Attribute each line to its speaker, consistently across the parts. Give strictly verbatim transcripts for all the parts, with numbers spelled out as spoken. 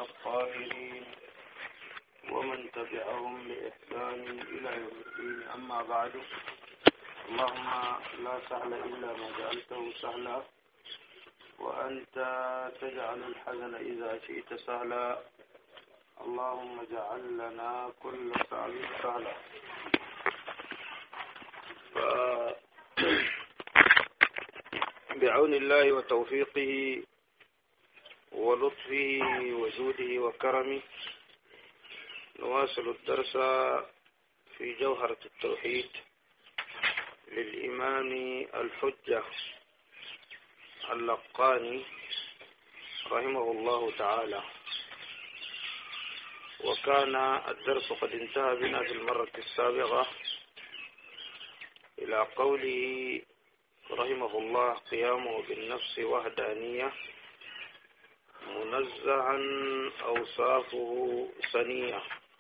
Speaker 1: الطاهرين ومن تبعهم بإحسان إلى يوم الدين. أما بعد، اللهم لا سهل إلا ما جعلته سهلا، وأنت تجعل الحزن إذا شئت سهلا. اللهم اجعل لنا كل صعب سهلا. بعون الله وتوفيقه ولطفه وجوده وكرمه نواصل الدرس في جوهرة التوحيد للإمام الحجة اللقاني رحمه الله تعالى. وكان الدرس قد انتهى بنا في المرة السابقة إلى قوله رحمه الله: قيامه بالنفس وحدانية منزعا أوصافه سنية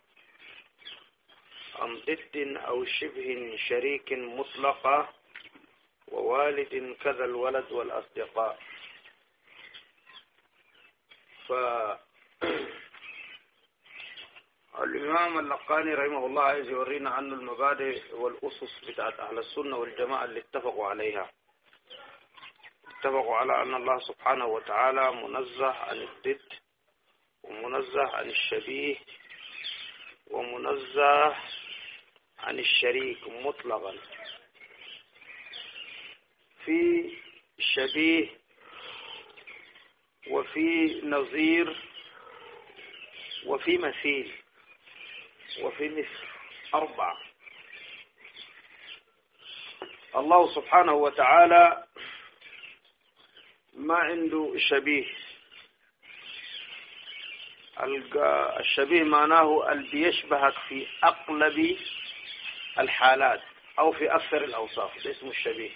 Speaker 1: عن ضد أو شبه شريك مطلقة ووالد كذا الولد والأصدقاء. فالإمام اللقاني رحمه الله عايز يورينا عنه المبادئ والأسس بتاعت أهل السنة والجماعة اللي اتفقوا عليها. اتفقوا على أن الله سبحانه وتعالى منزه عن الضد ومنزه عن الشبيه ومنزه عن الشريك مطلقا. في شبيه وفي نظير وفي مثيل وفي مثل، أربعة. الله سبحانه وتعالى ما عنده شبيه. الشبيه معناه اللي بيشبهك في أقلب الحالات أو في أكثر الأوصاف، ده اسمه الشبيه.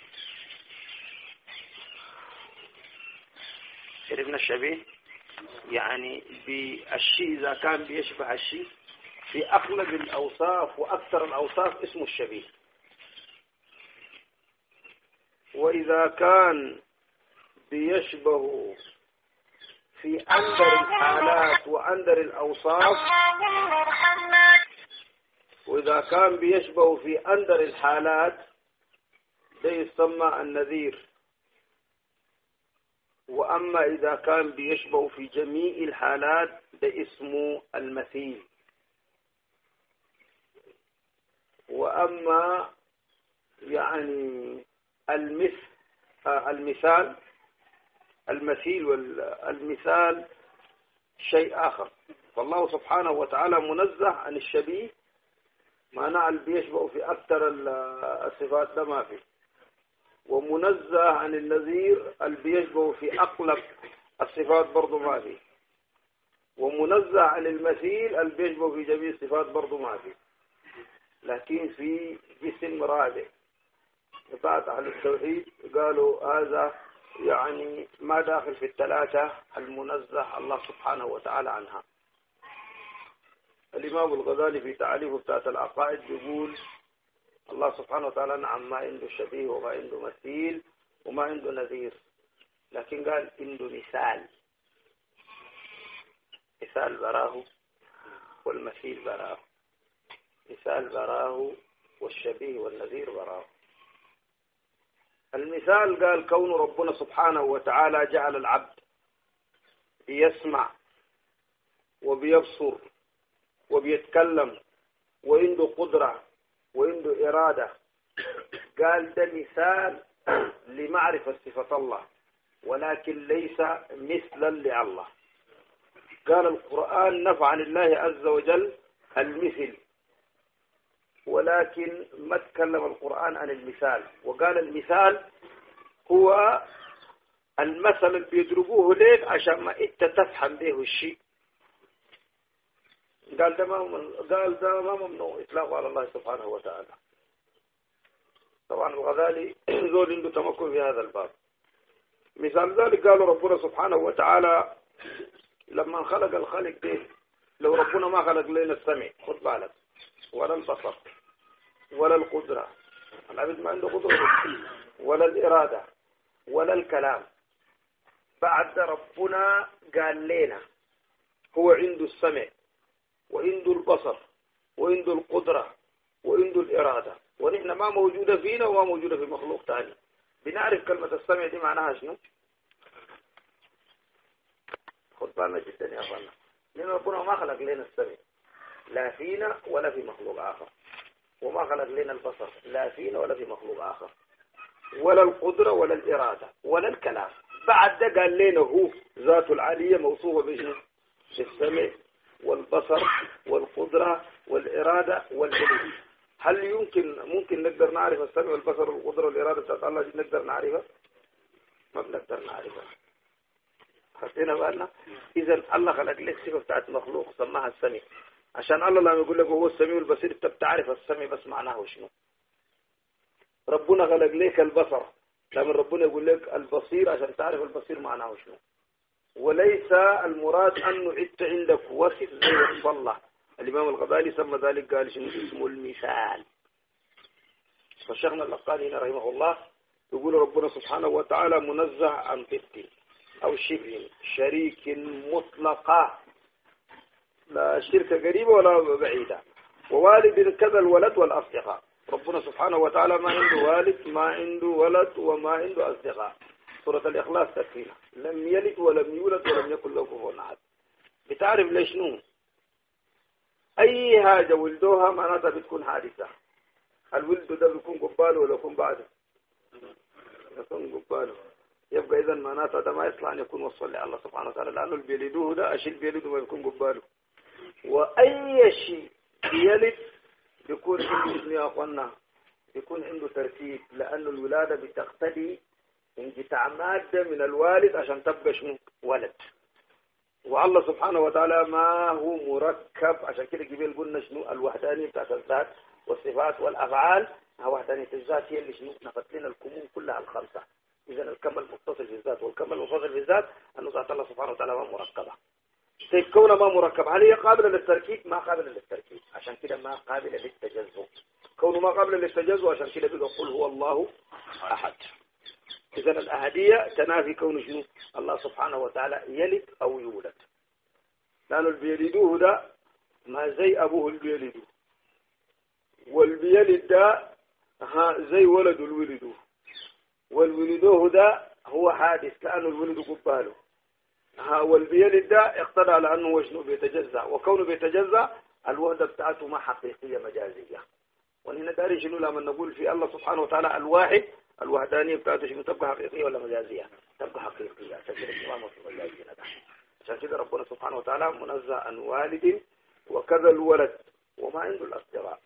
Speaker 1: عرفنا الشبيه يعني بالشيء إذا كان بيشبه الشيء في أغلب الأوصاف وأكثر الأوصاف اسمه الشبيه. وإذا كان بيشبه في أندر الحالات وأندر الأوصاف وإذا كان بيشبه في أندر الحالات ده يسمى النذير. وأما إذا كان بيشبه في جميع الحالات ده اسمه المثيل. وأما يعني المثل المثال المثيل والمثال شيء آخر. فالله سبحانه وتعالى منزه عن الشبيه، معناه اللي بيشبه في أكثر الصفات ده ما فيه، ومنزه عن النذير اللي بيشبه في أقلب الصفات برضو ما فيه، ومنزه عن المثيل اللي بيشبه في جميع الصفات برضو ما فيه. لكن في جسم رابع بتاعت أهل التوحيد قالوا هذا يعني ما داخل في الثلاثة المنزه الله سبحانه وتعالى عنها. الإمام الغزالي في تعليمه بتاعت العقائد بيقول الله سبحانه وتعالى نعم ما عنده شبيه وما عنده مثيل وما عنده نذير، لكن قال عنده مثال. مثال براه والمثيل براه، مثال براه والشبيه والنذير براه. المثال قال كون ربنا سبحانه وتعالى جعل العبد بيسمع وبيبصر وبيتكلم وعنده قدرة وعنده إرادة. قال ده مثال لمعرفة صفة الله، ولكن ليس مثلا لله. قال القرآن نفى عن الله عز وجل المثل، ولكن ما تكلم القرآن عن المثال. وقال المثال هو المثل اللي بيضربوه ليك عشان ما انت تفهم به الشيء. قال ده ما قال ده ما ممنوع إطلاقه على الله سبحانه وتعالى. طبعا الغزالي ذول عنده تمكن في هذا الباب. مثال ذلك قالوا ربنا سبحانه وتعالى لما خلق الخلق ده، لو ربنا ما خلق لنا السمع خد بالك ولا البصر ولا القدرة، العبد ما عنده قدرة ولا الإرادة ولا الكلام، بعد ربنا قال لنا هو عنده السمع وعنده البصر وعنده القدرة وعنده الإرادة، ونحن ما موجودة فينا وما موجودة في مخلوق ثاني. بنعرف كلمة السمع دي معناها شنو؟ خد بالنا جدا يا أخوانا، لأن ربنا ما خلق لنا السمع لا فينا ولا في مخلوق آخر، وما خلق لنا البصر لا فينا ولا في مخلوق آخر، ولا القدرة ولا الإرادة ولا الكلام. بعد ده قال لنا هو ذات العالية موصوفة بشنو؟ بالسمع والبصر والقدرة والإرادة والعلم. هل يمكن ممكن نقدر نعرف السمع والبصر والقدرة والإرادة بتاعت الله دي نقدر نعرفها؟ ما بنقدر نعرفها. خدتنا بالنا؟ إذا الله خلق لك صفة بتاعت مخلوق سماها السمع، عشان الله لما يقول لك هو السميع والبصير انت بتعرف السمع بس معناه شنو. ربنا خلق لك البصر، لما ربنا يقول لك البصير عشان تعرف البصير معناه شنو. وليس المراد أن نعد عندك وصف زي وصف الله. الإمام الغزالي سمى ذلك قال شنو اسمه المثال. فالشيخنا اللقاني هنا رحمه الله يقول ربنا سبحانه وتعالى منزه عن ضد أو شبه شريك مطلقة، لا شركة قريبة ولا بعيدة. ووالد كذا الولد والأصدقاء، ربنا سبحانه وتعالى ما عنده والد ما عنده ولد وما عنده أصدقاء. سورة الإخلاص تكفينا لم يلد ولم يولد ولم يكن له كفوا أحد. بتعرف ليش نو أي حاجة ولدوها معناتها بتكون حادثة. الولد ده بيكون قباله ولا يكون بعده؟ يكون قباله. يبقى إذا معناتها ده ما يصلح أن يكون وصل لله سبحانه وتعالى، لأنه اللي بيلدوه ده أشيل بيلده ما يكون قباله. وأي شيء يلد بيكون عنده اسم يا أخوانا، بيكون عنده ترتيب، لأن الولادة بتقتضي انقطاع مادة من الوالد عشان تبقى شنو ولد. والله سبحانه وتعالى ما هو مركب، عشان كده قبل قلنا شنو الوحدانية بتاعت الذات والصفات والأفعال. وحدانية الذات هي اللي شنو نفت لنا الكمون كلها الخمسة. إذا الكمل متصل في الذات والكمل منفصل في الذات، أن ذات الله سبحانه وتعالى ما مركبة. طيب كونه ما مركب هل هي قابلة للتركيب؟ ما قابلة للتركيب، عشان كده ما قابلة للتجزؤ. كونه ما قابلة للتجزؤ عشان كده بيقول هو الله أحد. إذا الأحدية تنافي كون شنو الله سبحانه وتعالى يلد أو يولد، لأنه اللي بيلدوه ده ما زي أبوه اللي بيلدوه، والبيلد ده ها زي ولده اللي ولدوه، والولدوه ده هو حادث لأنه الولد قباله. ها والبيلد ده اقتضى على أنه وشنو بيتجزأ، وكونه بيتجزأ الوحدة بتاعته ما حقيقية مجازية. ونحن داري شنو لما نقول في الله سبحانه وتعالى الواحد، الوحدانية بتاعته شنو تبقى حقيقية ولا مجازية؟ تبقى حقيقية. عشان كده الإمام في مجازية ده. عشان كده ربنا سبحانه وتعالى منزه عن والد وكذا الولد وما عنده الأصدقاء.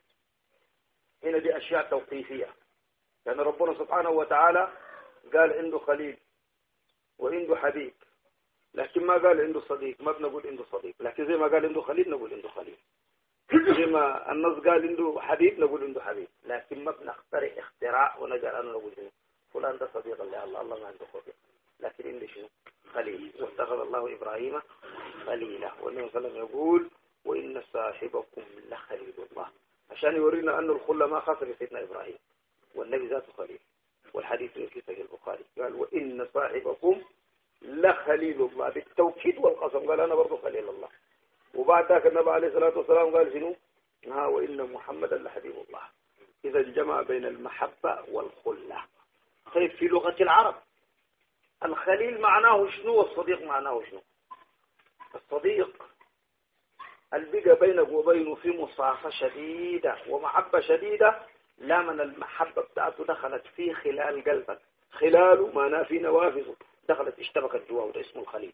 Speaker 1: هنا دي أشياء توقيفية، لأن يعني ربنا سبحانه وتعالى قال عنده خليل وعنده حبيب، لكن ما قال عنده صديق. ما بنقول عنده صديق، لكن زي ما قال عنده خليل نقول عنده خليل. زي ما النص قال عنده حبيب نقول عنده حبيب، لكن ما بنخترع اختراع ونجعل أنه نقول شنو فلان ده صديق الله. الله الله ما عنده صديق، لكن عنده شنو خليل. واتخذ الله إبراهيم خليلا، والنبي صلى الله عليه وسلم يقول وإن صاحبكم لخليل الله، عشان يورينا أن الخلة ما خاصة بسيدنا إبراهيم، والنبي ذاته خليل. والحديث في صحيح البخاري قال وإن صاحبكم لخليل الله بالتوكيد والقسم، قال أنا برضو خليل الله. وبعد ذاك النبي عليه الصلاة والسلام قال شنو ها وإن محمدا لحبيب الله. إذا الجمع بين المحبة والخلة. طيب في لغة العرب الخليل معناه شنو والصديق معناه شنو؟ الصديق البقى بينك وبينه في مصافة شديدة ومحبة شديدة، لا من المحبة بتاعته دخلت في خلال قلبك، خلاله معناه في نوافذه دخلت اشتبكت جواه، ده اسمه الخليل.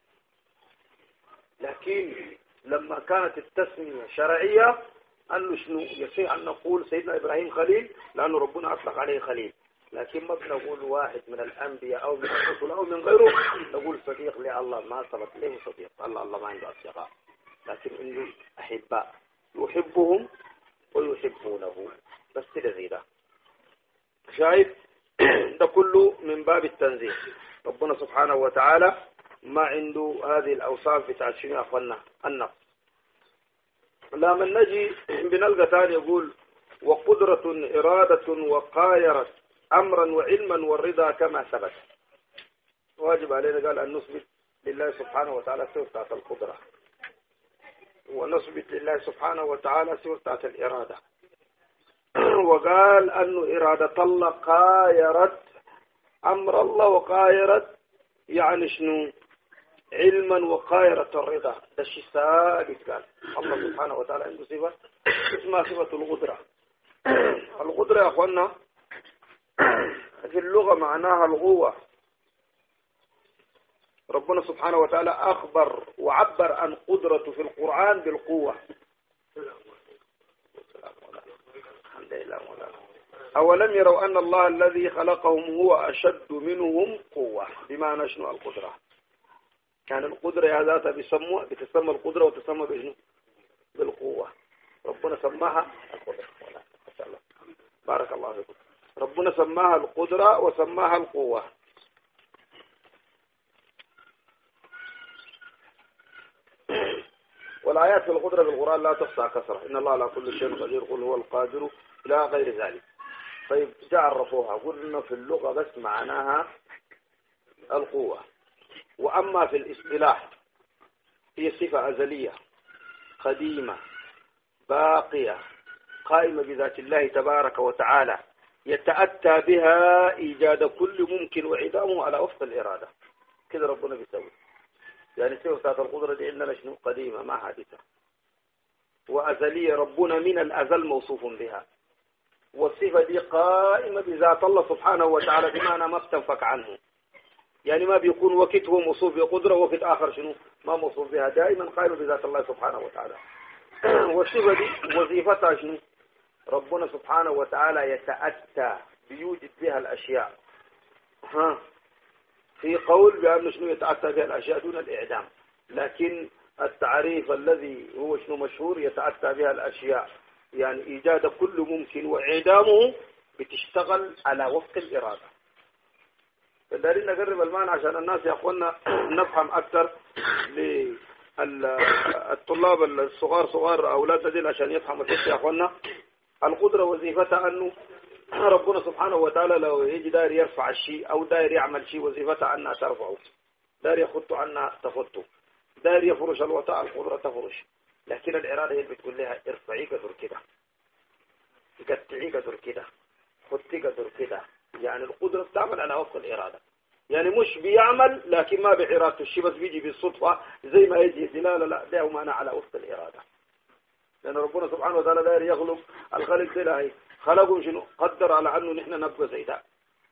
Speaker 1: لكن لما كانت التسمية شرعية قال له شنو يصيح أن نقول سيدنا إبراهيم خليل لأنه ربنا أطلق عليه خليل، لكن ما بنقول واحد من الأنبياء أو من الرسل أو من غيره نقول صديق لله، ما ثبت له صديق. الله الله ما عنده أصدقاء، لكن عنده أحباء يحبهم ويحبونه، بس كده زي ده. شايف ده كله من باب التنزيه. ربنا سبحانه وتعالى ما عنده هذه الأوصاف بتاعت شنو يا أخوانا النقص. لما نجي بنلقى ثاني يقول وقدرة إرادة وقايرة أمرا وعلما والرضا كما ثبت. واجب علينا قال أن نثبت لله سبحانه وتعالى صفة القدرة، ونثبت لله سبحانه وتعالى صفة الإرادة. وقال أن إرادة الله قايرت أمر الله، وقايرت يعني شنو علما، وقايرة الرضا. ده الشيء الثالث. قال الله سبحانه وتعالى عنده صفة اسمها صفة القدرة. القدرة يا أخوانا في اللغة معناها القوة. ربنا سبحانه وتعالى أخبر وعبر عن قدرته في القرآن بالقوة. الحمد لله مولانا. أولم يروا أن الله الذي خلقهم هو أشد منهم قوة، بمعنى شنو القدرة. كان القدرة يا ذاتها بيسموها بتسمى القدرة وتسمى بشنو بالقوة. ربنا سماها القدرة. ما شاء الله بارك الله فيكم. ربنا سماها القدرة وسماها القوة. والآيات في القدرة بالقرآن لا تحصى كثرة. إن الله على كل شيء قدير، قل هو القادر إلى غير ذلك. طيب تعرفوها، قلنا في اللغة بس معناها القوة. وأما في الاصطلاح هي صفة أزلية قديمة باقية قائمة بذات الله تبارك وتعالى، يتأتى بها إيجاد كل ممكن وعدامه على وفق الإرادة. كده ربنا بيسوي. يعني صفة القدرة دي عندنا شنو قديمة ما حادثة، وأزلية ربنا من الأزل موصوف بها. والصفة دي قائمة بذات الله سبحانه وتعالى، بمعنى ما بتنفك عنه. يعني ما بيكون وقت هو موصوف بقدرة وقت آخر شنو ما موصوف بها، دائما قائمة بذات الله سبحانه وتعالى. والصفة دي وظيفتها شنو؟ ربنا سبحانه وتعالى يتأتى بيوجد بها الأشياء. ها في قول بأنه شنو يتأتى بها الأشياء دون الإعدام، لكن التعريف الذي هو شنو مشهور يتأتى بها الأشياء، يعني إيجاد كل ممكن وإعدامه بتشتغل على وفق الإرادة. فدارين نقرب المعنى عشان الناس يا أخوانا نفهم أكثر للطلاب الصغار صغار أولاد دين عشان يفهموا كيف يا أخوانا. القدرة وظيفتها أنه ربنا سبحانه وتعالى لو يجي داير يرفع الشيء أو داير يعمل شيء وظيفتها أنها ترفعه، داير يخط عنها تخطه، داير يفرش الوطاء القدرة تفرش. لكن الإرادة هي بتقول لها ارفعي قدر كده، قطعي قدر كده، خطي قدر كده. يعني القدرة بتعمل على وفق الإرادة. يعني مش بيعمل لكن ما بإرادته الشيء، بس بيجي بالصدفة زي ما يجي. لا لا لا ده ومعنى على وفق الإرادة. لأن ربنا سبحانه وتعالى داير يخلق الخلق ده لا خلقهم شنو قدر على أنه نحن نبقى زي ده.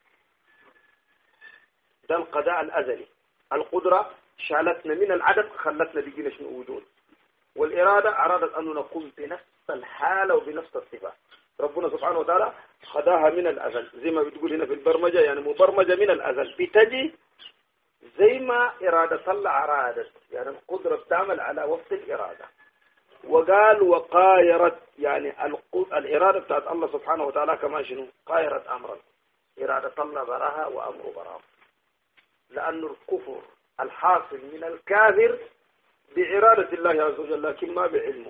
Speaker 1: ده القضاء الأزلي. القدرة شالتنا من العدم خلتنا بيجينا شنو وجود. والإرادة أرادت أن نقوم بنفس الحالة وبنفس الصفة. ربنا سبحانه وتعالى خداها من الأزل زي ما بتقول هنا في البرمجة، يعني مبرمجة من الأزل بتجي زي ما إرادة الله أرادت. يعني القدرة بتعمل على وفق الإرادة. وقال وقايرت، يعني الإرادة بتاعت الله سبحانه وتعالى كما شنو قايرت أمرا. إرادة الله براها وأمر براها. لأن الكفر الحاصل من الكافر بإرادة الله عز وجل لكن ما بعلمه.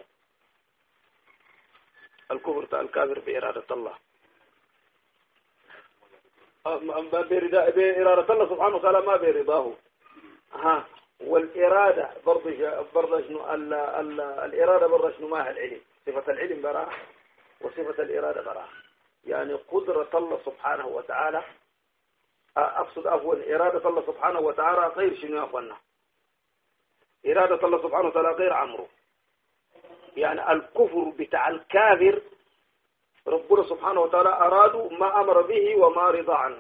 Speaker 1: الكفر بتاع الكافر بإرادة الله، بإرادة الله سبحانه وتعالى ما برضاه. ها والإرادة برضه برضه شنو الإرادة برضه شنو ما العلم. صفة العلم براه وصفة الإرادة براه. يعني قدرة الله سبحانه وتعالى أقصد أفضل إرادة الله سبحانه وتعالى غير شنو يا أخوانا. إرادة الله سبحانه وتعالى غير عمره. يعني الكفر بتاع الكافر ربنا سبحانه وتعالى أرادوا ما أمر به وما رضى عنه.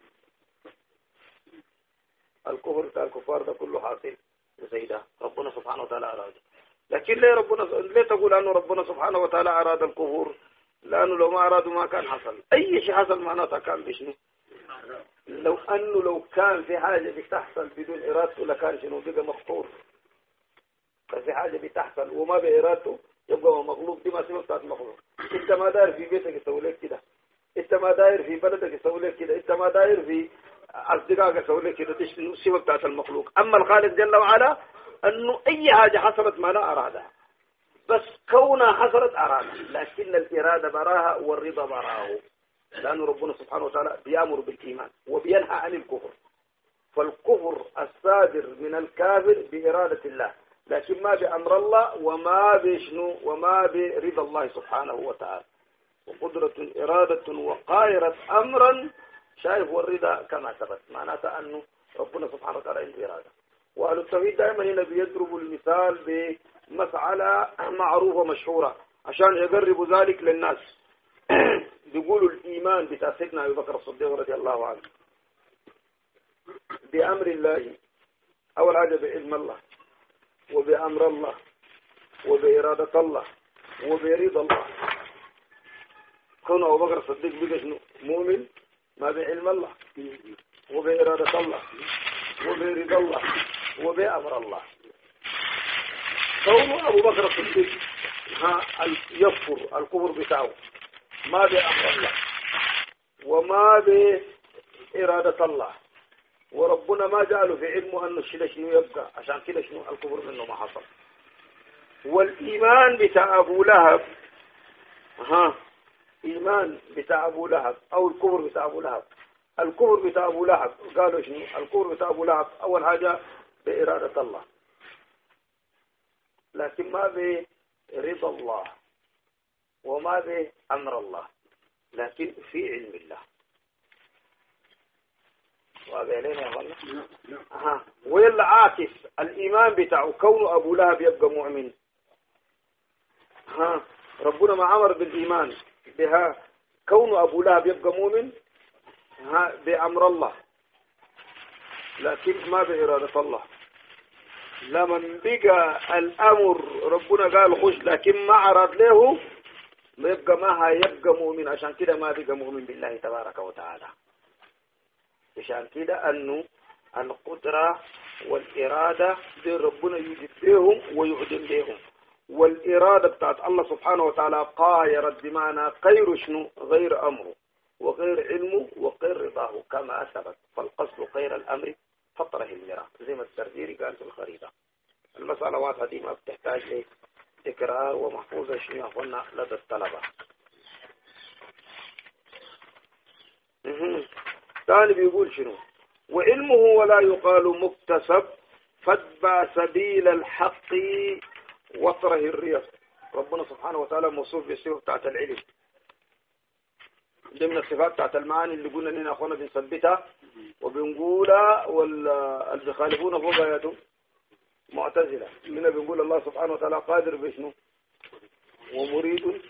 Speaker 1: الكفر بتاع الكفار ده كله حاصل زي ده ربنا سبحانه وتعالى أراده. لكن ليه ربنا ليه تقول أنه ربنا سبحانه وتعالى أراد الكفر؟ لأنه لو ما أرادوا ما كان حصل. أي شيء حصل معناته كان بشنو؟ لو أنه لو كان في حاجة بتحصل بدون إرادته لكان شنو بقى مفطور. ففي حاجة بتحصل وما بإرادته يبقى مغلوب. دي ما سمى بتاعت مغلوب. انت ما داير في بيتك يسوي لك كده، انت ما داير في بلدك يسوي لك كده، انت ما داير في اصدقائك يسوي لك كده. دي الصفة بتاعت المخلوق. اما الخالق جل وعلا انه اي حاجة حصلت ما لا ارادها، بس كونها حصلت ارادها. لكن الإرادة براها والرضا براه. لأنه ربنا سبحانه وتعالى بيأمر بالإيمان وبينهى عن الكفر. فالكفر الصادر من الكافر بإرادة الله، لكن ما بأمر الله وما بشنو وما برضا الله سبحانه وتعالى. وقدرة إرادة وقاهرة أمرا، شايف والرضا كما ثبت، معناته أنه ربنا سبحانه وتعالى عنده إرادة. وأهل التوحيد دائما هنا بيضربوا المثال بمسألة معروفة مشهورة عشان يقربوا ذلك للناس. بيقولوا الإيمان بتاع سيدنا أبي بكر الصديق رضي الله عنه بأمر الله، أول حاجة بعلم الله وبأمر الله وبإرادة الله وبرضا الله. كون أبو بكر الصديق بقى مؤمن ما بعلم الله وبإرادة الله وبرضا الله وبأمر الله. كون أبو بكر الصديق ها يكفر الكفر بتاعه ما بأمر الله وما بإرادة الله، وربنا ما جعله في علمه أنه الشيء شنو يبقى، عشان كده شنو الكفر منه ما حصل. والإيمان بتاع أبو لهب، ها إيمان بتاع أبو لهب أو الكفر بتاع أبو لهب، الكفر بتاع أبو لهب قالوا شنو الكفر بتاع أبو لهب؟ أول حاجة بإرادة الله، لكن ما برضا الله وما بأمر الله، لكن في علم الله. وقالين يا والله ها ويلا عاكس الإيمان بتاعه كون أبو لهب يبقى مؤمن، ها ربنا ما أمر بالإيمان بها كون أبو لهب يبقى مؤمن ها بأمر الله لكن ما بإرادة الله. لمن بقى الأمر ربنا قال خش لكن ما عرض له ما يبقى ما يبقى مؤمن، عشان كده ما بقى مؤمن بالله تبارك وتعالى. عشان كده أنه القدرة والإرادة دي ربنا يوجد بهم ويعدم بهم، والإرادة بتاعت الله سبحانه وتعالى قايرة بمعنى غير شنو غير أمره وغير علمه وغير رضاه كما ثبت. فالقصد غير الأمر فطره المراه زي ما السرديري قال في الخريطة. المسألة واضحة دي ما بتحتاج تكرار ومحفوظة شنو قلنا لدى الطلبة. ثاني بيقول شنو وعلمه ولا يقال مكتسب فاتبع سبيل الحق واطره الرياض. ربنا سبحانه وتعالى موصوف بالصفة بتاعت العلم، ضمن الصفات بتاعت المعاني اللي قلنا لنا اخوانا بنثبتها وبنقولها، واللي بيخالفونا فوق اياته معتزلة. لنا بنقول الله سبحانه وتعالى قادر بشنو ومريد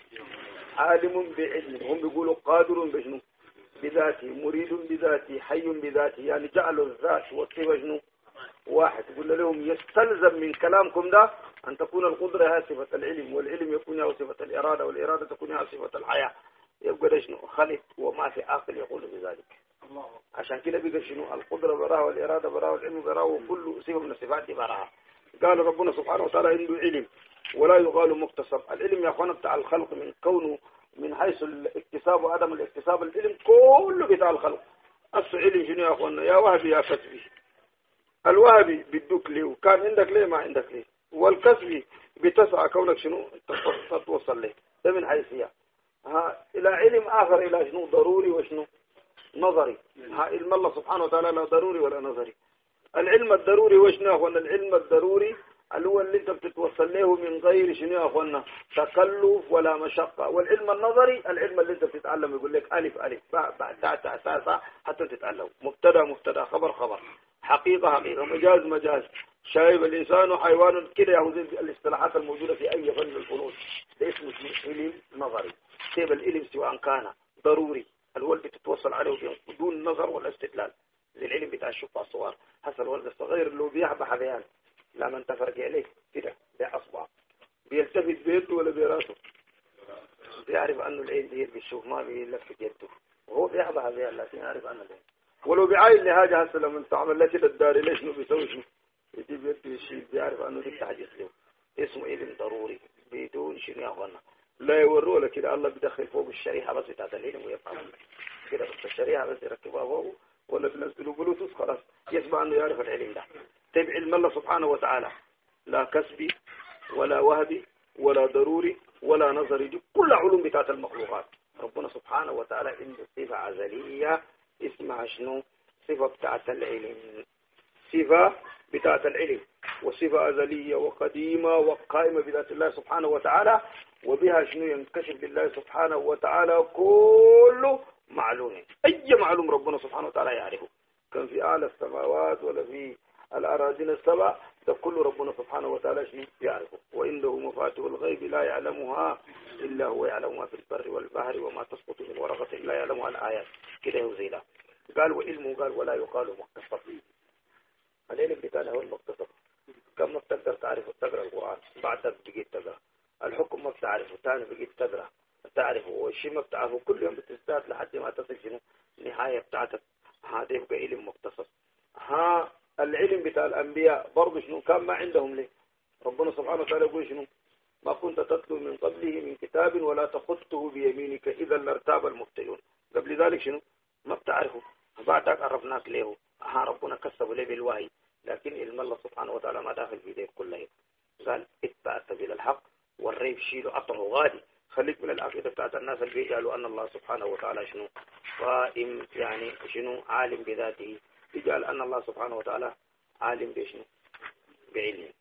Speaker 1: عالم بعلم، هم بيقولوا قادر بشنو بذاته، مريد بذاته، حي بذاته، يعني جعلوا الذات والصفة شنو واحد. قلنا لهم يستلزم من كلامكم ده أن تكون القدرة هي صفة العلم، والعلم يكون هي صفة الإرادة، والإرادة تكون هي صفة الحياة. يبقى ده شنو خلق وما في عاقل يقول بذلك. عشان كده بقى شنو القدرة براها والإرادة براها والعلم براها وكل صفة من الصفات دي براها. قال ربنا سبحانه وتعالى عنده علم ولا يقال مكتسب. العلم يا أخوانا بتاع الخلق من كونه من حيث الاكتساب وعدم الاكتساب، العلم كله بتاع الخلق. أصل علم شنو يا أخوانا يا وهبي يا كسبي. الوهبي بدوك ليه وكان عندك ليه ما عندك ليه، والكسبي بتسعى كونك شنو تتوصل ليه. ده من حيثية ها إلى علم آخر إلى شنو ضروري وشنو نظري. ها علم الله سبحانه وتعالى لا ضروري ولا نظري. العلم الضروري وشنو يا أخوانا العلم الضروري اللي هو اللي انت بتتوصل له من غير شنو يا اخوانا تكلف ولا مشقه. والعلم النظري العلم اللي انت بتتعلم يقول لك الف الف باء باء تاء تاء تاء تاء حتى تتعلم، مبتدا مبتدا خبر خبر حقيقه حقيقه مجاز مجاز، شايب الانسان حيوان كده. يا الاصطلاحات الموجوده في اي فن من الفنون ده اسمه علم نظري. سيب العلم سواء كان ضروري اللي هو اللي بتتوصل عليه بدون نظر ولا استدلال، زي العلم بتاع الشفع الصغار حسن الولد الصغير اللي هو بيحبح بيان لما انت فرق عليك كده بأصبع بيلتفت بيده ولا براسه، بيعرف انه العين دي بيشوف ما بيلفت يده وهو بيحبح بيان لكن يعرف انه العين. ولو بعين لهاجة هسه لما انت عمل لك كده الداري ليش انه بيسوي شنو يجيب يده يشيل، بيعرف انه دي تحديث له. اسمه علم ضروري بدون شنو يا اخوانا لا يوروه لك كده. الله بيدخل فوق الشريحه بس بتاعت العلم ويفهم كده بس الشريحه بس يركبها فوق ولا بنزلوا بلوتوث خلاص يسمع انه يعرف العلم ده. طيب علم الله سبحانه وتعالى لا كسبي ولا وهبي ولا ضروري ولا نظري، دي كل علوم بتاعت المخلوقات. ربنا سبحانه وتعالى عنده صفة عزلية اسمها شنو صفة بتاعت العلم. صفة بتاعة العلم، وصفة أزلية وقديمة وقائمة بذات الله سبحانه وتعالى، وبها شنو ينكشف لله سبحانه وتعالى كل معلوم. أي معلوم ربنا سبحانه وتعالى يعرفه، كان في أعلى السماوات ولا في الأراضين السبع، ده كل ربنا سبحانه وتعالى شنو يعرفه. وعنده مفاتيح الغيب لا يعلمها إلا هو، يعلم ما في البر والبحر وما تسقط من ورقة إلا يعلمها الآيات كده وزيلا. قال وعلمه قال ولا يقال مكتسب، العلم بتاعنا هو المكتسب. كم ما بتقدر تعرف تقرأ القرآن بعدك بقيت تقرأ، الحكم ما بتعرفه ثاني بقيت تقرأ تعرفه، والشيء ما بتعرفه كل يوم بتزداد لحد ما تصل شنو النهاية بتاعتك. هذا يبقى علم مكتسب. ها العلم بتاع الأنبياء برضه شنو كان ما عندهم ليه؟ ربنا سبحانه وتعالى يقول شنو ما كنت تتلو من قبله من كتاب ولا تخطه بيمينك إذا لارتاب المبطلون. قبل ذلك شنو ما بتعرفه، بعدك عرفناك له. ها ربنا كسب له بالوحي، لكن علم الله سبحانه وتعالى ما داخل في ذلك كله. قال اتبع سبيل الحق والريب شيله أطره غادي. خليك من العقيدة بتاعت الناس اللي بيجعلوا أن الله سبحانه وتعالى شنو قائم، يعني شنو عالم بذاته، يجعل أن الله سبحانه وتعالى عالم بشنو بعلمه.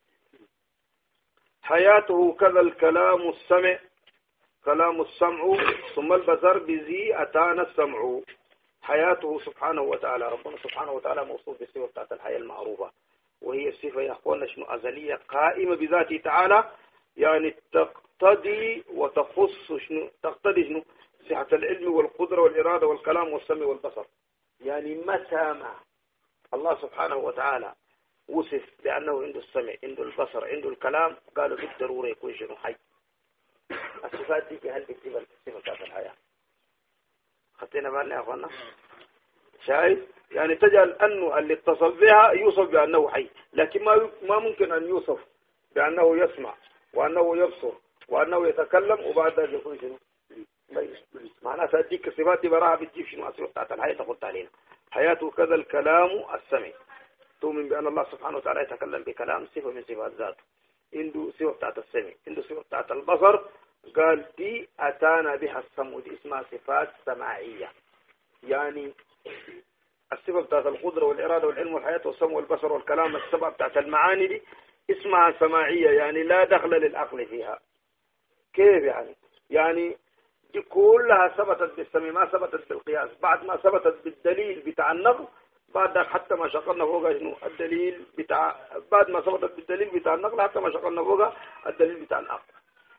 Speaker 1: حياته كذا الكلام السمع، كلام السمع ثم البصر بذي أتانا السمع. حياته سبحانه وتعالى، ربنا سبحانه وتعالى موصوف بالصفة بتاعت الحياة المعروفة، وهي الصفة يا أخوانا شنو أزلية قائمة بذاته تعالى، يعني تقتضي وتخص شنو تقتضي شنو صحة العلم والقدرة والإرادة والكلام والسمع والبصر. يعني متى ما الله سبحانه وتعالى وصف بأنه عنده السمع عنده البصر عنده الكلام، قالوا بالضرورة يكون شنو حي. الصفات دي هل بتجيب الصفة بتاعت الحياة؟ خدتنا بالنا يا أخوانا؟ شايف يعني تجعل أنه اللي اتصف بها يوصف بأنه حي، لكن ما ما ممكن أن يوصف بأنه يسمع وأنه يبصر وأنه يتكلم وبعد ذلك يكون شنو معناتها تديك الصفات دي براها بتجيب شنو الصفة بتاعت الحياة تقول علينا. حياته كذا الكلام السمع، تؤمن بأن الله سبحانه وتعالى يتكلم بكلام صفة من صفات ذاته، عنده صفة بتاعت السمع عنده صفة بتاعت البصر. قال دي أتانا بها السمع، دي اسمها صفات سماعية، يعني الصفة بتاعت القدرة والإرادة والعلم والحياة والسمع والبصر والكلام السبع بتاعت المعاني دي اسمها سماعية، يعني لا دخل للعقل فيها. كيف يعني؟ يعني دي كلها ثبتت بالسمع ما ثبتت بالقياس، بعد ما ثبتت بالدليل بتاع النقل، بعد حتى ما شغلنا فوق شنو الدليل بتاع، بعد ما ثبتت بالدليل بتاع النقل حتى ما شغلنا فوق الدليل بتاع العقل.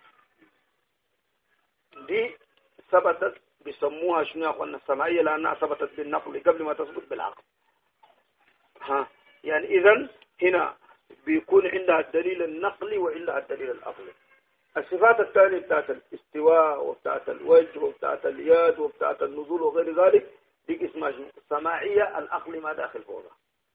Speaker 1: دي ثبتت بيسموها شنو يا اخوانا السمعيه، لانها ثبتت بالنقل قبل ما تثبت بالعقل. ها يعني اذا هنا بيكون عندها الدليل النقلي وعندها الدليل العقلي. الصفات الثانية بتاعت الاستواء وبتاعت الوجه وبتاعت اليد وبتاعت النزول وغير ذلك دي اسمها شنو سماعيه، العقل ما داخل فوقها.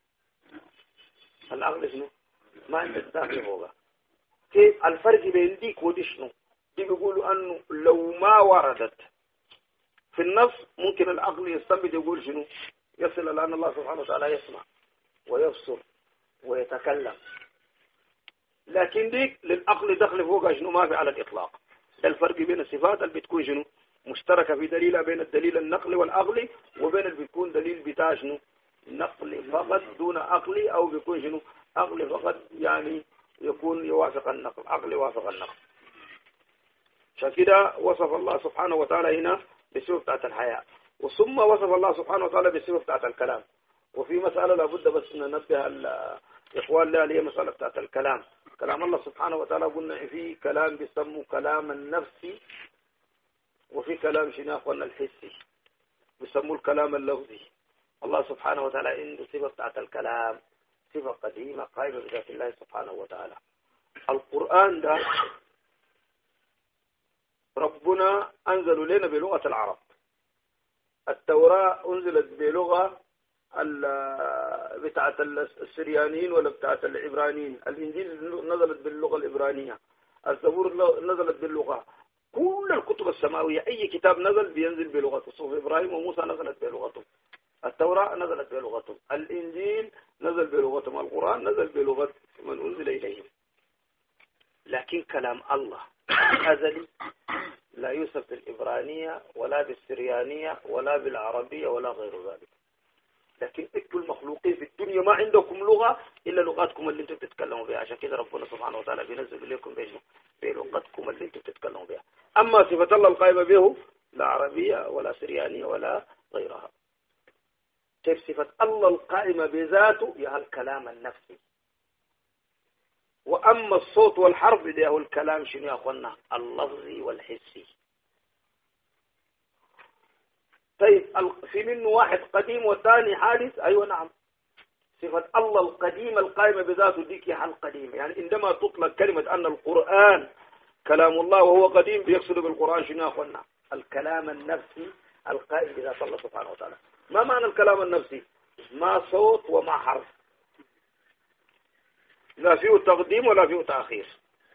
Speaker 1: العقل شنو ما عندك داخل فوقها. كيف الفرق بين ديك ودي شنو؟ دي بيقولوا انه لو ما وردت في النص ممكن العقل يستنبط يقول شنو يصل الى ان الله سبحانه وتعالى يسمع ويبصر ويتكلم، لكن ديك للعقل دخل فوقها شنو ما في على الاطلاق. ده الفرق بين الصفات اللي بتكون شنو مشتركه في دليلها بين الدليل النقلي والعقلي، وبين اللي بيكون دليل بتاع شنو نقلي فقط دون عقلي، او بيكون شنو عقلي فقط يعني يكون يوافق النقل، عقلي يوافق النقل. عشان كده وصف الله سبحانه وتعالى هنا بالصفة بتاعت الحياة، وثم وصف الله سبحانه وتعالى بالصفة بتاعت الكلام. وفي مسألة لابد بس ننبه الإخوان لها، اللي هي مسألة بتاعت الكلام. كلام الله سبحانه وتعالى قلنا في كلام بيسموه كلام النفسي، وفي كلام شنو أخوانا الحسي بيسموه الكلام اللفظي. الله سبحانه وتعالى عنده صفة بتاعت الكلام، صفة قديمة قائمة بذات الله سبحانه وتعالى. القرآن ده ربنا أنزل لنا بلغة العرب، التوراة أنزلت بلغة بتاعت السريانيين ولا بتاعت العبرانيين، الإنجيل نزلت باللغة العبرانية، الزبور نزلت باللغة، كل الكتب السماوية أي كتاب نزل بينزل بلغته. صحف إبراهيم وموسى نزلت بلغته، التوراة نزلت بلغته، الإنجيل نزل بلغتهم، القرآن نزل بلغة من أنزل إليهم. لكن كلام الله أزلي لا يوصف بالإبرانية ولا بالسريانية ولا بالعربية ولا غير ذلك. لكن انتم المخلوقين في الدنيا ما عندكم لغة إلا لغاتكم اللي انتم بتتكلموا بها. عشان كده ربنا سبحانه وتعالى بينزل إليكم بينه بلغتكم اللي انتم بتتكلموا بها. أما صفة الله القائمة به لا عربية ولا سريانية ولا غيرها. كيف صفة الله القائمة بذاته يا الكلام النفسي. وأما الصوت والحرف ده هو الكلام شنو يا أخوانا؟ اللفظي والحسي. طيب في منه واحد قديم والثاني حادث. أيوة نعم. صفة الله القديم القائمة بذاته ديك يا القديم. يعني عندما تطلق كلمة أن القرآن كلام الله وهو قديم بيقصد بالقرآن شنو يا أخوانا؟ الكلام النفسي القائم بذات الله سبحانه وتعالى. ما معنى الكلام النفسي؟ ما صوت وما حرف، لا فيه تقديم ولا فيه تأخير.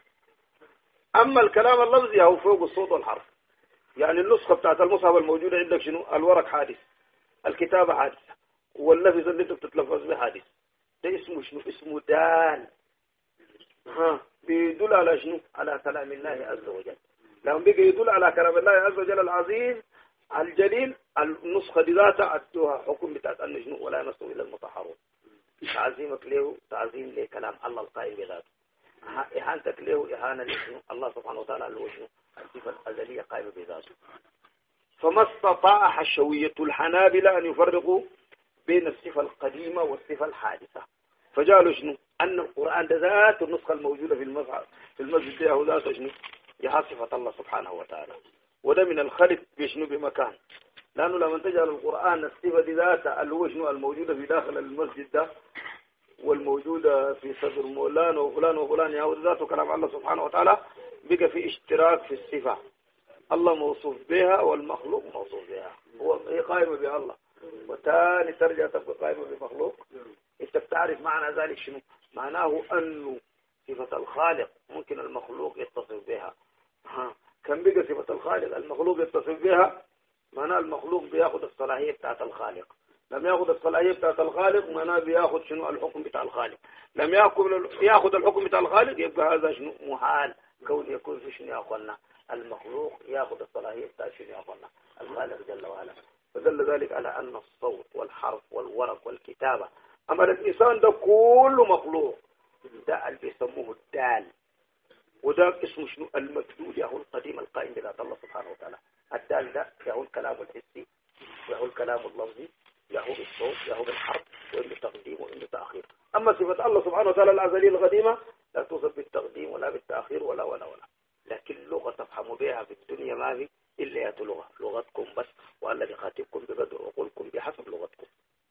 Speaker 1: أما الكلام اللفظي هو فوق الصوت والحرف. يعني النسخة بتاعت المصحف الموجودة عندك شنو؟ الورق حادث، الكتابة حادثة، واللفظ اللي انت بتتلفظ به حادث. ده اسمه شنو؟ اسمه دال. ها بيدل على شنو؟ على كلام الله عز وجل. لما بيجي يدل على كلام الله عز وجل العظيم الجليل، النسخة دي ذاتها أدوها حكم بتاعت أن شنو؟ ولا يمسه إلا المطهرون. تعظيمك له تعظيم لكلام الله القائم بذاته، إهانتك له إهانة لشنو؟ الله سبحانه وتعالى له شنو؟ الصفة الأزلية قائمة بذاته. فما استطاع حشوية الحنابلة أن يفرقوا بين الصفة القديمة والصفة الحادثة، فجعلوا شنو؟ أن القرآن ذات النسخة الموجودة في المصحف في المسجد له ذات شنو؟ يها صفة الله سبحانه وتعالى. وده من الخلق بشنو بمكان، لأنه لما تجعل القرآن الصفة ذاتها اللي هو شنو؟ الموجودة في داخل المسجد ده والموجودة في صدر مولانا وفلان وفلان يهود ذاته كلام الله سبحانه وتعالى، بقى في اشتراك في الصفة. الله موصوف بها والمخلوق موصوف بها، هو هي قائمة بها الله، وتاني ترجع تبقى قائمة بمخلوق. انت بتعرف معنى ذلك شنو؟ معناه أنه صفة الخالق ممكن المخلوق يتصف بها. ها كم بقى صفة الخالق المخلوق يتصف بها، معناه المخلوق بياخذ الصلاحية بتاعت الخالق. لم ياخذ الصلاحية بتاعت الخالق معناه بياخذ شنو؟ الحكم بتاع الخالق. لم ياخذ ياخذ الحكم بتاع الخالق يبقى هذا شنو؟ محال كون يكون في شنو يا اخوانا؟ المخلوق ياخذ الصلاحية بتاع شنو يا اخوانا؟ الخالق جل وعلا. فدل ذلك على أن الصوت والحرف والورق والكتابة أما الإنسان ده كله مخلوق. ده اللي بيسموه الدال، وده اسمه شنو؟ المكدود يهو القديم القائم بذات الله سبحانه وتعالى. الدال ده يهو الكلام الحسي، يهو الكلام اللفظي، يهو الصوت، يهو الحرف، وإنه تقديم وإنه تأخير. أما صفة الله سبحانه وتعالى الأزلية القديمة لا توصف بالتقديم ولا بالتأخير ولا ولا ولا لكن لغة تفهموا بها في الدنيا ما في إلا يا لغة لغتكم بس، والذي خاتبكم بقدر عقولكم بحسب لغتكم.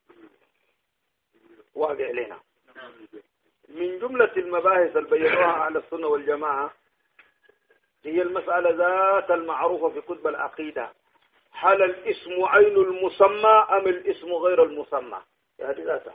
Speaker 1: واقع لنا من جملة المباحث اللي بينوها على السنة والجماعة هي المسألة ذات المعروفة في كتب العقيدة، هل الاسم عين المسمى أم الاسم غير المسمى؟ هذه ذاتها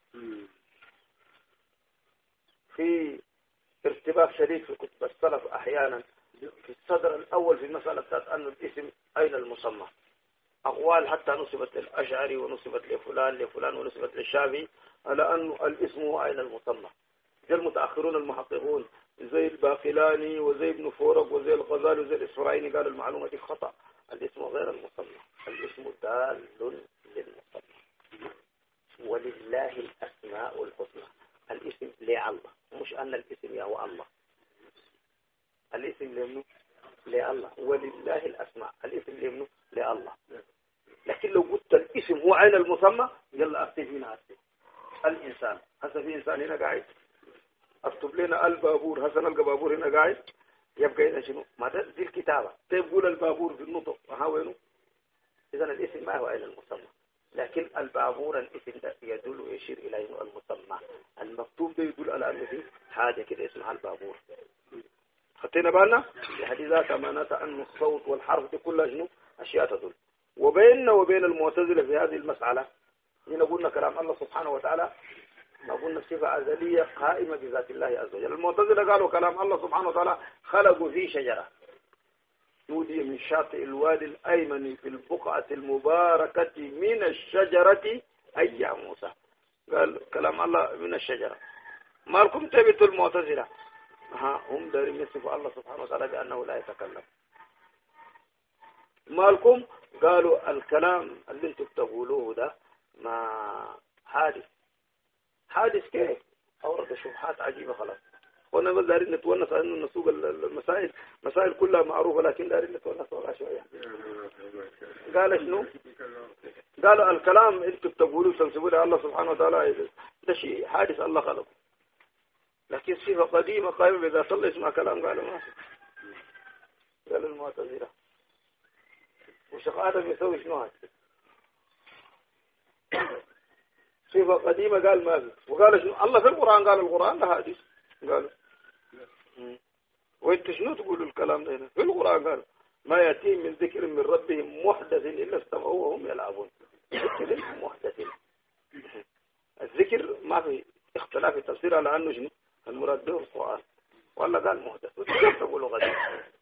Speaker 1: في ارتباك شديد في كتب السلف أحيانا في الصدر الأول في المسألة بتاعت أن الاسم أين المسمى. أقوال حتى نصبت للأشعري ونصبت لفلان لفلان ونصبت للشافعي على أن الاسم هو أين المسمى. زي المتأخرون المحققون زي الباقلاني وزي ابن فورق وزي الغزالي وزي الإسرائيلي قالوا المعلومة دي خطأ، الاسم غير المسمى، الاسم دال للمسمى. ولله الأسماء الحسنى، الاسم لله مش أن الاسم يا هو الله، الاسم لمنه لله، ولله الأسماء الاسم لمنه لله. لكن لو قلت الاسم هو عين المسمى يلا أكتب هنا أكتب الإنسان. هسه في إنسان هنا قاعد أكتب لنا البابور، هسه نلقى بابور هنا قاعد يبقى هنا شنو؟ ما ده دي الكتابة تقول البابور في النطق ها وينه؟ إذا الاسم ما هو عين المسمى، لكن البابور الاسم ده يدل ويشير إلى إنه المسمى، المكتوب ده يدل على أنه في حاجة كده اسمها البابور. خدتنا بالنا؟ هذه ذات معناتها أن الصوت والحرف دي كلها شنو؟ أشياء تدل. وبيننا وبين المعتزلة في هذه المسألة هنا قلنا كلام الله سبحانه وتعالى ما قلنا صفة أزلية قائمة بذات الله عز وجل. المعتزلة قالوا كلام الله سبحانه وتعالى خلقوا في شجرة نودي من شاطئ الوادي الأيمن في البقعة المباركة من الشجرة أي يا موسى. قال كلام الله من الشجرة. ما لكم تبتوا المعتزلة ها هم دارين يصفوا الله سبحانه وتعالى بأنه لا يتكلم. ما لكم قالوا الكلام اللي انتم بتقولوه ده ما حادث حادث كيف أورد شبهات عجيبة خلاص. وانا بس دارين نتونس انه نسوق المسائل مسائل كلها معروفة، لكن دارين نتونس ولا شوية. قال شنو؟ قالوا الكلام انتم بتقولوا تنسبوا له الله سبحانه وتعالى ده شيء حادث الله خلقه، لكن صفة قديمة قائمة إذا صلى يسمع كلام قالوا ما في. قالوا المعتزلة وشيخ آدم يسوي شنو هذا؟ صفة قديمة قال ما في، وقال شنو؟ الله في القرآن قال القرآن ده حادث. قالوا وانت شنو تقولوا الكلام ده هنا؟ في القرآن قال ما يأتيهم من ذكر من ربهم محدث إلا استمعوه وهم يلعبون. ذكر محدث، الذكر ما في اختلاف التفسير على أنه شنو المراد به القرآن، والله قال محدث وكيف تقولوا غير.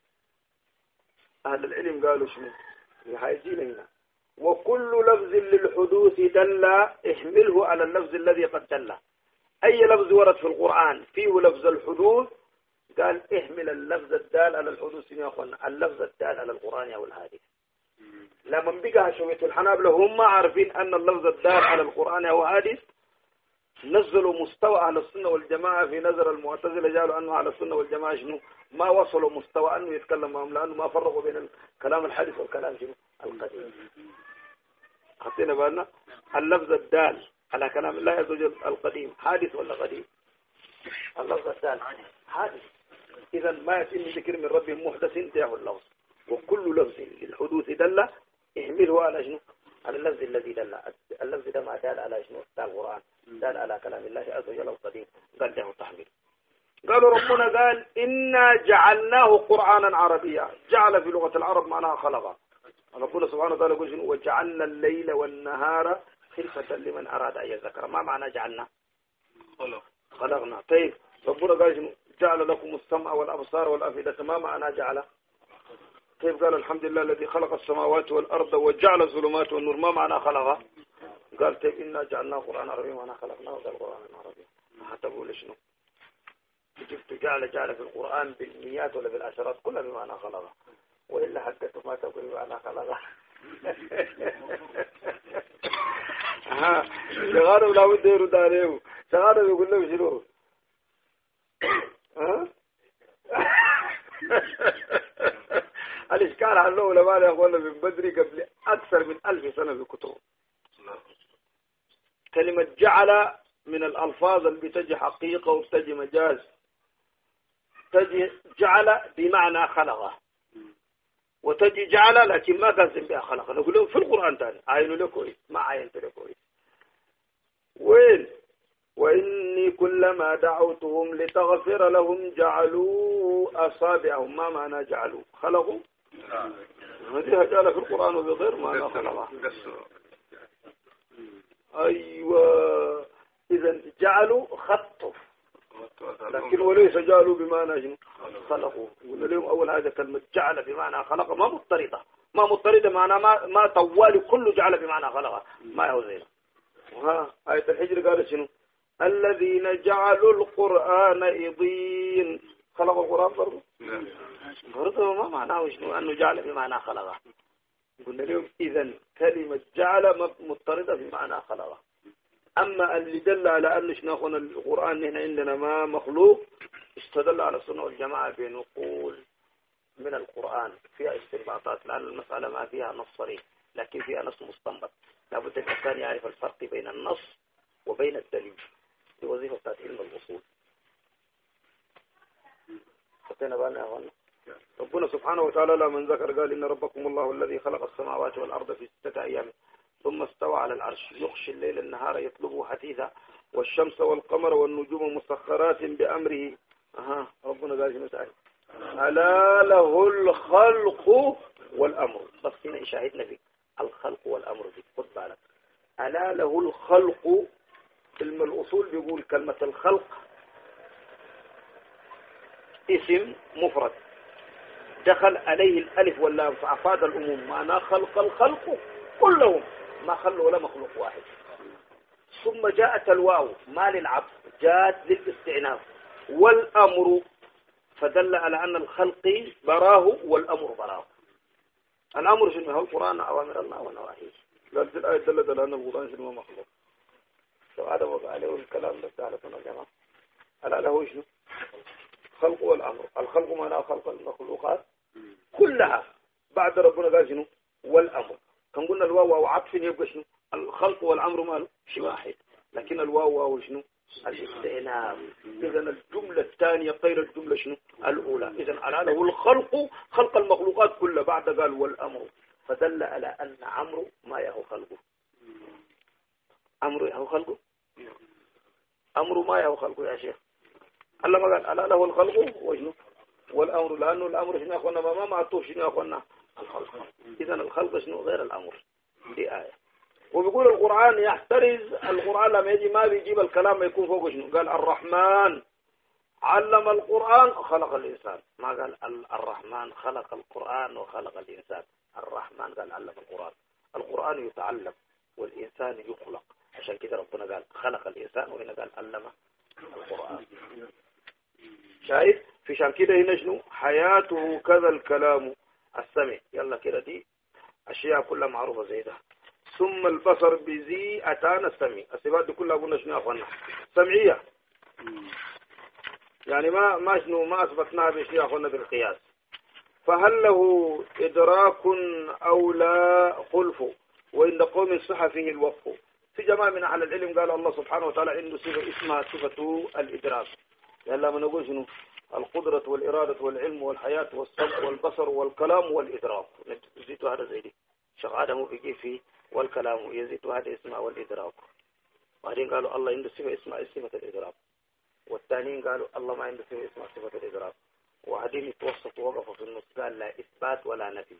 Speaker 1: أهل العلم قالوا شنو هيجينا هنا وكل لفظ للحدوث دل احمله على اللفظ الذي قد دل. أي لفظ ورد في القرآن فيه لفظ الحدوث قال احمل اللفظ الدال على الحدوث يا أخوانا، اللفظ الدال على القرآن أو الحديث. لما بقى شوية الحنابلة هم عارفين أن اللفظ الدال على القرآن أو الحديث، نزلوا مستوى أهل السنة والجماعة في نظر المعتزلة، قالوا أنه أهل السنة والجماعة شنو ما وصلوا مستوى أنه يتكلم معهم، لأنه ما فرقوا بين الكلام الحديث والكلام شنو القديم. حطينا بالنا اللفظ الدال على كلام الله عز وجل القديم حادث ولا قديم؟ اللفظ الدال حادث. إذا ما يتم ذكر من ربهم محدث انتهى اللفظ. وكل لفظ للحدوث دل احمله على شنو على اللفظ الذي دل. اللفظ ده ما دال على شنو دال القرآن، دال على كلام الله عز وجل القديم، قال له تحميل. قالوا ربنا قال إنا جعلناه قرآنا عربيا. جعل في لغة العرب معناها خلقه. ربنا سبحانه وتعالى يقول شنو وجعلنا الليل والنهار خلفة لمن أراد أن يذكر. ما معنى جعلنا؟ خلق خلقنا. طيب ربنا قال شنو جعل لكم السمع والأبصار والأفئدة. ما معنى جعل؟ طيب قال الحمد لله الذي خلق السماوات والأرض وجعل الظلمات والنور. ما معنى خلقه؟ قال طيب إنا جعلناه قرآن عربي. معنى خلقناه قال قرآن عربي. حتى بقول شنو جبت جعل جعل في القرآن بالمئات ولا بالعشرات كلها بمعنى خلقه، وإلا حقته ما تقول بمعنى خلقه. ها شغالوا لا بد يرد عليه، شغالوا يقول له شنو ها الإشكال عنه لما يقول من بدري قبل أكثر من ألف سنة في كتب. كلمة جعل من الألفاظ اللي بتجي حقيقة وبتجي مجاز. تجي جعل بمعنى خلقه، وتجي جعل لكن ما قصد بها خلقه. نقول لهم في القرآن تاني عينوا له كويس، ما عينت له كويس. وين وإني كلما دعوتهم لتغفر لهم جعلوا أصابعهم. ما معنى جعلوا؟ خلقوا. هذه جعل في القرآن وبغير معنى خلقه. أيوة إذا جعلوا خطوا، لكن وليس جعلوا بمعنى خلقوا. قلنا لهم أول حاجة كلمة جعل بمعنى خلق ما مضطردة، ما مضطردة معنى ما ما طوال كل جعل بمعنى خلق ما هو زينا. وها آية الحجر قال شنو الذين جعلوا القرآن عضين. خلقوا القرآن برضه برضه ما معناه شنو أنه جعل بمعنى خلقه. قلنا لهم إذا كلمة جعل مضطردة بمعنى خلقه. أما اللي دل على أن شنو القرآن هنا عندنا ما مخلوق استدل على السنة والجماعة بنقول من القرآن فيها استنباطات، لأن المسألة ما فيها نص صريح لكن فيها نص مستنبط. لابد الإنسان يعرف الفرق بين النص وبين الدليل. دي وظيفة بتاعت علم الأصول. خطينا بالنا هون. ربنا سبحانه وتعالى لمن ذكر قال إن ربكم الله الذي خلق السماوات والأرض في ستة أيام ثم استوى على العرش يغشي الليل النهار يطلبه حثيثا والشمس والقمر والنجوم مسخرات بأمره. أها ربنا قال شنو تعالى ألا له الخلق والأمر. بس هنا شاهدنا في الخلق والأمر في خد بالك. ألا له الخلق. علم الأصول بيقول كلمة الخلق اسم مفرد دخل عليه الألف واللام فأفاد الأموم. معناه خلق الخلق كلهم ما خلوا ولا مخلوق واحد. ثم جاءت الواو ما للعطف جاءت للاستعناف والأمر فدل على أن الخلق براه والأمر براه. الأمر شنو هو القرآن أوامر الله ونواهيه. قال في الآية دلت على أن القرآن شنو مخلوق. فهذا وقع عليه الكلام ده تعرفون يا جماعة. ألا له شنو؟ خلق والأمر. الخلق معناه خلق المخلوقات كلها. بعد ربنا قال شنو؟ والأمر. كان قلنا الواو واو عطف يبقى شنو؟ الخلق والأمر ماله شيء واحد. لكن الواو واو شنو؟ الاستئناف. إذا الجملة الثانية غير الجملة شنو؟ الأولى. إذا ألا له الخلق خلق المخلوقات كلها. بعد قال والأمر، فدل على أن عمرو ما يهو خلقه. أمر يهو خلقه؟ أمر ما يهو خلقه يا شيخ. الله ما قال ألا له الخلق وشنو؟ والأمر، لأنه الأمر شنو يا أخوانا؟ ما معطوف شنو يا أخوانا؟ الخلق. إذا الخلق شنو؟ غير الأمر. دي آية. وبيقول القرآن يحترز. القرآن لما يجي ما بيجيب الكلام ما يكون فوق شنو؟ قال الرحمن علم القرآن خلق الإنسان. ما قال الرحمن خلق القرآن وخلق الإنسان. الرحمن قال علم القرآن. القرآن يتعلم والإنسان يخلق. عشان كده ربنا قال خلق الإنسان، وهنا قال علم القرآن. شايف؟ في شان كده هنا شنو؟ حياته كذا الكلام السمع. يلا كده دي أشياء كلها معروفة زي ده. ثم البصر بزي أتانا السمع. الصفات دي كلها قلنا شنو يا أخوانا؟ سمعية. يعني ما ما شنو ما أثبتناها بشيء يا أخوانا بالقياس. فهل له إدراك أو لا خلف؟ وإن قوم صح فيه الوقف. في جماعة من أهل العلم قال الله سبحانه وتعالى عنده صفة اسمها صفة الإدراك. يعني لما نقول شنو؟ القدرة والإرادة والعلم والحياة والسمع والبصر والكلام والإدراك. يزيد هذا زي دي. شيخ آدم بيجي فيه والكلام يزيد هذا اسمه والإدراك. وبعدين قالوا الله عنده صفة اسمها صفة الإدراك. والثانيين قالوا الله ما عنده صفة اسمها صفة الإدراك. وبعدين يتوسطوا وقفوا في النص قال لا إثبات ولا نفي.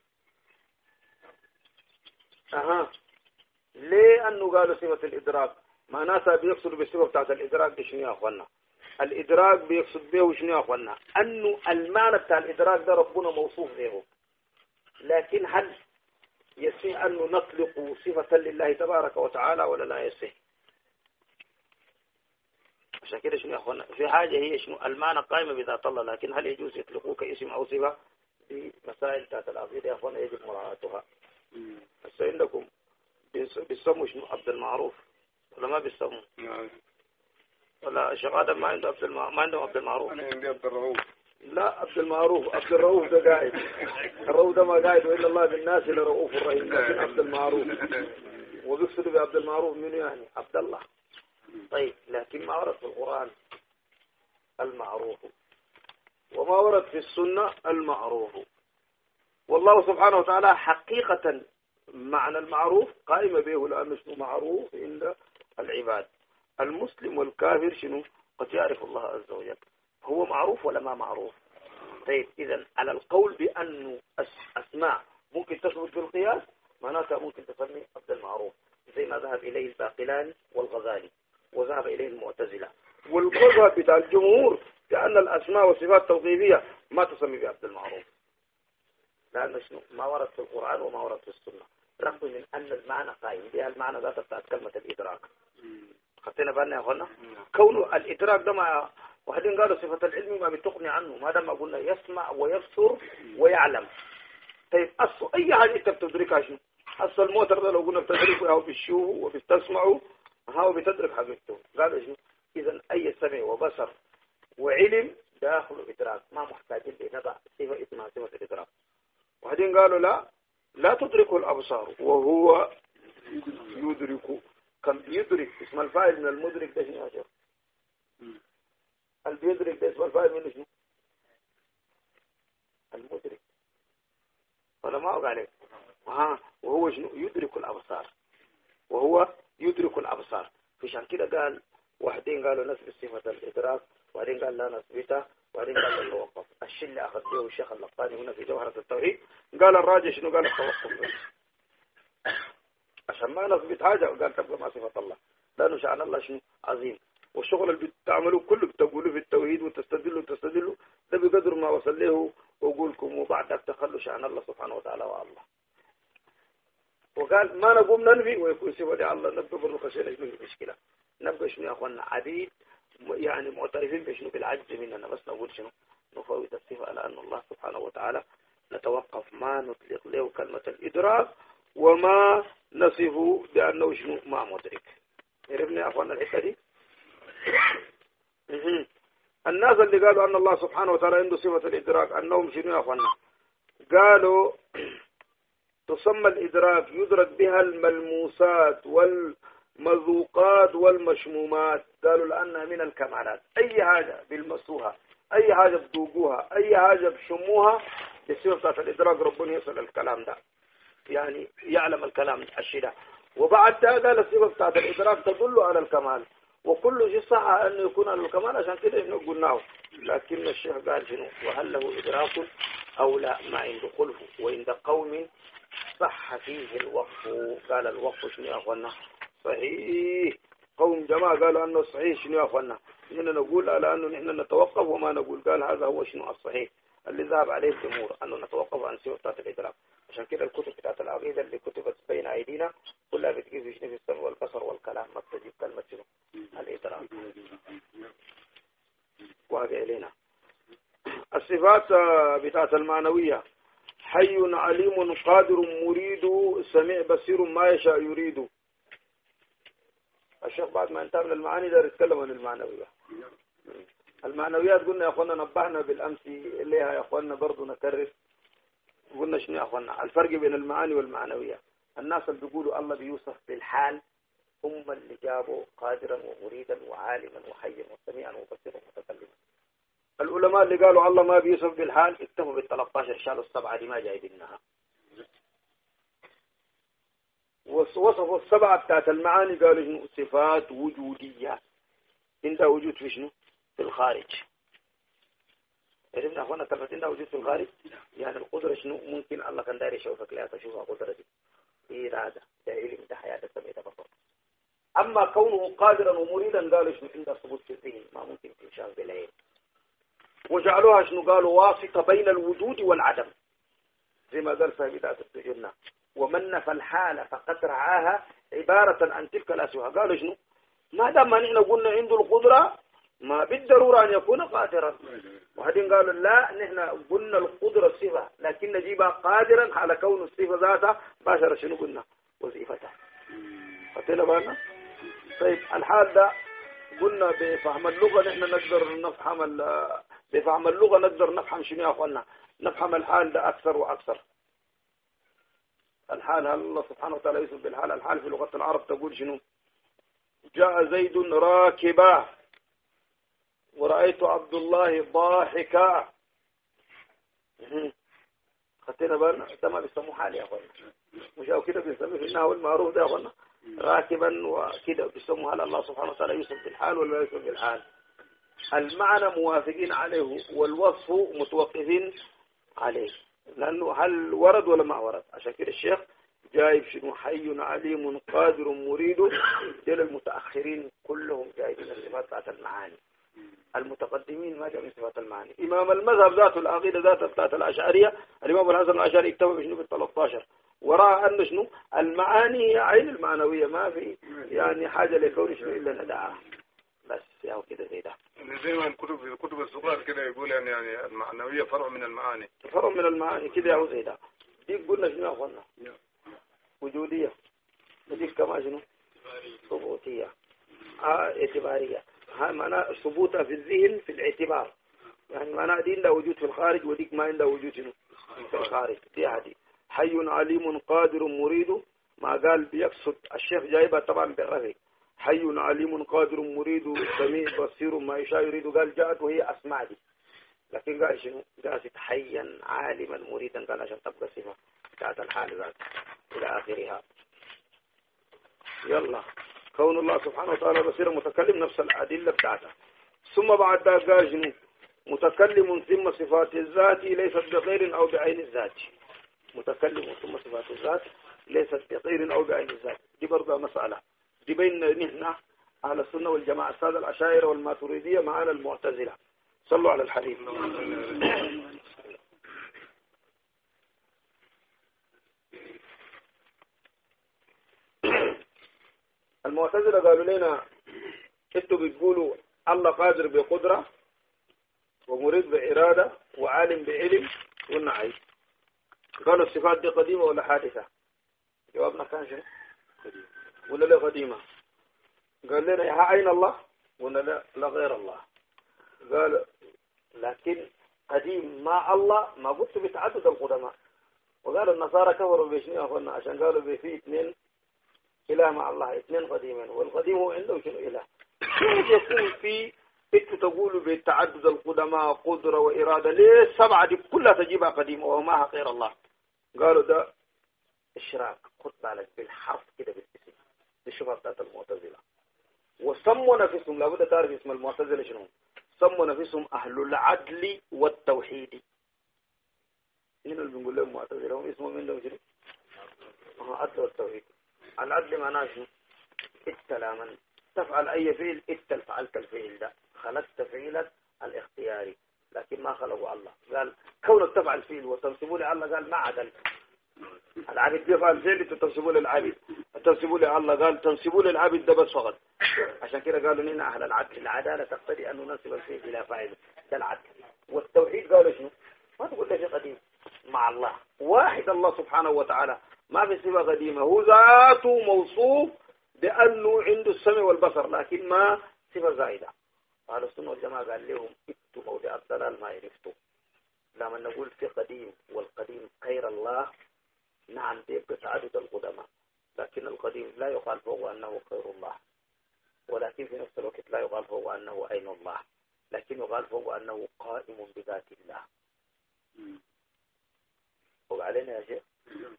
Speaker 1: أها. ليه أنه قالوا صفة الإدراك؟ معناتها بيقصدوا بالصفة بتاعت الإدراك دي شنو يا أخوانا؟ الإدراك بيقصد به شنو يا أخوانا؟ أنه المعنى بتاع الإدراك ده ربنا موصوف به. لكن هل يصح أنه نطلق صفة لله تبارك وتعالى ولا لا يصح؟ عشان كده شنو يا أخوانا؟ في حاجة هي شنو؟ المعنى قائمة بذات الله، لكن هل يجوز يطلقوه كاسم أو صفة؟ في مسائل بتاعت العقيدة يا أخوانا يجب مراعاتها. بس عندكم بيسموا شنو؟ عبد المعروف ولا ما بيسموا؟ ولا شغادة ما عنده عبد المعروف؟ ما عنده عبد المعروف.
Speaker 2: أنا عندي عبد الرؤوف.
Speaker 1: لا عبد المعروف. عبد الرؤوف ده قاعد. الرؤوف ده ما قاعد وإلا الله بالناس لرؤوف الرحيم. لكن عبد المعروف وبيقصد بعبد المعروف من يعني عبد الله. طيب لكن ما ورد في القرآن المعروف، وما ورد في السنة المعروف. والله سبحانه وتعالى حقيقة معنى المعروف قائمة به، لأنه شنو معروف عند العباد. المسلم والكافر شنو قد يعرف الله عز وجل. هو معروف ولا ما معروف؟ طيب إذن على القول بأنه أسماء ممكن تثبت بالقياس معناتها ممكن تسمي عبد المعروف، زي ما ذهب إليه الباقلاني والغزالي وذهب إليه المعتزلة. والمذهب بتاع الجمهور بأن الأسماء والصفات التوقيفية ما تسمي بعبد المعروف، لأن شنو ما ورد في القرآن وما ورد في السنة، رغم من أن المعنى قائم بها. المعنى ذات بتاعت كلمة الإدراك. خدتنا بالنا يا أخوانا؟ كون الإدراك ده ما وحدين قالوا صفة العلم ما بتقني عنه، ما دام قلنا يسمع ويبصر ويعلم. طيب أصل أي حاجة أنت بتدركها شنو؟ أصل الموتر ده لو قلنا بتدركه أو بتشوفه وبتسمعه هو بتدرك حقيقته. قالوا شنو؟ إذا أي سمع وبصر وعلم داخل إدراك، ما محتاجين لنضع صفة اسمها صفة الإدراك. وبعدين قالوا لا لا تدركه الأبصار وهو يدرك. كم يدرك اسم الفاعل من المدرك ده شنو يا شيخ؟ اللي بيدرك ده اسم الفاعل منه شنو؟ المدرك. ولا ما أقول عليك؟ ها وهو شنو؟ يدرك الأبصار وهو يدرك الأبصار. فعشان كده قال واحدين قالوا نثبت صفة الإدراك، وبعدين قال لا نثبتها، وبعدين قال لا نوقف. الشيء اللي أخذ به الشيخ اللقاني هنا في جوهرة التوحيد قال الراجح شنو؟ قال التوقف عشان ما نثبت حاجة، وقال تبقى مع صفة الله، لأنه شأن الله شنو؟ عظيم. والشغل اللي بتعملوه كله بتقولوا في التوحيد وتستدلوا وتستدلوا ده بقدر ما وصل له وقولكم، وبعدك تخلوا شأن الله سبحانه وتعالى والله. وقال ما نقوم ننفي ويكون صفة لله، نبقى بالرقشين شنو المشكلة؟ نبقى شنو يا أخوانا عبيد يعني معترفين بشنو؟ بالعجز مننا، بس نقول شنو؟ نفوت الصفة على أن الله سبحانه وتعالى، نتوقف ما نطلق له كلمة الإدراك وما نصفه بأنه شنو ما مدرك. عرفنا يا أخوانا الحتة دي؟ الناس اللي قالوا أن الله سبحانه وتعالى عنده صفة الإدراك أنهم شنو يا أخوانا؟ قالوا تسمى الإدراك يدرك بها الملموسات والمذوقات والمشمومات. قالوا لأنها من الكمالات، أي حاجة بيلمسوها، أي حاجة بتوقوها، أي حاجة بشموها، بالصفة بتاعت الإدراك ربنا يصل الكلام ده، يعني يعلم الكلام الشيء. وبعد ده قال الصفة بتاعت الإدراك تدل على الكمال، وكل شيء صح أنه يكون على الكمال، عشان كده إحنا قلناه. لكن الشيخ قال شنو؟ وهل له إدراك أو لا؟ ما عنده خلف. وعند قوم صح فيه الوقف. قال الوقف شنو يا أخوانا؟ صحيح. قوم جماعة قالوا أنه صحيح. شنو يا أخوانا؟ نحن نقول على أنه نحن نتوقف وما نقول. قال هذا هو شنو الصحيح اللي ذهب عليه الجمهور، أنه نتوقف عن صفة بتاعت الإدراك. عشان كده الكتب بتاعت العقيدة اللي كتبت بين أيدينا كلها بتجيب شنو في السمع والبصر والكلام، ما بتجيب كلمة شنو الإدراك. واقع إلينا الصفات بتاعت المعنوية: حي عليم قادر مريد سميع بصير ما يشاء يريد. الشيخ بعد ما انتهى من المعاني ده يتكلم عن المعنوية. المعنويات قلنا يا أخوانا نبهنا بالأمس إليها يا أخوانا، برضو نكرر. قلنا شنو يا أخوانا الفرق بين المعاني والمعنوية؟ الناس اللي بيقولوا الله بيوصف بالحال هم اللي جابوا قادرا ومريدا وعالما وحيا وسميعا وبصيرا ومتكلما. العلماء اللي قالوا الله ما بيوصف بالحال اكتفوا بال ثلاثة عشر، شالوا السبعة دي ما جايبينها. وصفوا السبعة بتاعت المعاني قالوا شنو؟ صفات وجودية، عندها وجود في شنو؟ في الخارج. عرفنا أخوانا كلمة عندها وجود في الخارج؟ يعني القدرة شنو؟ ممكن الله كان داير يشوفك لا تشوفها قدرة دي، إرادة، ده علم، ده حياة، ده سمع، ده بصر. أما كونه قادرا ومريدا قالوا شنو؟ عندها ثبوت في الذهن، ما ممكن تنشاف بالعين. وجعلوها شنو؟ قالوا واسطة بين الوجود والعدم، زي ما قال صاحب بداية السجنة: ومن نفى الحالة فقد رعاها عبارة عن تلك الأسوأ. قالوا شنو؟ ما دام ما نحن قلنا عنده القدرة ما بالضرورة أن يكون قادرا. وهذين قالوا لا، نحن قلنا القدرة صفة لكن نجيبها قادرا على كون الصفة ذاتها باشر. شنو قلنا؟ وظيفتها. فتلا بالنا. طيب الحال ده قلنا بفهم اللغة نحن نقدر نفهم بفهم اللغة نقدر نفهم شنو يا أخوانا؟ نفهم الحال ده أكثر وأكثر. الحال هل الله سبحانه وتعالى يوصف بالحال؟ الحال في لغة العرب تقول شنو؟ جاء زيد راكبا ورأيت عبد الله ضاحكا. خدتنا بالنا؟ ده ما بيسموه حال يا أخوانا، مش أو كده بيسموه في النحو المعروف ده يا أخوانا راكبا وكده بيسموه. هل الله سبحانه وتعالى يوصف بالحال ولا لا يوصف بالحال؟ المعنى موافقين عليه والوصف متوقفين عليه، لأنه هل ورد ولا ما ورد. عشان كده الشيخ جايب شنو؟ حي عليم قادر مريد. دول المتأخرين كلهم جايبين الصفات بتاعت المعاني، المتقدمين ما جاء من صفات المعاني. إمام المذهب ذاته العقيدة ذاته بتاعت الأشعرية الإمام الحسن الأشعري اكتبه بشنو؟ بال ثلاثة عشر، ورأى أن شنو؟ المعاني هي عين المعنوية، ما في يعني حاجة لكون شنو إلا ندعها بس يا كده زي ده.
Speaker 2: زي ما الكتب في الكتب الصغار كده يقول يعني يعني المعنوية فرع من المعاني،
Speaker 1: فرع من المعاني كده يا زي ده. دي قلنا شنو يا أخوانا؟ وجودية. وديك كما شنو؟ ثبوتية، آه اعتبارية. ها معناه ثبوتها في الذهن في الاعتبار، يعني معناه دي عنده وجود في الخارج وديك ما عنده وجود شنو؟ في الخارج. دي هذه حي عليم قادر مريد. ما قال بيقصد الشيخ جايبها طبعا بالرفع: حي عليم قادر مريد سميع بصير ما يشاء يريد. قال جاءت وهي أسماء دي، لكن قال شنو؟ جاءت حيا عالما مريدا، قال عشان تبقى صفة بتاعت الحال ذات إلى آخرها. يلا كون الله سبحانه وتعالى بصير متكلم نفس الأدلة بتاعتها. ثم بعد ذلك قال شنو؟ متكلم ثم صفات الذات ليست بغير أو بعين الذات. متكلم ثم صفات الذات ليست بغير أو بعين الذات. دي برضه مسألة دي بين نحن أهل السنة والجماعة السادة الأشاعرة والماتريدية معنا المعتزلة. صلوا على الحبيب. المعتزلة قالوا لنا انتوا بتقولوا الله قادر بقدرة ومريد بإرادة وعالم بعلم والنعي. قالوا الصفات دي قديمة ولا حادثة؟ جوابنا كان شنو؟ ولا لا قديمة؟ قال لنا يا أين الله؟ ولا لا لا غير الله. قال لكن قديم مع الله ما قلت بتعدد القدماء. وقال النصارى كفروا بشنو يا أخوانا عشان قالوا بفي اثنين إله مع الله، اثنين قديمين، والقديم هو عنده شنو إله. كيف يكون في انتوا تقولوا بتعدد القدماء قدرة وإرادة؟ ليه السبعة دي كلها تجيبها قديمة وماها غير الله؟ قالوا ده إشراك. خد بالك بالحرف كده بالاسم. دي شبهة بتاعت المعتزلة. وسموا نفسهم، لابد تعرف اسم المعتزلة شنو. سموا نفسهم أهل العدل والتوحيد. هنا اللي بنقول لهم معتزلة هم اسمهم عندهم شنو؟ العدل والتوحيد. العدل معناه شنو؟ التلاما تفعل أي فعل إنت فعلت الفعل ده، خلقت فعلك الاختياري، لكن ما خلقوا الله. قال كونك تفعل فعل وتنسبوا لي الله، قال ما عدل. العبد يفعل فعل تنسبوا للعبد، تنسبوا لي الله، قال تنسبوا للعبد ده بس فقط. عشان كده قالوا هنا أهل العدل. العدالة تقتضي أن ننسب الفعل إلى فاعله، ده العدل. والتوحيد قالوا شنو؟ ما تقول لي شيء قديم مع الله، واحد الله سبحانه وتعالى، ما في صفة قديمة، هو ذاته موصوف بأنه عنده السمع والبصر، لكن ما صفة زائدة. أهل السنة والجماعة قال لهم اتوا موضع الضلال ما عرفتوا. لما نقول في قديم والقديم غير الله، نعم بيبقى تعدد القدماء، لكن القديم لا يقال فوق أنه خير الله، ولكن في نفس الوقت لا يقال فوق أنه عين الله، لكن يقال فوق أنه قائم بذات الله. فوق علينا يا شيخ.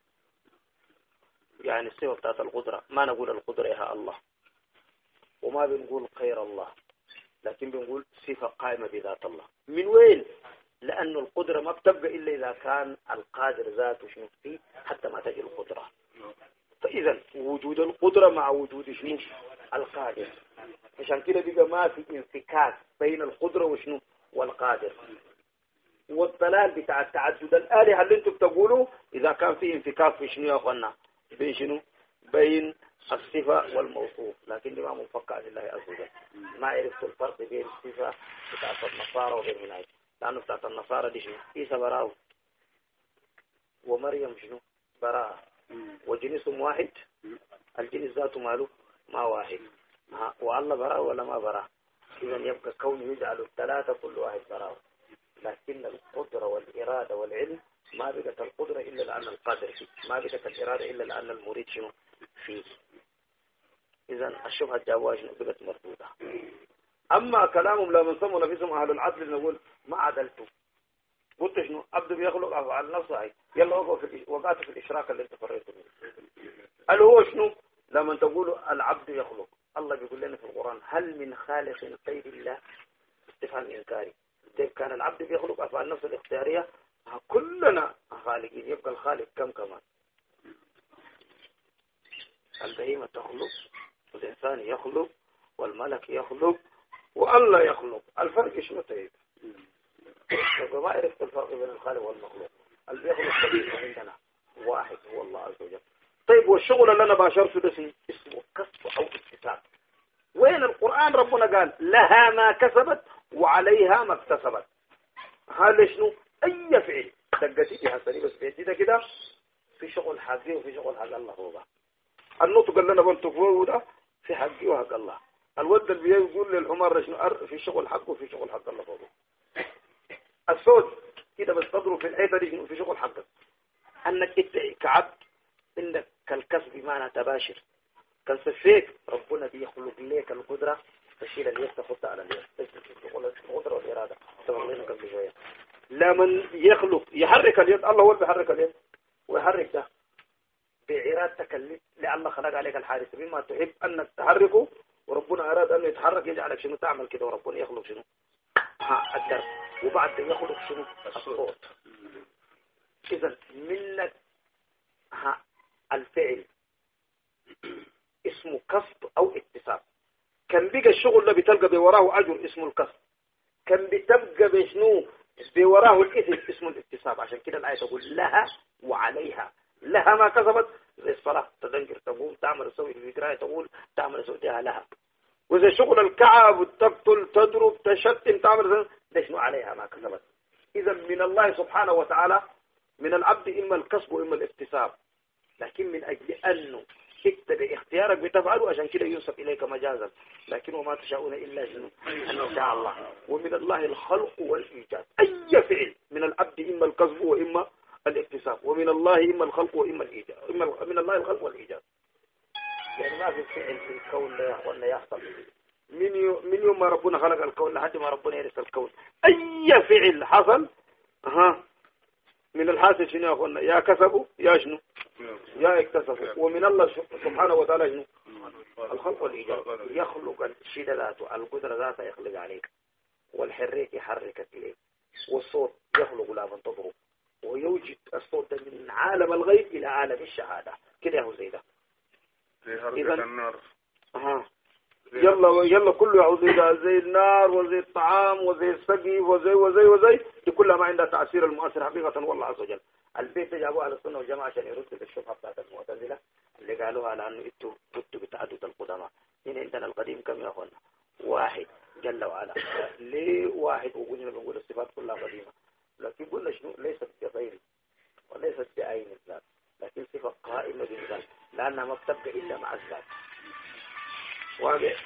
Speaker 1: يعني الصفة بتاعت القدرة ما نقول القدرة يا الله، وما بنقول خير الله، لكن بنقول صفة قائمة بذات الله. من وين؟ لأن القدرة ما بتبقى إلا إذا كان القادر ذاته شنو فيه حتى ما تجي القدرة. فإذا وجود القدرة مع وجود شنو القادر، عشان كده بيبقى ما في انفكاك بين القدرة وشنو والقادر. والضلال بتاع التعدد الآلهة اللي انتم بتقولوا إذا كان في انفكاك في شنو يا أخوانا بين شنو بين الصفة والموصوف، لكن ما منفكة لله عز وجل. ما عرفت الفرق بين الصفة بتاعت النصارى وبين هناك، لأنه بتاعت النصارى دي شنو عيسى براء ومريم شنو براء وجنسهم واحد، الجنس ذاته ماله ما واحد، والله براء ولا ما براء. إذا يبقى كون يجعل الثلاثة كل واحد براء، لكن القدرة والإرادة والعلم ما بقت القدرة إلا لأن القادر فيه، ما بقت الإرادة إلا لأن المريد شنو فيه. إذا الشبهة الجواز بقت مردودة. أما كلامهم لما سموا نفسهم أهل العدل نقول ما عدلتوا. قلت شنو عبد بيخلق أفعال نفسه، يلا وقعت في الإشراك اللي انت فريته منه. قال هو شنو لما تقولوا العبد يخلق، الله بيقول لنا في القرآن هل من خالق غير الله؟ استفهام إنكاري. طيب كان العبد بيخلق أفعال نفسه الاختيارية، كلنا خالقين، يبقى الخالق كم كمان؟ البهيمة تخلق، والإنسان يخلق، والملك يخلق، والله يخلق. الفرق شنو طيب؟ ما عرفت الفرق بين الخالق والمخلوق. اللي يخلق عندنا واحد هو الله عز وجل. طيب والشغل اللي أنا باشرته ده اسمه كسب أو اكتساب. وين القرآن ربنا قال لها ما كسبت وعليها ما اكتسبت؟ هذا شنو؟ أي فعل دقتي دي حسني بس بيدي ده كده في شغل حقي وفي شغل حق الله. هو النطق اللي أنا قلته فوق ده في حقي وحق الله. الود اللي بيقول للحمار شنو في شغل حقه وفي شغل حق الله فوق. الصوت كده بس تضرب في الحيطة دي في شغل حقك. أنك إنت كعبد إنك كالكسب بمعنى تباشر كالسفيك، ربنا بيخلق لك القدرة تشيل اليد تحطها على اليد، القدرة والإرادة تمرينك قبل شوية. لمن يخلق يحرك اليد، الله هو اللي بيحرك اليد ويحرك ده بإرادتك اللي الله خلق عليك الحارس بما تحب أنك تحركه، وربنا أراد أنه يتحرك يجعلك شنو تعمل كده، وربنا يخلق شنو ها الدرب، وبعد يخلق شنو الصوت. إذا منك ها الفعل اسمه كسب أو اكتساب. كان بيجي الشغل اللي بتلقى بوراه أجر اسمه الكسب، كان بتبقى بشنو بوراه الإثم اسمه الاكتساب. عشان كده الآية تقول لها وعليها، لها ما كسبت زي الصلاة تذكر تقول تعمل تسوي في القراءة تقول تعمل تسويها لها، وإذا شغل الكعب تقتل تضرب تشتم تعمل ده شنو عليها ما كسبت. إذا من الله سبحانه وتعالى من العبد إما الكسب وإما الاكتساب، لكن من أجل أنه اتبع اختيارك بتفعله عشان كده ينسب إليك مجازا. لكن وما تشاءون إلا شنو أن شاء الله. ومن الله الخلق والإيجاد، أي فعل من العبد إما الكسب وإما الاكتساب، ومن الله إما الخلق وإما الإيجاد، إما من الله الخلق والإيجاد. يعني ما في فعل في الكون لا يحصل يحصل من يوم من يوم ما ربنا خلق الكون لحد ما ربنا يرث الكون، أي فعل حصل ها من الحاسب شنو يا أخوانا؟ يا كسبوا يا شنو يا اكتسبوا. ومن الله سبحانه وتعالى شنو الخلق والإيجاد. يخلق الشيء ذاته، القدرة ذاتها يخلق عليك، والحريك يحركك إليك، والصوت يخلق لا من تضرب، ويوجد الصوت من عالم الغيب إلى عالم الشهادة كده هو زي ده.
Speaker 2: إذا النار
Speaker 1: ها يلا يلا كله يعود زي النار وزي الطعام وزي السقي وزي وزي وزي دي كلها ما عندها تأثير المؤثر حقيقة. والله عز وجل البيت جابوه على السنة والجماعة عشان يردوا الشبهة بتاعت المعتزلة اللي قالوها على أنه انتوا كنتوا بتعدد القدماء. هنا عندنا القديم كم يا أخوانا؟ واحد جل وعلا. ليه واحد؟ وقلنا بنقول الصفات كلها قديمة، لكن قلنا شنو ليست بغير وليست بعين الذات، لكن صفة قائمة بالذات لأنها ما بتبقى إلا مع الذات. واضح؟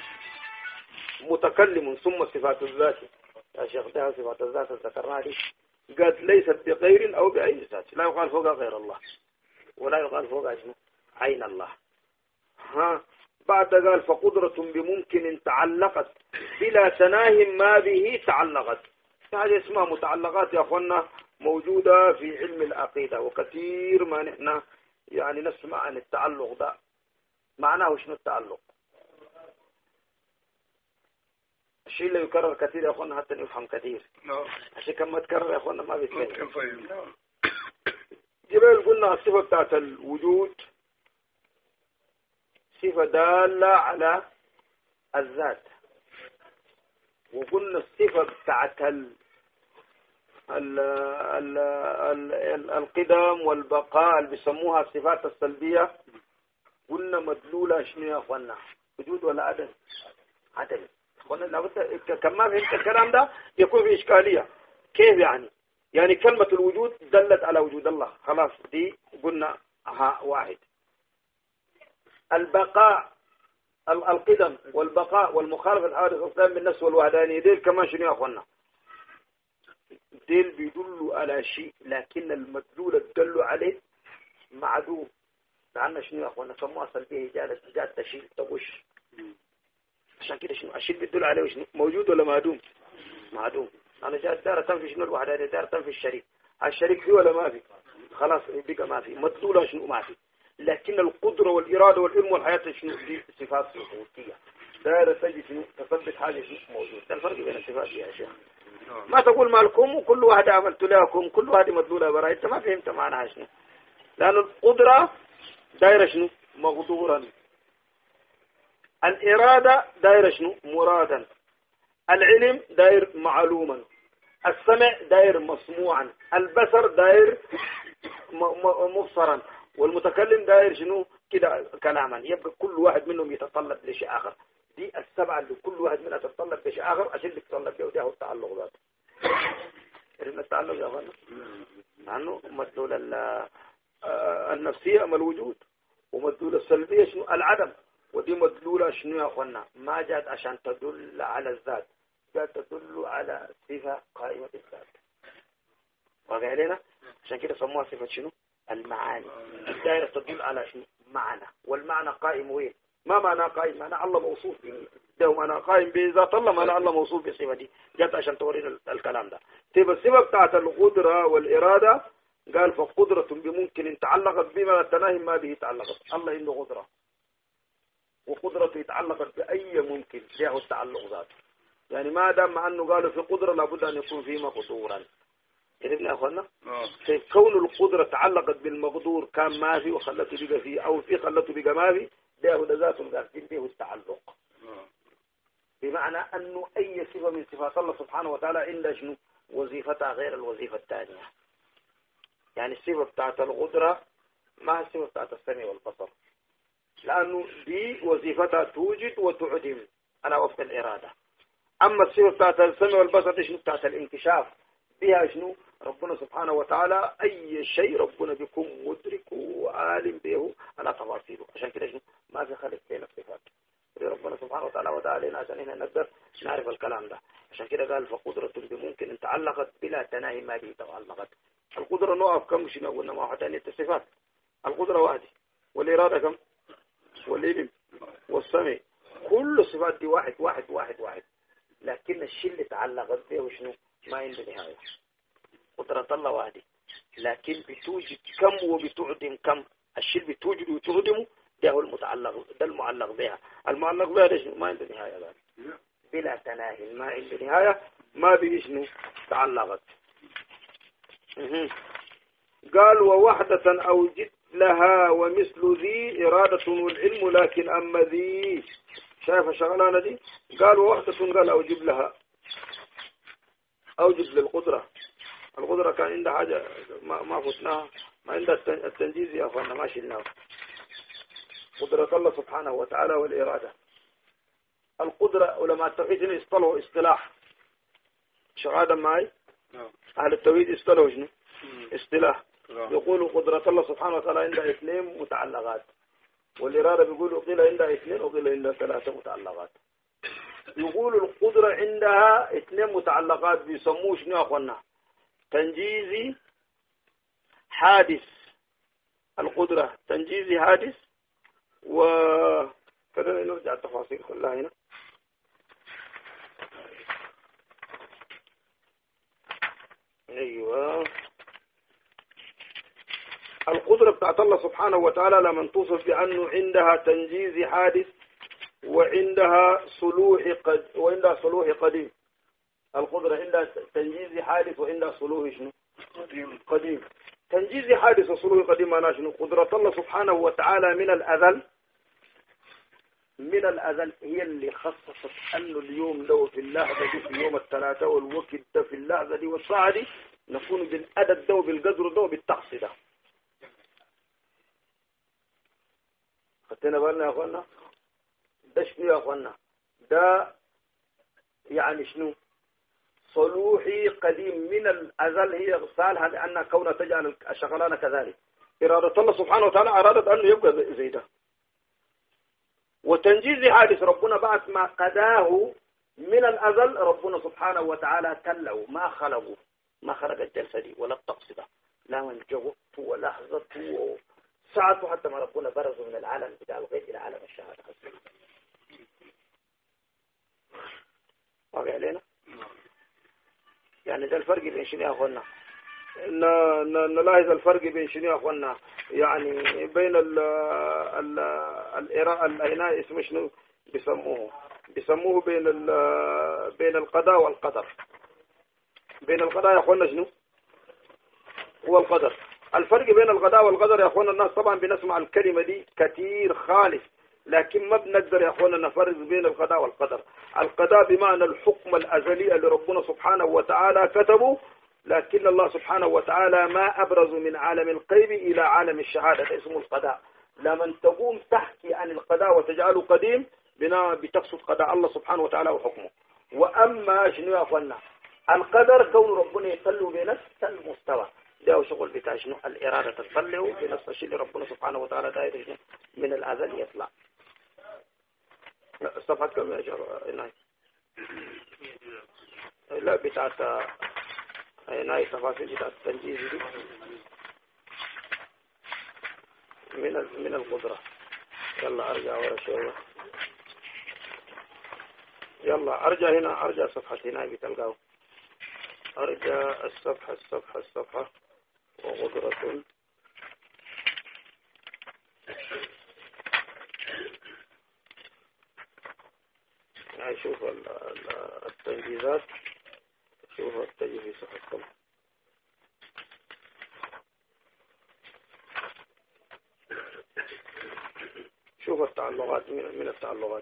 Speaker 1: متكلم ثم صفات الذات يا شيخ ده صفات الذات ذكرناها دي قالت ليست بغير أو بعين الذات، لا يقال فوق غير الله ولا يقال فوق اسمه عين الله. ها بعد قال فقدرة بممكن تعلقت بلا تناه ما به تعلقت. هذه اسمها متعلقات يا أخوانا، موجودة في علم العقيدة، وكثير ما نحن يعني نسمع عن التعلق ده. معناه شنو التعلق؟ الشيء اللي يكرر كثير يا أخوانا حتى نفهم كثير. عشان كم تكرر يا أخوانا ما بيتكلم. جبال قلنا الصفة بتاعت الوجود صفة دالة على الذات، وقلنا الصفة بتاعت ال ال ال ال القدم والبقاء اللي بيسموها الصفات السلبية قلنا مدلولة شنو يا أخوانا؟ وجود ولا عدم؟ عدم. أخوانا لابد كما فهمت الكلام ده يكون في إشكالية. كيف يعني؟ يعني كلمة الوجود دلت على وجود الله، خلاص دي قلنا ها واحد. البقاء القدم والبقاء والمخالفة الحوادث الإسلام بالنفس والوحدانية ديل كمان شنو يا أخوانا؟ ديل بيدلوا على شيء، لكن المدلول الدل عليه معدوم. لأن شنو يا أخوانا سموها سلبية جالت جات تشيل تغش. عشان كده شنو الشيء بيدل عليه وشنو موجود ولا معدوم؟ معدوم. أنا جات دارة تنفي شنو الوحدانية، دارة تنفي الشريك. الشريك فيه ولا ما فيه؟ خلاص بقى ما فيه، مدلولة شنو ما فيه. لكن القدرة والإرادة والعلم والحياة شنو دي صفات ثبوتية. دائرة تجي شنو تثبت حاجة شنو موجود. ده الفرق بين الصفات يا شيخ. ما تقول مالكم وكل واحد عملت لكم كل واحد مدلولة براء، انت ما فهمت معناها شنو. لأن القدرة دائرة شنو مقدورا، الإرادة دائرة شنو مرادا، العلم دائر معلوما، السمع دائر مسموعا، البصر دائر مبصرا، والمتكلم داير شنو كده كلاما. يبقى كل واحد منهم يتطلب لشيء آخر. دي السبعة اللي كل واحد منها تتطلب لشيء آخر عشان اللي تتطلب له ده هو التعلق ذاته. إذن التعلق يا أخوانا عنه مدلول النفسية أما الوجود، ومدلول السلبية شنو العدم. ودي مدلولة شنو يا أخوانا ما جات عشان تدل على الذات، جات تدل على صفة قائمة بالذات. واضح علينا؟ عشان كده سموها صفة شنو المعاني. الدائرة تدل على شنو معنى، والمعنى قائم وين؟ ما معنى قائم؟ معنى الله موصوف به، ده معنى قائم بذات الله، معنى الله موصوف بصفة دي. جات عشان تورينا الكلام ده. تبقى الصفة بتاعت القدرة والإرادة قال فقدرة بممكن تعلقت بما تناهي ما به تعلقت. الله عنده قدرة، وقدرته تعلقت بأي ممكن له التعلق ذاته. يعني ما دام مع أنه قالوا في قدرة لابد أن يكون فيه مقدورا. عرفنا يا أخوانا؟ في كون القدرة تعلقت بالمقدور كان ما في وخلته بقى فيه، أو في خلته بقى ما في، ده ذاته القاسم به التعلق. بمعنى أنه أي صفة من صفات الله سبحانه وتعالى عندها شنو وظيفتها غير الوظيفة الثانية. يعني الصفة بتاعت القدرة ما الصفة بتاعت السمع والبصر، لأنه دي وظيفتها توجد وتعدم على وفق الإرادة. أما الصفة بتاعت السمع والبصر دي شنو بتاعت بها شنو ربنا سبحانه وتعالى أي شيء ربنا بيكون مدرك وعالم به على تفاصيله. عشان كده شنو ما في خلق بين الصفات. ربنا سبحانه وتعالى ودعا علينا عشان هنا نقدر نعرف الكلام ده. عشان كده قال فقدرة ممكن ان تعلقت بلا تناهي ما به تعلقت. القدرة نوع كم شنو قلنا ما واحد ثاني الصفات. القدرة واحدة والإرادة كم والعلم والسمع كل الصفات دي واحد واحد واحد واحد. لكن الشيء اللي تعلقت به شنو ما عنده نهاية. قدرة الله واحدة لكن بتوجد كم وبتعدم كم. الشيء اللي بتوجد وتعدمه ده هو المتعلق ده المعلق بها. المعلق بها ده شنو ما عنده نهاية بقى. بلا تناهي ما عنده نهاية ما به شنو تعلقت. قال ووحدة أوجد لها ومثل ذي إرادة والعلم لكن أما ذي شايف شغلانة دي. قال ووحدة قال أوجب لها أوجب للقدرة. القدرة كان عندها حاجة ما ما فتناها ما عندها التنجيز يا أخوانا ما شلناها. قدرة الله سبحانه وتعالى والإرادة. القدرة علماء التوحيد اصطلحوا اصطلاح شغادا معي. أهل التوحيد اصطلحوا شنو اصطلاح. يقولوا قدرة الله سبحانه وتعالى عندها اثنين متعلقات والإرادة بيقولوا قيل عندها اثنين وقيل عندها ثلاثة متعلقات. يقولوا القدرة عندها اثنين متعلقات بيسموه شنو يا أخوانا تنجيزي حادث. القدرة تنجيزي حادث وكذا نرجع التفاصيل كلها هنا. أيوة القدرة بتاعت الله سبحانه وتعالى لمن توصف بأنه عندها تنجيز حادث وعندها صلوح قد وعندها صلوح قديم. القدرة عندها تنجيز حادث وعندها صلوح شنو قديم. قديم تنجيز حادث وصلوح قديم معناه شنو. قدرة الله سبحانه وتعالى من الأزل من الأزل هي اللي خصصت أنه اليوم لو في اللحظة دي في يوم الثلاثاء والوقت ده في اللحظة دي والساعة دي نكون بالأدب ده وبالقدر ده وبالتقص ده. خدتنا بالنا يا أخوانا ده شنو يا أخوانا ده يعني شنو صلوحي قديم من الأزل. هي صالحة لأن كونها تجعل الشغلانة كذلك. إرادة الله سبحانه وتعالى أرادت أنه يبقى زي ده. وتنجيز حادث ربنا بعد ما قداه من الأزل ربنا سبحانه وتعالى تلو ما خلقه ما خلق الجلسة ولا التقصد لا من جوته ولحظته ساعته حتى ما ربنا برزوا من العالم بتاع الغيب إلى عالم الشهادة. واقع علينا يعني ده الفرق بين شنو يا أخوانا. نلاحظ الفرق بين شنو يا أخوانا يعني بين ال ال الإراء العناية اسمه شنو بيسموه بيسموه بين بين القضاء والقدر. بين القضاء يا أخوانا شنو هو القدر. الفرق بين القضاء والقدر يا أخوانا الناس طبعا بنسمع الكلمة دي كثير خالص لكن ما بنقدر يا أخوانا نفرق بين القضاء والقدر. القضاء بمعنى الحكم الأزلي اللي ربنا سبحانه وتعالى كتبه لكن الله سبحانه وتعالى ما أبرز من عالم الغيب إلى عالم الشهادة ده اسمه القضاء. لمن تقوم تحكي عن القضاء وتجعله قديم بناء بتقصد قضاء الله سبحانه وتعالى وحكمه. وأما شنو يا أخوانا القدر كون ربنا يصلوا بنفس المستوى ده شغل بتاع شنو الإرادة تصلوا بنفس الشيء اللي ربنا سبحانه وتعالى داير من الأزل يطلع. صفحة كم يا جماعة لا بتاعت هاي تفاصيل بتاعت التنجيز دي من من القدرة. يلا أرجع ورا شوية. يلا أرجع هنا أرجع صفحة هنا بتلقاه. أرجع الصفحة الصفحة الصفحة وقدرة يعني شوف التنجيزات شوف التجي في صفحة كم. شوف التعلقات من, من التعلقات.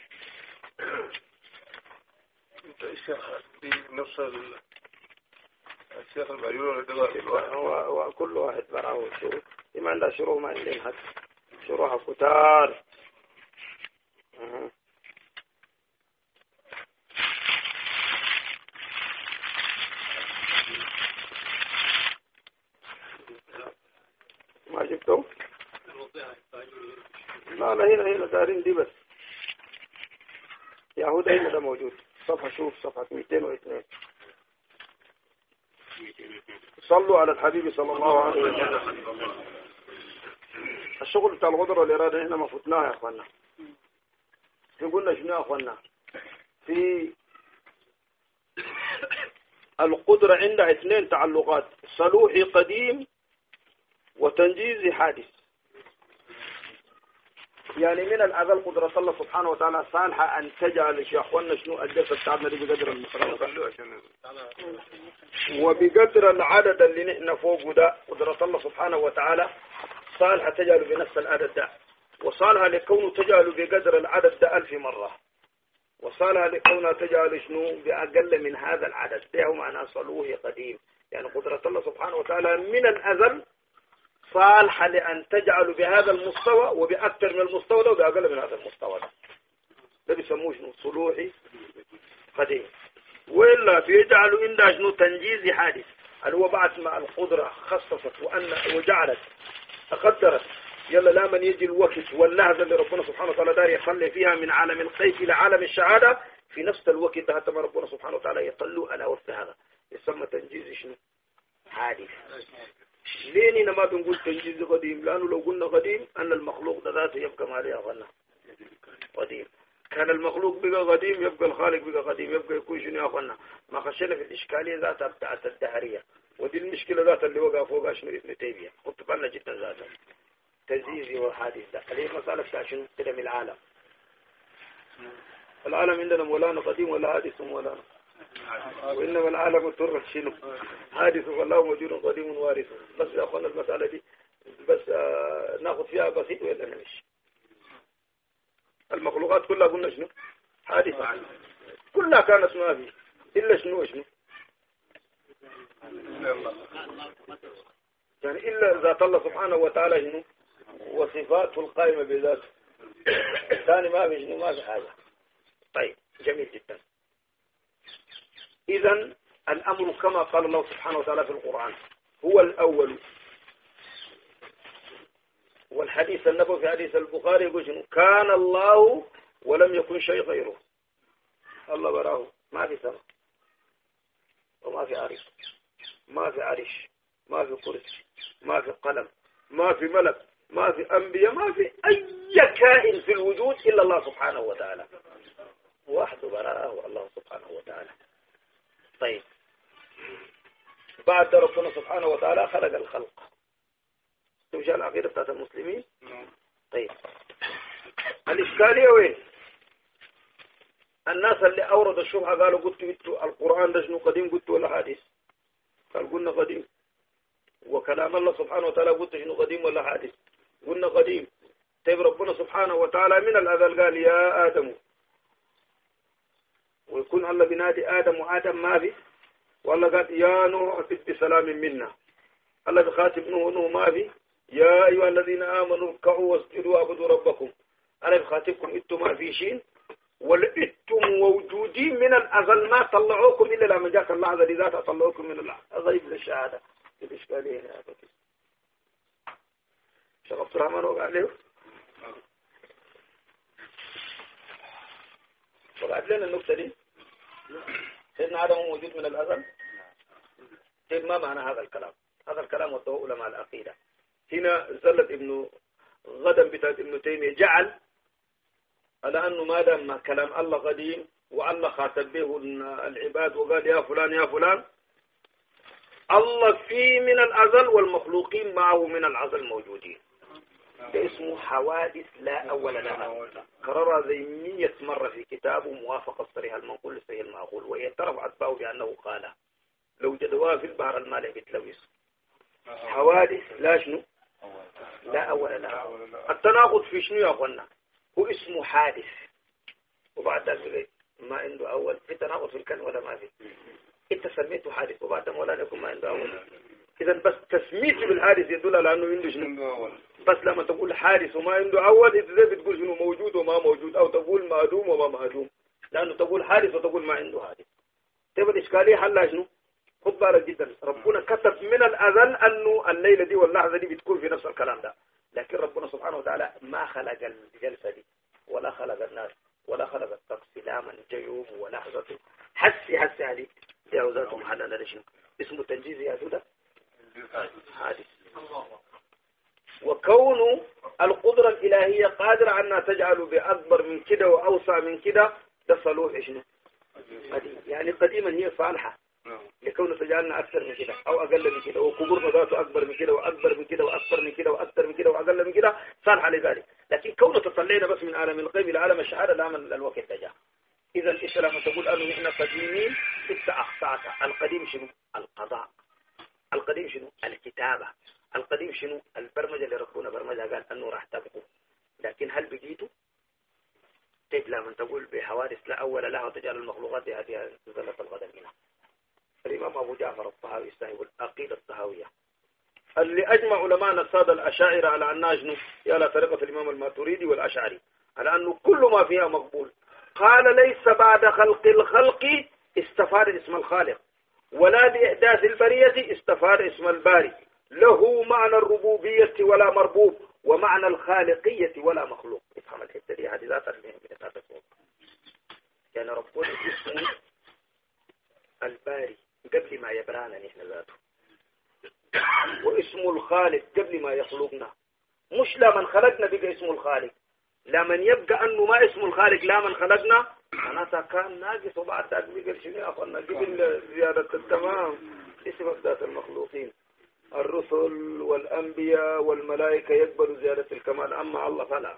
Speaker 2: انت الشيخ بنفس الشيخ البيور ده
Speaker 1: وكل واحد براه شروح ما عنده شروح ما عندهم حد شروح كتار. أه. ما جبته لا لا هنا هنا دارين دي بس يهودا هنا ده موجود صفحة شوف صفحة مئتين واثنين صلوا على الحبيب صلى الله عليه وسلم. الشغل بتاع القدرة والإرادة هنا ما فتناه يا أخوانا. قلنا شنو يا أخوانا في القدرة عندها اثنين تعلقات صلوحي قديم وتنجيزي حادث. يعني من الأذى قدرة الله سبحانه وتعالى صالحة أن تجعل يا أخوانا شنو الجسد بتاعنا دي بقدر المسرات وبقدر العدد اللي نحن فوقه ده قدرة الله سبحانه وتعالى صالحة تجعل بنفس العدد ده وصالحة لكونه تجعل بقدر العدد ده ألف مرة وصالحة لكونها تجعل شنو بأقل من هذا العدد ده معنى صلوه قديم. يعني قدرة الله سبحانه وتعالى من الأزل صالحة لأن تجعل بهذا المستوى وبأكثر من المستوى ده وبأقل من هذا المستوى ده ده بيسموه شنو صلوحي قديم. وإلا بيجعلوا إن شنو تنجيزي حادث اللي هو بعد ما القدرة خصصت وأن وجعلت تقدرت يلا لا من يجي الوقت واللحظة اللي ربنا سبحانه وتعالى دار يخلي فيها من عالم الغيب إلى عالم الشهادة في نفس الوقت ده حتى ما ربنا سبحانه وتعالى يطلوا على وقت هذا يسمى تنجيز شنو حادث. ليه ما بنقول تنجيز قديم؟ لأنه لو قلنا قديم أن المخلوق ده ذاته يبقى ما عليه غنى قديم. كان المخلوق بقى قديم يبقى الخالق بقى قديم يبقى يكون شنو يا أخوانا. ما خشينا في الإشكالية ذاتها بتاعت الدهرية ودي المشكلة ذات اللي وقع فوقها شنو ابن تيمية خدت بالنا جدا ذاتها تنجيزي وحادث ده اللي مسألة بتاع شنو كده من العالم. العالم عندنا مولانا قديم ولا حادث مولانا وإنما العالم ترك شنو حادث والله موجود قديم وارث. بس يا أخوانا المسألة دي بس آه ناخذ فيها بسيط ولا نمشي. المخلوقات كلها قلنا شنو حادثة كلها كانت ما في إلا شنو شنو يعني إلا ذات الله سبحانه وتعالى شنو وصفاته القائمة بذاته ثاني ما في شنو ما في حاجة. طيب جميل جدا. إذن الأمر كما قال الله سبحانه وتعالى في القرآن هو الأول. والحديث النبوي في حديث البخاري يقول شنو كان الله ولم يكن شيء غيره. الله براه ما في سماء وما في عرش ما في عرش ما في كرسي ما في قلم ما في ملك ما في أنبياء ما في أي كائن في الوجود إلا الله سبحانه وتعالى وحده براه الله سبحانه وتعالى. طيب بعد ربنا سبحانه وتعالى خلق الخلق توجه العقيدة بتاعت المسلمين. طيب الإشكالية وين؟ الناس اللي أورد الشبهة قالوا قلت القرآن ده شنو قديم قلت ولا حديث؟ قال قلنا قديم. وكلام الله سبحانه وتعالى قلت شنو قديم ولا حديث؟ قلنا قديم. طيب ربنا سبحانه وتعالى من الأذل قال يا آدم ويكون الله بنادي آدم وآدم ما في والله قال يا نوح اتب سلام منا. الله بخاتم نوح نوح ما في يا أيها الذين آمنوا اركعوا واسجدوا واعبدوا ربكم. أنا بخاتمكم إنتم ما في شيء ولئتم موجودين من الأزل ما طلعوكم إلا لما جاءت اللحظة اللي ذاتها طلعوكم من الغيب للشهادة. الإشكالية هنا يا بكي شيخ عبد الرحمن وقع له وقعت لنا النقطة دي سيدنا آدم موجود من الأزل. طيب ما معنى هذا الكلام؟ هذا الكلام وضعه علماء العقيدة. هنا زلت ابن غدا بتاعت ابن تيمية جعل على أنه ما دام كلام الله قديم والله خاطب به العباد وقال يا فلان يا فلان الله فيه من الأزل والمخلوقين معه من الأزل موجودين. ده اسمه حوادث لا أول لها كررها زي مية مرة في كتابه موافقة الصريح المنقول للصحيح المعقول ويعترف أتباعه بأنه قال لو جدوها في البحر المالح بتلوث. حوادث لا شنو لا أول لها. التناقض في شنو يا أخوانا؟ هو اسمه حادث وبعد ذلك ما عنده أول. في تناقض في الكلمة ولا ما في؟ انت سميته حادث وبعد ولا يكون ما عنده أول. إذا بس تسميته بالحادث يدل على أنه عنده شنو. بس لما تقول حادث وما عنده أول إذا زي بتقول شنو موجود وما موجود أو تقول معدوم وما معدوم لأنه تقول حادث وتقول ما عنده حادث. تبقى الإشكالية حلها شنو؟ خد بالك جدا. ربنا كتب من الأزل أنه الليلة دي واللحظة دي بتكون في نفس الكلام ده لكن ربنا سبحانه خلق الجلسة دي ولا خلق الناس ولا خلق الطقس لا من جيوم ولحظة حسي حسي هذه يا وزارة محللة لشنو اسمه تنجيز يا سودة حادث. وكون القدرة الإلهية قادرة أنها تجعل بأكبر من كده وأوسع من كده ده صلوح شنو قديم. يعني قديما هي صالحة لكون تجعلنا أكثر من كده أو أقل من كده وكبرنا ذاته أكبر من كده وأكبر من كده وأكثر من كده وأكثر من كده وأقل من كده صالحة لذلك. لكن كون تطلعنا بس من عالم الغيب إلى عالم الشهادة لا من الوقت تجاه. إذا إيش لما تقول أنه إحنا قديمين إنت أخطأت. القديم شنو القضاء، القديم شنو الكتابة، القديم شنو البرمجة اللي ربنا برمجة قال أنه راح تبقوا. لكن هل بقيتوا؟ طيب لما تقول بحوادث لا أول لها وتجعل المخلوقات هذه زلة الغدر هنا. الإمام أبو جعفر الطهاوي يستهب العقيدة الطهاوية اللي أجمع علماء السادة الأشاعرة على أنها شنو يا لا طريقة الإمام الماتريدي والأشعري على أنه كل ما فيها مقبول. قال ليس بعد خلق الخلق استفاد اسم الخالق ولا بإحداث البرية استفاد اسم الباري. له معنى الربوبية ولا مربوب ومعنى الخالقية ولا مخلوق. افهم الحتة دي هذه ذات المهمة. يعني ربنا اسمه الباري قبل ما يبرانا نحن ذاته واسمه الخالق قبل ما يخلقنا. مش لا من خلقنا بقى اسمه الخالق لا من يبقى أنه ما اسمه الخالق لا من خلقنا معناتها كان ناقص وبعد ذلك بقى شنو أخذنا قبل زيادة التمام اسم ذات المخلوقين. الرسل والأنبياء والملائكة يقبلوا زيادة الكمال أما الله فلا.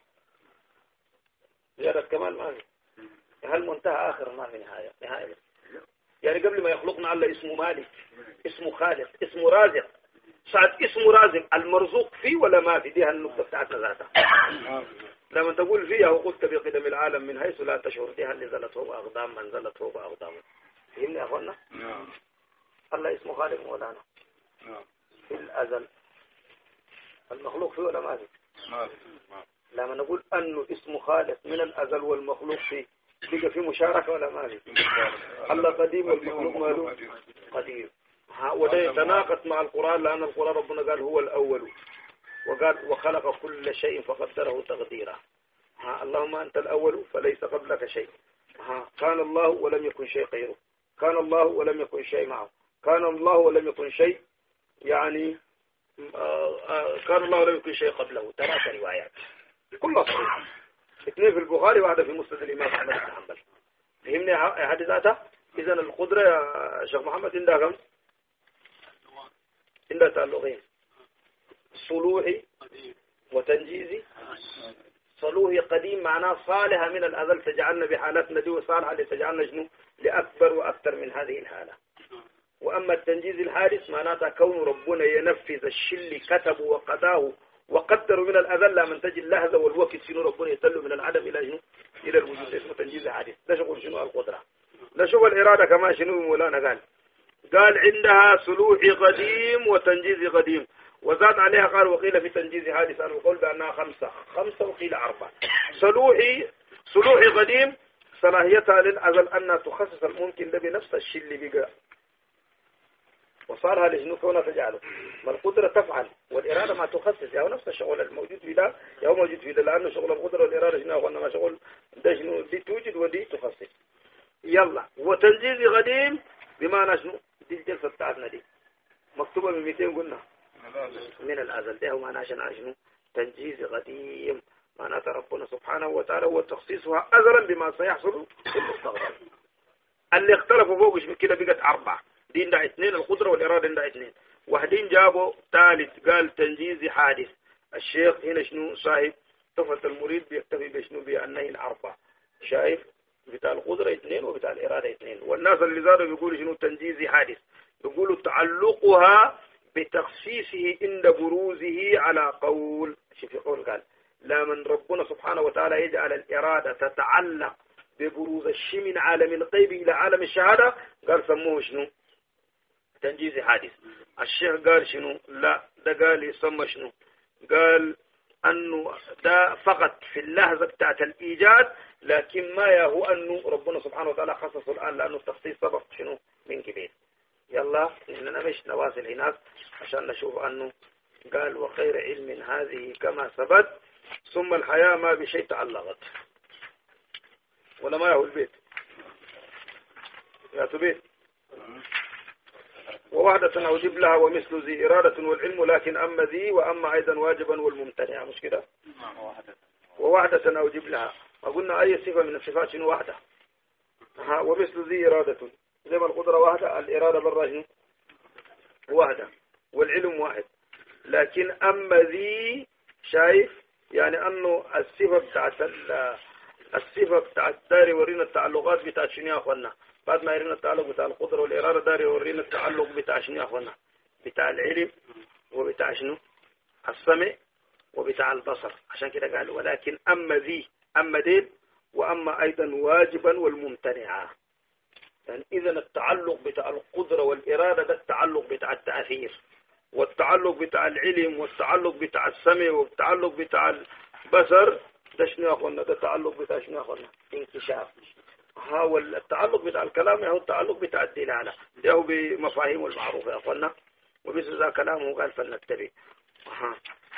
Speaker 1: زيادة الكمال ما في. هل منتهى آخر ما في نهاية نهاية. يعني قبل ما يخلقنا الله اسمه مالك اسمه خالق اسمه رازق. ساعة اسمه رازق المرزوق فيه ولا ما في؟ دي النقطة بتاعتنا ذاتها. لما تقول فيها وقلت بقدم العالم من حيث لا تشعر دي اللي زلت فوق أقدام من زلت فوق أقدام. فهمني يا أخوانا؟ الله اسمه خالق مولانا في الأزل. المخلوق فيه ولا ما في؟ لما نقول أنه اسمه خالق من الأزل والمخلوق فيه بقى في مشاركة ولا ما في؟ الله قديم والمخلوق ماله قديم. وده يتناقض مع القرآن لأن القرآن ربنا قال هو الأول وقال وخلق كل شيء فقدره تقديرا. ها اللهم أنت الأول فليس قبلك شيء. ها كان الله ولم يكن شيء غيره. كان الله ولم يكن شيء معه. كان الله ولم يكن شيء يعني آآ آآ كان الله ولم يكن شيء قبله. ثلاث روايات كلها صحيحة. اثنين في البخاري واحدة في مسند الإمام أحمد بن حنبل. فهمني هذه ذاتها. إذن القدرة يا شيخ محمد عندها كم؟ عندها تعلقين صلوحي وتنجيزي. صلوحي قديم معناه صالحة من الأزل تجعلنا بحالتنا دي وصالحة لتجعلنا جنو لأكبر وأكثر من هذه الحالة. وأما التنجيز الحادث معناته كون ربنا ينفذ الشل كتب وقداه وقدر من الأذل لا من تجي اللحظة والوقت شنو ربنا يتلو من العدم إلى شنو إلى الوجود. اسمه تنجيز حادث. ده شغل شنو القدرة. ده شغل الإرادة كما شنو مولانا قال قال عندها صلوحي قديم وتنجيزي قديم. وزاد عليها قال وقيل في تنجيز حادث عن القول بأنها خمسة خمسة وقيل أربعة. صلوحي صلوحي قديم صلاحيتها للأزل أنها تخصص الممكن ده بنفس الشيء اللي بقى وصارها لجنو كونها تجعله. ما القدرة تفعل والإرادة ما تخصص. يعني نفس الشغل الموجود في ده يا هو موجود في ده لأنه شغل القدرة والإرادة جناه وأنه ما شغل ده جنو دي توجد ودي تخصص. يلا وتنجيز قديم بمعنى شنو دي الجلسة بتاعتنا دي مكتوبة من مئتين قلنا من الأزل. ده معناه شنو تنجيز قديم معناته ربنا سبحانه وتعالى هو تخصيصها أزلا بما سيحصل في المستقبل. اللي اختلفوا فوق مش كده بقت أربعة. دين ده اثنين القدرة والإرادة ده اثنين. واحدين جابوا ثالث قال تنجيزي حادث. الشيخ هنا شنو صاحب تحفة المريد بيكتفي بشنو بأنه الأربعة. شايف بتاع القدرة اثنين وبتاع الإرادة اثنين. والناس اللي زادوا بيقولوا شنو تنجيزي حادث يقولوا تعلقها بتخصيصه عند بروزه على قول. شوف قول قال لا من ربنا سبحانه وتعالى يجعل الإرادة تتعلق ببروز الشيء من عالم الغيب إلى عالم الشهادة قال سموه شنو تنجيز حادث. الشيخ قال شنو لا ده قال يسمى شنو قال أنه ده فقط في اللحظة بتاعت الإيجاد لكن ما يهو أنه ربنا سبحانه وتعالى خصصه الآن لأنه التخصيص سبق شنو من كبير. يلا إحنا مش نواصل هناك عشان نشوف أنه قال وخير علم هذه كما ثبت ثم الحياة ما بشيء تعلقت ولا ما هو البيت يا بيت ووحدة أوجب لها ومثل ذي إرادة والعلم لكن أما ذي وأما أيضا واجبا والممتنع مش كده ووحدة أوجب لها وقلنا أي صفة من الصفات شنو واحدة ها ومثل ذي إرادة زي ما القدرة واحدة الإرادة بالرجل واحدة والعلم واحد لكن أما ذي شايف يعني أنه الصفة بتاعت الصفة بتاعت داري يورينا التعلقات بتاعت شنو يا أخوانا بعد ما يورينا التعلق بتاع القدرة والإرادة داري يورينا التعلق بتاع شنو يا أخوانا بتاع العلم وبتاع شنو السمع وبتاع البصر عشان كده قال ولكن أما ذي أما دين وأما أيضا واجبا والممتنعة يعني إذا التعلق بتاع القدرة والإرادة ده التعلق بتاع التأثير والتعلق بتاع العلم والتعلق بتاع السمع والتعلق بتاع البصر ده شنو يا أخوانا ده التعلق بتاع شنو يا أخوانا انكشاف ها والتعلق بتاع الكلام هو التعلق بتاع الدلالة ده هو بمفاهيم المعروفة يا أخوانا وبس ذا كلامه قال فلنتبه ها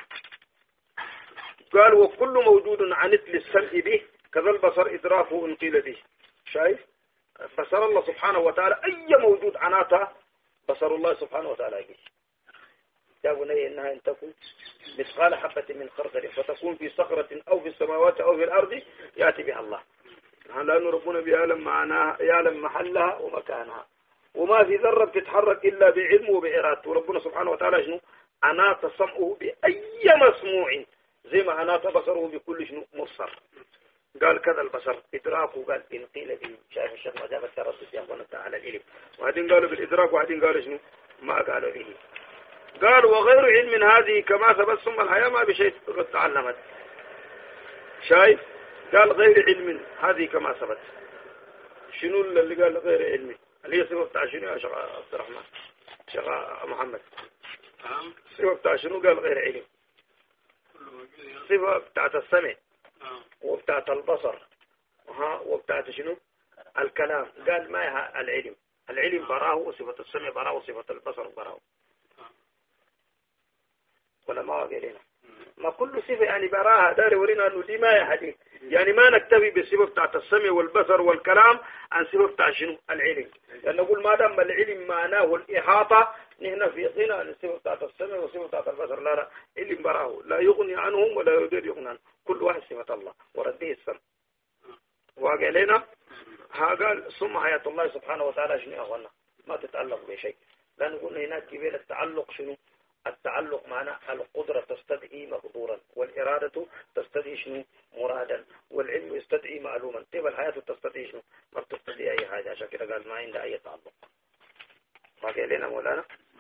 Speaker 1: قال وكل موجود عن مثل السمع به كذا البصر إدراكه إن قيل به شايف بصر الله سبحانه وتعالى أي موجود عناته بصر الله سبحانه وتعالى به يا بني إنها إن تكون مثقال حبة من خردل فتكون في صخرة أو في السماوات أو في الأرض يأتي بها الله لأنه ربنا بيعلم معناها يعلم محلها ومكانها وما في ذرة بتتحرك إلا بعلمه وبإرادته وربنا سبحانه وتعالى شنو أنات سمعه بأي مسموع زي ما أنات بصره بكل شنو مبصر قال كذا البصر إدراكه قال إن قيل به شايف الشيخ ما جابت تردد يا أخوانا على العلم وهذين قالوا بالإدراك وهذين قالوا شنو ما قالوا به قال وغير علم هذه كما ثبت ثم الحياة ما بشيء قد تعلمت شايف قال غير علم هذه كما ثبت شنو اللي قال غير علم اللي هي صفة بتاع شنو يا شيخ عبد الرحمن شيخ محمد صفة بتاع شنو قال غير علم صفة بتاعت السمع وبتاعت البصر ها وبتاعت شنو الكلام قال ما هي العلم العلم براه وصفة السمع براه وصفة البصر براه ولا ما قالنا ما كل صفة يعني براها دار يورينا أنه دي ما يا حديث يعني ما نكتفي بالصفة بتاعت السمع والبصر والكلام عن صفة بتاع شنو العلم لأن نقول ما دام العلم معناه الإحاطة نحن في غنى عن الصفة بتاعت السمع والصفة بتاعت البصر لا لا علم براه لا يغني عنهم ولا يقدر يغني عنهم كل واحد صفة الله ورده السمع وقالنا ها قال ثم حياة الله سبحانه وتعالى شنو أغنى ما تتعلق بشيء لا نقول هناك قبيل التعلق شنو التعلق معنى القدرة تستدعي مقدورا والإرادة تستدعي شنو مرادا والعلم يستدعي معلوما طيب الحياة تستدعي شنو ما تستدعي أي حاجة عشان كده قال ما عنده أي تعلق ما قال لنا مولانا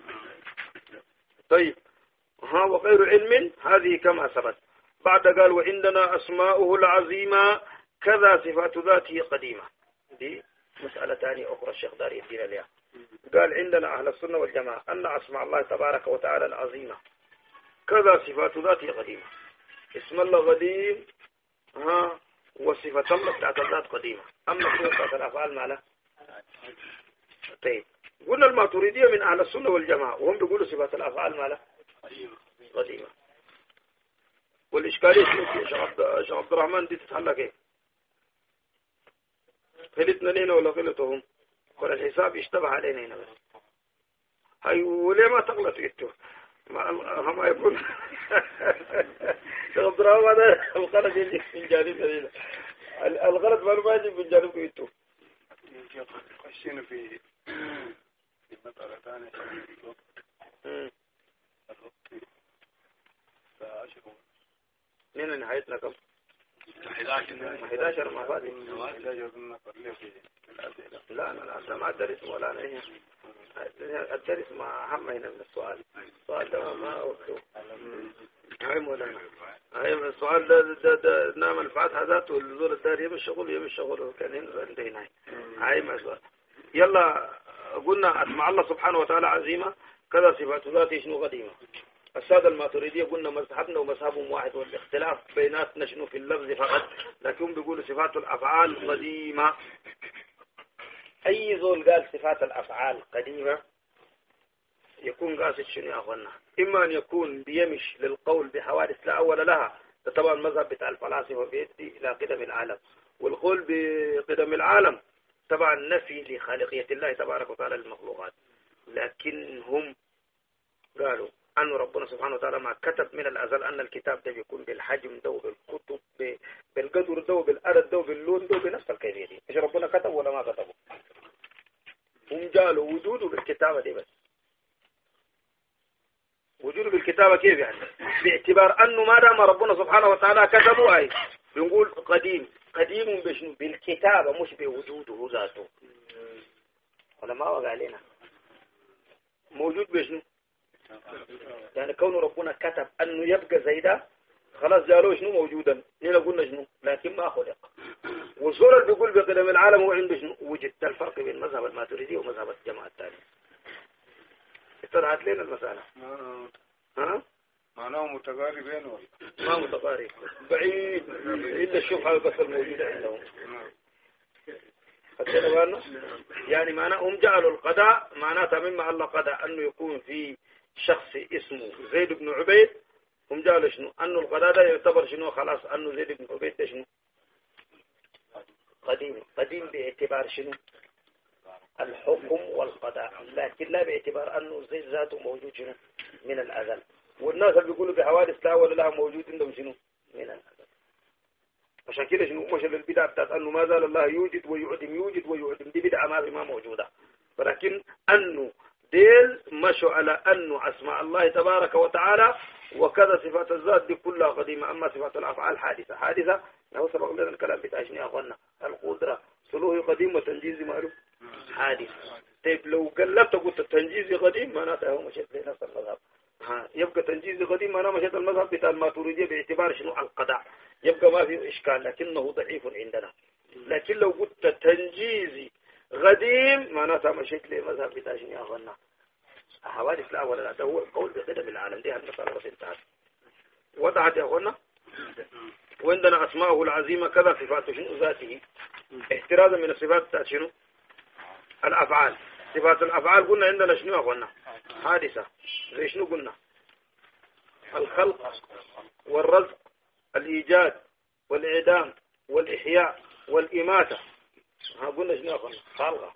Speaker 1: طيب ها وغير علم هذه كما ثبت بعد قال وعندنا أسماؤه العظيمة كذا صفات ذاته قديمة دي مسألة ثانية أخرى الشيخ داري يدينا لها قال عندنا أهل السنة والجماعة أن أسماء الله تبارك وتعالى العظيمة كذا صفات ذاته قديمة اسم الله قديم ها وصفة الله بتاعت الذات قديمة أما صفة بتاعت الأفعال ماله طيب قلنا الماتريدية من أهل السنة والجماعة وهم بيقولوا صفات الأفعال ماله قديمة والإشكالية شيخ عبد الرحمن دي تتحلق ايه غلطنا لنا ولا غلطهم ولا الحساب يشتبه علينا هنا بس هاي وليه ما تغلط انتوا ما ما يكون شيخ عبد الرحمن هذا الغلط يجي من جانب الغلط ما يجي من جانبكم انتوا
Speaker 2: خشينا في في مسألة ثانية
Speaker 1: من نهايتنا كم أحد عشر ما فاتي لا أنا لا ما أدرس ولا أنا هنا أدرس ما هم هنا من السؤال السؤال ده ما أوكله هاي مولانا هاي السؤال ده ده ده نام الفاتحة ذاته والزول الدار يم الشغل يم الشغل كان هنا عندنا هاي ما سؤال يلا قلنا أسمع الله سبحانه وتعالى عظيمة كذا صفات ذاته شنو قديمة السادة الماتريدية قلنا مذهبنا ومذهبهم واحد والاختلاف بيناتنا شنو في اللفظ فقط لكن بيقولوا صفات الأفعال قديمة أي زول قال صفات الأفعال قديمة يكون قاصد شنو يا أخوانا إما أن يكون بيمش للقول بحوادث لا أول لها طبعا مذهب بتاع الفلاسفة بيدي إلى قدم العالم، والقول بقدم العالم طبعا نفي لخالقية الله تبارك وتعالى للمخلوقات، لكن هم قالوا أن ربنا سبحانه وتعالى ما كتب من الأزل أن الكتاب ده بيكون بالحجم ده وبالكتب بالقدر ده وبالأرض ده وباللون ده بنفس الكيفية دي. مش ربنا كتب ولا ما كتبه، هم قالوا وجوده بالكتابة دي بس. وجوده بالكتابة كيف يعني؟ باعتبار أنه ما دام ربنا سبحانه وتعالى كتبه أي بنقول قديم. قديم بشنو؟ بالكتابة مش بوجوده ذاته. ولا ما وقع علينا موجود بشنو؟ يعني كون ربنا كتب أنه يبقى زي ده خلاص جالوه شنو موجودا، هنا قلنا شنو لكن ما خلق. والصورة اللي بيقول بقدم العالم هو عنده شنو؟ وجد الفرق بين مذهب الماتريدي ومذهب الجماعة الثانية. اتضحت لنا المسألة. ها؟
Speaker 2: معناه متقاربين ولا
Speaker 1: ما متقارب، بعيد إلا الشبهة بس الموجودة عندهم. خدنا بالنا؟ يعني معناهم جعلوا القضاء معناتها مما الله قضى أنه يكون في شخص اسمه زيد بن عبيد، هم جعلوا شنو؟ أنه القضاء ده يعتبر شنو خلاص أنه زيد بن عبيد ده شنو؟ قديم. قديم باعتبار شنو؟ الحكم والقضاء، لكن لا باعتبار أنه زيد ذاته موجود شنو؟ من الأزل. والناس اللي بيقولوا بحوادث لا ولا لا موجود عندهم شنو؟ من الأزل. عشان كده شنو مش البدعة بتاعت أنه ما زال الله يوجد ويعدم يوجد ويعدم، دي بدعة ما ما موجودة. ولكن أنه ديل مشوا على أنه أسماء الله تبارك وتعالى وكذا صفات الذات دي كلها قديمة، أما صفات الأفعال حادثة. حادثة له سبق لنا الكلام بتاع شنو يا أخوانا؟ القدرة سلوه قديم وتنجيزي معروف حادث. طيب لو قلبت قلت التنجيزي قديم معناته هو مشيت لنفس المذهب. ها يبقى تنجيزي قديم معناه مشيت المذهب بتاع الماتريدية باعتبار شنو؟ القضاء. يبقى ما في إشكال لكنه ضعيف عندنا. لكن لو قلت تنجيزي قديم معناتها مشيت لمذهب بتاع شنو يا أخوانا؟ حوادث لا ولا لا، ده هو القول بقدم العالم. دي المسألة بس انتهت. وضعت يا أخوانا؟ وعندنا أسماءه العظيمة كذا صفاته شنو؟ ذاته، احترازا من الصفات بتاعت شنو؟ الأفعال. صفات الأفعال قلنا عندنا شنو يا أخوانا؟ حادثة. زي شنو قلنا؟ الخلق والرزق، الإيجاد والإعدام والإحياء والإماتة. ها قلنا شنو يا أخوانا؟ خالقة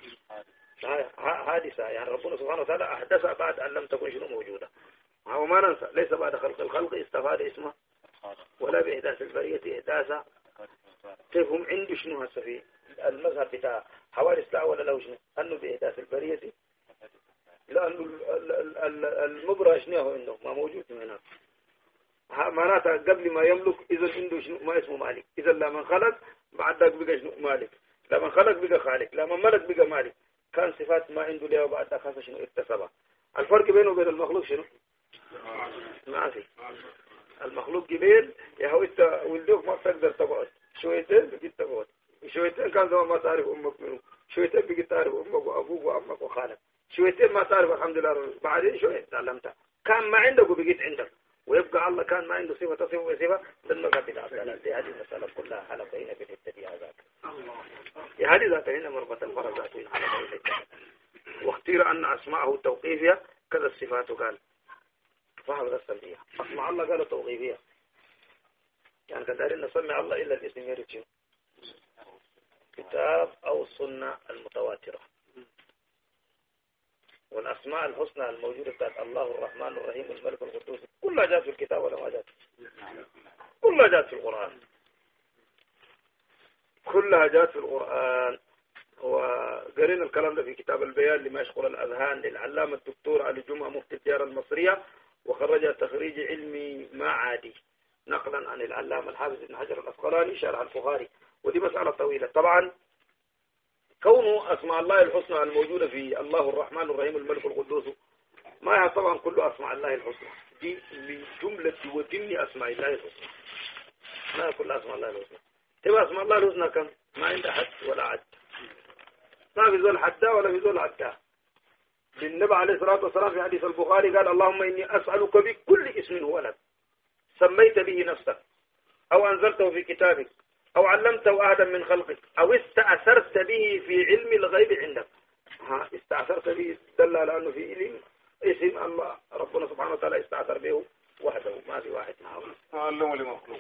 Speaker 1: حادثة، يعني ربنا سبحانه وتعالى أحدثها بعد أن لم تكن شنو موجودة. وما ننسى ليس بعد خلق الخلق استفاد اسمه ولا بإحداث البرية إحداثا. كيف هم عندي شنو هسه في المذهب بتاع حوادث لا ولا لا شنو؟ أنه بإحداث البرية، لأنه المبرة شنو هو عنده ما موجود هنا. معناتها قبل ما يملك إذا عنده شنو ما اسمه مالك. إذا لما خلق بعد ذاك بقى شنو مالك، لما خلق بقى خالق، لما ملك بقى مالك. كان صفات ما عنده ليه وبعد ذاك خاصة شنو اكتسبها. الفرق بينه وبين المخلوق شنو؟ ما في. المخلوق جبال يا هو انت ولدوك ما بتقدر تقعد شويتين بقيت تقعد، شويتين كان زمان ما تعرف امك منه، شويتين بقيت تعرف امك وابوك وامك وخالك، شويتين ما تعرف الحمد لله، بعدين شوية تعلمتها. كان ما عندك وبقيت عندك. ويبقى الله كان ما عنده صفة تصف وصفة لما قبل الأصل. دي هذه المسألة كلها حلقين في الابتداء ذاك. هذه ذات هنا مربط الفرق ذاتين حلقين. واختير أن أسماءه توقيفية كذا الصفات قال فهم السلبية. أسماء الله قالوا توقيفية، يعني كدارين نسمع الله إلا الاسم يرجع كتاب أو السنة المتواترة. والأسماء الحسنى الموجودة بتاعت الله الرحمن الرحيم الملك القدوس كلها جاءت في الكتاب ولا ما جاءت؟ كلها جاءت في القرآن، كلها جاءت في القرآن. وقرينا الكلام ده في كتاب البيان لما يشغل الأذهان للعلامة الدكتور علي جمعة مفتي الديار المصرية، وخرجها تخريج علمي ما عادي نقلا عن العلامة الحافظ ابن حجر الأسقلاني شرح البخاري. ودي مسألة طويلة طبعا. كونه أسماء الله الحسنى الموجودة في الله الرحمن الرحيم الملك القدوس ما هي طبعا كل أسماء الله الحسنى، دي لجملة وضمن أسماء الله الحسنى، ما كل أسماء الله الحسنى. تبقى أسماء الله الحسنى كم؟ ما عند حد ولا عد، ما في ذول حدا ولا في ذول عدا. النبي عليه الصلاة والسلام في حديث البخاري قال اللهم إني أسألك بكل اسم هو لك سميت به نفسك أو أنزلته في كتابك أو علمته أحدا من خلقك أو استأثرت به في علم الغيب عندك. ها استأثرت به دل على أنه في علم اسم الله ربنا سبحانه وتعالى استأثر به وحده ما في واحد معه.
Speaker 2: علمه لمخلوق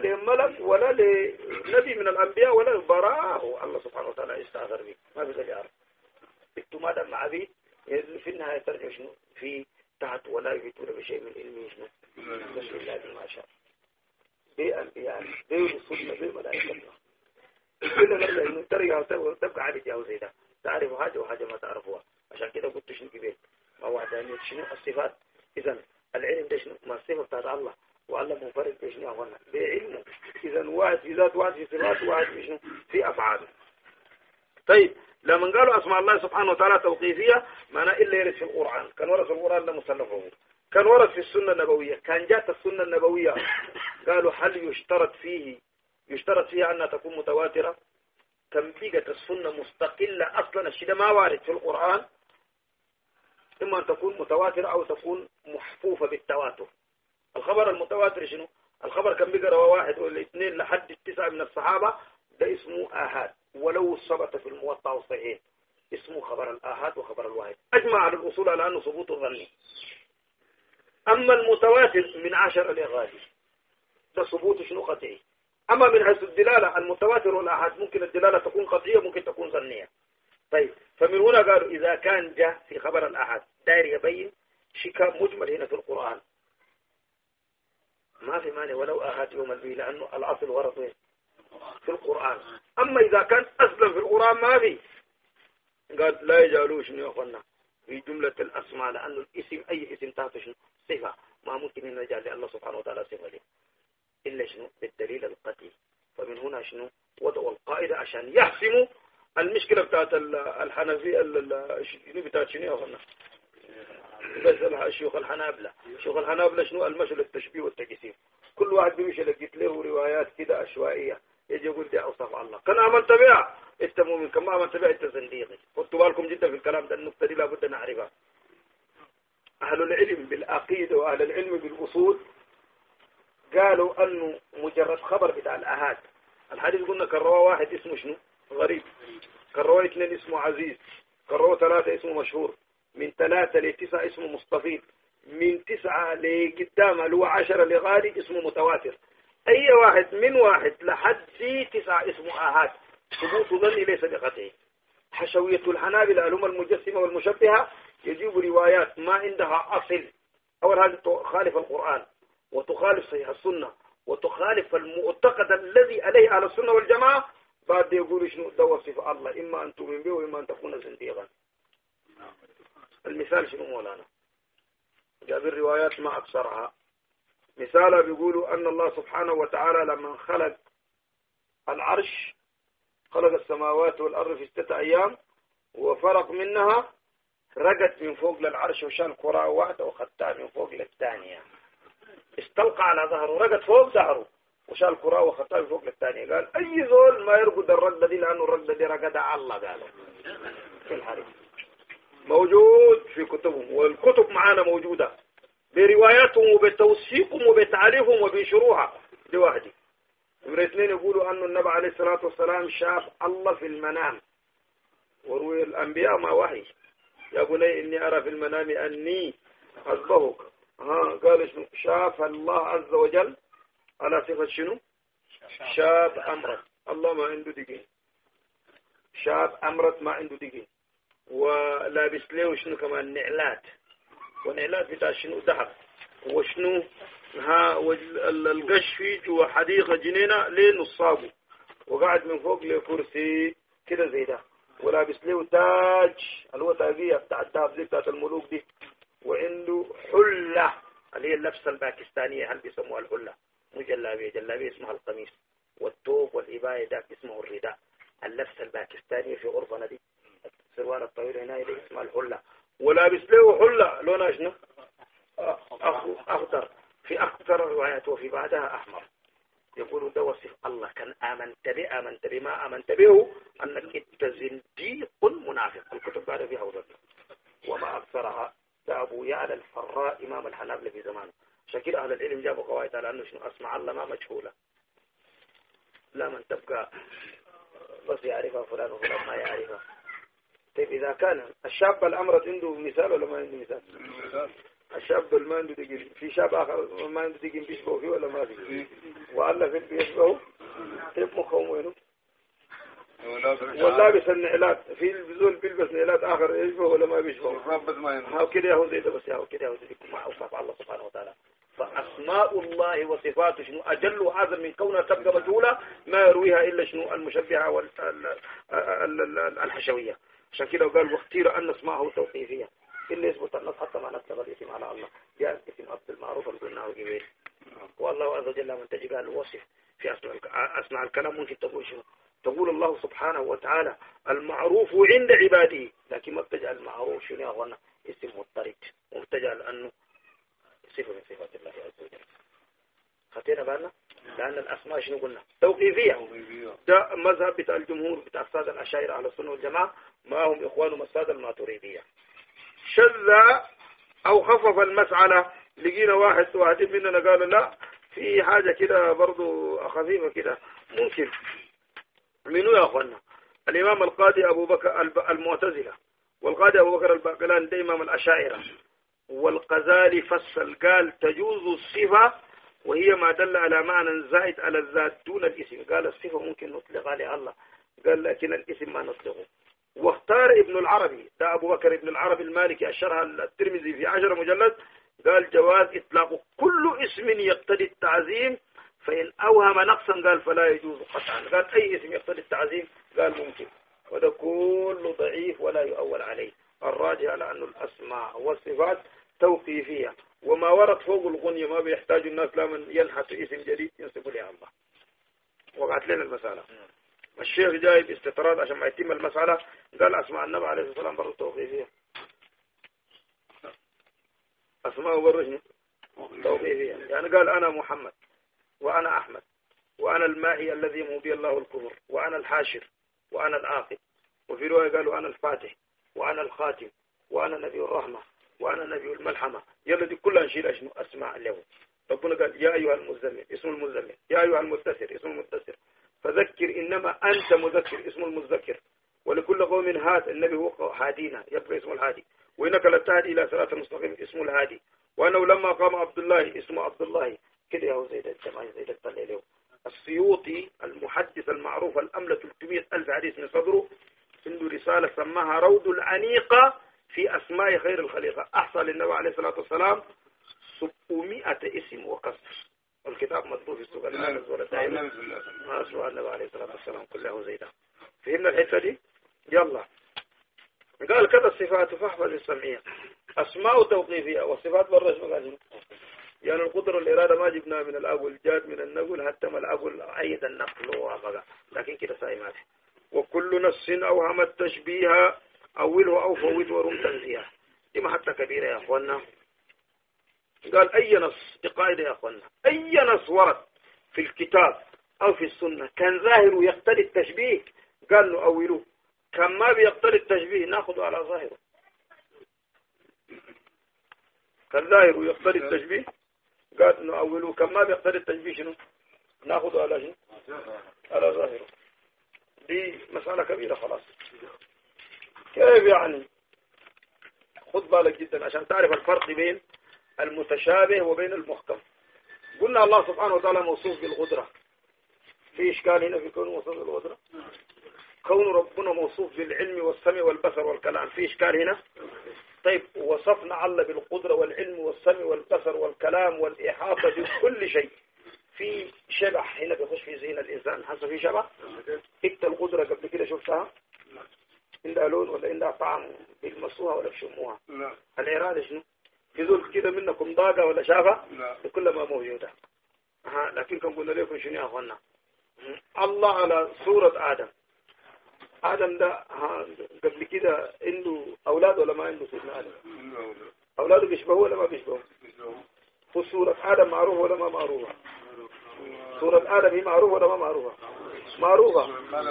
Speaker 1: لملك ولا لنبي من الأنبياء ولا براه الله سبحانه وتعالى يستأثر به ما في ذلك يعرف انتم ماذا مع ذي في النهاية ترجع شنو في تحت ولا يفيتون بشيء من علمه شنو بس الله ما شاء بأنبياء برسولنا بملائكتنا كل نفسه إنه ترجع وتبقى على الجهاز زي ده تعرف حاجة وحاجة ما تعرفوها عشان كده قلت شنو كبير ما وحدانية شنو الصفات إذن العلم ده شنو ما الصفة بتاعت الله والله منفرد بشنو أخوانا بعلمه إذن واحد في ذات واحد في صفات واحد في شنو في أفعاله. طيب لما قالوا أسماء الله سبحانه وتعالى توقيفية معناه إلا يرد في القرآن كان ورد في القرآن ده مصنفه كان ورد في السنة النبوية كان جاءت السنة النبوية قالوا هل يشترط فيه يشترط فيها أنها تكون متواترة كم بيجت السنة مستقلة أصلا الشيء ما وارد في القرآن إما أن تكون متواترة أو تكون محفوفة بالتواتر. الخبر المتواتر شنو الخبر كان بيجي رواه واحد ولا اثنين لحد التسعة من الصحابة ده اسمه آحاد ولو ثبت في الموطأ والصحيح اسمه خبر الآحاد وخبر الواحد أجمع على الأصول على أنه ثبوت ظني. أما المتواتر من عشر الإغاثي ده ثبوت شنو قطعي. أما من حيث الدلالة المتواتر والآحاد ممكن الدلالة تكون قطعية ممكن تكون ظنية. طيب فمن هنا قالوا إذا كان جاء في خبر الآحاد داير يبين شيء مجمل هنا في القرآن ما في مانع ولو آحاد يوم البي لأنه الأصل ورد في القرآن. أما إذا كان أصلا في القرآن ما في قال لا يجعلوه شنو يا أخوانا في جملة الأسماء لأنه الاسم أي اسم تحت شنو صفة ما ممكن أن نجعل لله سبحانه وتعالى صفة له إلا شنو بالدليل القطعي. فمن هنا شنو وضعوا القاعدة عشان يحسموا المشكلة بتاعت الحنفية شنو بتاعت شنو يا أخوانا بس الشيوخ الحنابلة شيوخ الحنابلة شنو المشي للتشبيه والتجسيم كل واحد بيمشي لقيت له روايات كده عشوائية يجي يقول دي أوصاف الله كان عملت بها انت مؤمن كما عملت بها انت زنديقي. خدوا بالكم جدا في الكلام ده النقطة دي لابد نعرفها. أهل العلم بالعقيدة وأهل العلم بالأصول قالوا أنه مجرد خبر بتاع الأحاد الحديث قلنا كرواه واحد اسمه شنو غريب كرواه اثنين اسمه عزيز كرواه ثلاثة اسمه مشهور من ثلاثة لتسعة اسمه مستفيض من تسعة لقدام اللي هو عشرة لغالي اسمه متواتر. أي واحد من واحد لحد في تسعة اسمه آحاد ثبوت ظني ليس بقطعي. حشوية الحنابلة هم المجسمة والمشبهة يجيب روايات ما عندها أصل أول هذه تخالف القرآن وتخالف صحيح السنة وتخالف المعتقد الذي عليه أهل السنة والجماعة بعد يقول شنو ده وصف الله إما أن تؤمن به وإما أن تكون زنديقا. المثال شنو مولانا جاب الروايات ما أكثرها. مثال بيقولوا أن الله سبحانه وتعالى لما خلق العرش خلق السماوات والأرض في ستة أيام وفرق منها رقد من فوق للعرش وشال كرة واحدة وخدتها من فوق للثانية استلقى على ظهره رقد فوق ظهره وشال كرة وخدتها من فوق للثانية. قال أي زول ما يرقد الرقدة دي لأنه الرقدة دي رقدها الله قالوا في الحديث موجود في كتبهم والكتب معانا موجودة برواياتهم وبتوثيقهم وبتعريفهم وبشروحها دي واحدة. نمرة اثنين يقولوا أن النبي عليه الصلاة والسلام شاف الله في المنام وروي الأنبياء ما وحي يا بني إني أرى في المنام أني أصبحك ها قال شنو شاف الله عز وجل على صفة شنو شاف أمرت الله ما عنده دقين شاف أمرت ما عنده دقين ولابس له شنو كمان نعلات ونعلات بتاع شنو ذهب وشنو ها القش فيه جوا حديقة جنينة لين نصابه وقاعد من فوق له كرسي كده زي ده ولابس له تاج اللي هو تاجية بتاع الذهب زي بتاعت الملوك دي وعنده حلة اللي هي اللبسة الباكستانية هل بيسموها الحلة مو جلابية جلابية اسمها القميص والثوب والإباية ده اسمه الرداء. اللبسة الباكستانية في غرفة دي السروال الطويل هنا اللي اسمها الحلة ولابس له حلة لونها شنو أخضر في أكثر الروايات وفي بعدها أحمر. يقولوا ده وصف الله كان آمنت به آمنت بما آمنت به أنك أنت زنديق منافق. الكتب بعد فيها وضع وما أكثرها ده أبو يعلى الفراء إمام الحنابلة في زمانه. شكل أهل العلم جابوا قواعد على أنه شنو أسمع الله ما مجهولة لا من تبقى بس يعرفها فلان وفلان ما يعرفها. طيب إذا كان الشاب الأمرد عنده مثال ولا ما عنده مثال؟ الشاب ما عنده دقين في شاب آخر ما عنده دقين بيشبه فيه ولا ما فيه؟ وألا في بيشبهه طيب مخهم وينه واللابس النعلات في البزول بيلبس نعلات آخر يشبه ولا ما بيشبه هاو كده يهو زي ده بس يهو كده يهو زي ما أوصف الله سبحانه وتعالى. فأسماء الله وصفاته شنو أجل وأعظم من كونها تبقى مجهولة ما يرويها إلا شنو المشبهة والحشوية. عشان كده قال واختير أن اسماءه توقيفية إلا يثبت النص حتى ما نسب الاسم على الله جاء الاسم أصل المعروف اللي قلناه جبيل. والله عز وجل من تجي قال الوصف في أسماء أسماء الكلام ممكن تقول شنو تقول الله سبحانه وتعالى المعروف عند عباده لكن ما بتجعل المعروف شنو يا أخوانا اسم مضطرد وبتجعل أنه صفة من صفات الله عز وجل. خطينا بالنا لأن الأسماء شنو قلنا توقيفية. ده مذهب بتاع الجمهور بتاع السادة الأشاعرة على السنة والجماعة ما هم إخوانهم السادة الماتريدية. شذ أو خفف المسألة لقينا واحد واحد مننا قال لا في حاجة كده برضو خفيفة كده ممكن منو يا أخوانا الإمام القاضي أبو بكر المعتزلة والقاضي أبو بكر الباقلان ده إمام الأشاعرة والغزالي فصل قال تجوز الصفة وهي ما دل على معنى زائد على الذات دون الاسم. قال الصفة ممكن نطلق على الله قال لكن الاسم ما نطلقه. واختار ابن العربي ده أبو بكر ابن العربي المالكي الشرح الترمذي في عشر مجلد قال جواز إطلاق كل اسم يقتضي التعظيم فإن أوهم نقصا قال فلا يجوز قطعا. قال أي اسم يقتضي التعظيم قال ممكن وده كله ضعيف ولا يؤول عليه. الراجع على أن الأسماء والصفات توقيفية وما ورد فوق الغنية ما بيحتاج الناس لمن ينحت اسم جديد ينسب لها الله. وقعت لنا المسألة الشيخ جايب استطراد عشان ما يتم المسألة قال أسماء النبي عليه الصلاة والسلام برضو توقيفية. أسماء برضو توقيفية يعني قال أنا محمد وأنا أحمد وأنا الماهي الذي مبي الله الكفر وأنا الحاشر وأنا العاقب. وفي رواية قالوا أنا الفاتح وأنا الخاتم وأنا نبي الرحمة وأنا نبي الملحمة. يلا دي كلها نشيل أشنو أسماء له. ربنا قال يا أيها المزمل اسم المزمل يا أيها المدثر اسم المدثر فذكر إنما أنت مذكر اسم المذكر ولكل قوم هاد النبي هو هادينا يبقى اسم الهادي وإنك لتهدي إلى صراط المستقيم اسم الهادي وأنه لما قام عبد الله اسم عبد الله كده هو زيد الجماعة زيد الطليل. السيوطي المحدث المعروف الأملة ثلاثمئة ألف حديث من صدره عنده رسالة سماها روض العنيقة في أسماء خير الخليقة أحصى للنبي عليه الصلاة والسلام سبعمائة اسم وكسر والكتاب مطبوع في السوق الآن ما سوى النبي عليه الصلاة والسلام كله زيدا. فهمنا الحتة دي يلا قال كذا الصفات فاحفظ السمعية أسماء توقيفية والصفات برش مقادم يعني القدر والإرادة ما جبناها من الأول جاد من النقل حتى ما الأول عيد النقل وابقى لكن كده سائمات. وكل نص أوهم التشبيه أوله أو فوت ورم تنزيها دي ما حتى كبيرة يا أخوانا. قال أي نص دي قاعدة يا أخوانا أي نص ورد في الكتاب أو في السنة كان ظاهره يقتضي التشبيه قال نؤوله كان ما بيقتضي التشبيه ناخذه على ظاهره. كان ظاهره يقتضي التشبيه قال نؤوله كان ما بيقتضي التشبيه شنو ناخذه على شنو على ظاهره. دي مسألة كبيرة خلاص. كيف يعني خد بالك جدا عشان تعرف الفرق بين المتشابه وبين المحكم. قلنا الله سبحانه وتعالى موصوف بالقدرة في إشكال هنا في كونه موصوف بالقدرة. كون ربنا موصوف بالعلم والسمع والبصر والكلام في إشكال هنا. طيب وصفنا الله بالقدرة والعلم والسمع والبصر والكلام والإحاطة بكل شيء في شبه هنا بيخش في ذهن الإنسان حسب في شبه. إنت القدرة قبل كده شفتها عندها لون ولا عندها طعم بيلمسوها ولا بيشموها. الإرادة شنو يزول كده منكم ضاقة ولا شافة كل ما موجودة. ها لكن كم قلنا لكم شنو يا أخوانا الله على صورة آدم. آدم ده ها قبل كده عنده أولاد ولا ما عنده سيدنا آدم أولاده بيشبهوا ولا ما بيشبهوا. وصورة آدم معروفة ولا ما معروفة. صورة آدم هي معروفة ولا ما معروفة معروفة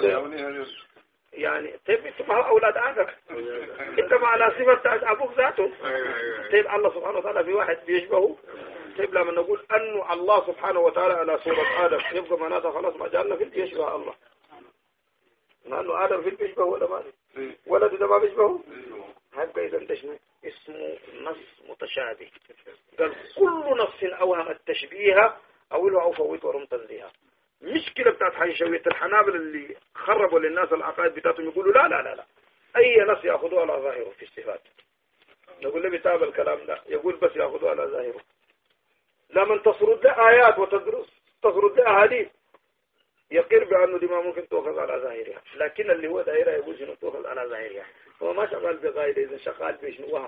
Speaker 1: يعني. طيب انت ما أولاد آدم انت ما على صفة أبوك ذاته. طيب الله سبحانه وتعالى في واحد بيشبهه. طيب لما نقول أنه الله سبحانه وتعالى على صورة آدم يبقى معناتها خلاص ما جعلنا في يشبه الله. لأنه آدم في بيشبهه ولا ما ولد ده ما بيشبهه. هيبقى إذا ده شنو اسمه نص متشابه. قال كل نص أوهم التشبيه أولها أو فوت ورم تنزيها. مشكلة بتاعت حيشوية الحنابل اللي خربوا للناس العقائد بتاعتهم يقولوا لا لا لا لا أي نص يأخذوه على ظاهره في الصفات. نقول له بتاب الكلام ده يقول بس يأخذوه على ظاهره. لما تصرد له آيات وتدرس تصرد له أحاديث يقر بأنه دي ما ممكن تأخذ على ظاهرها، لكن اللي هو دائرة يقول شنو تأخذ على ظاهرها. هو ما شغال بقاعدة إذا شغال بشنو وهم.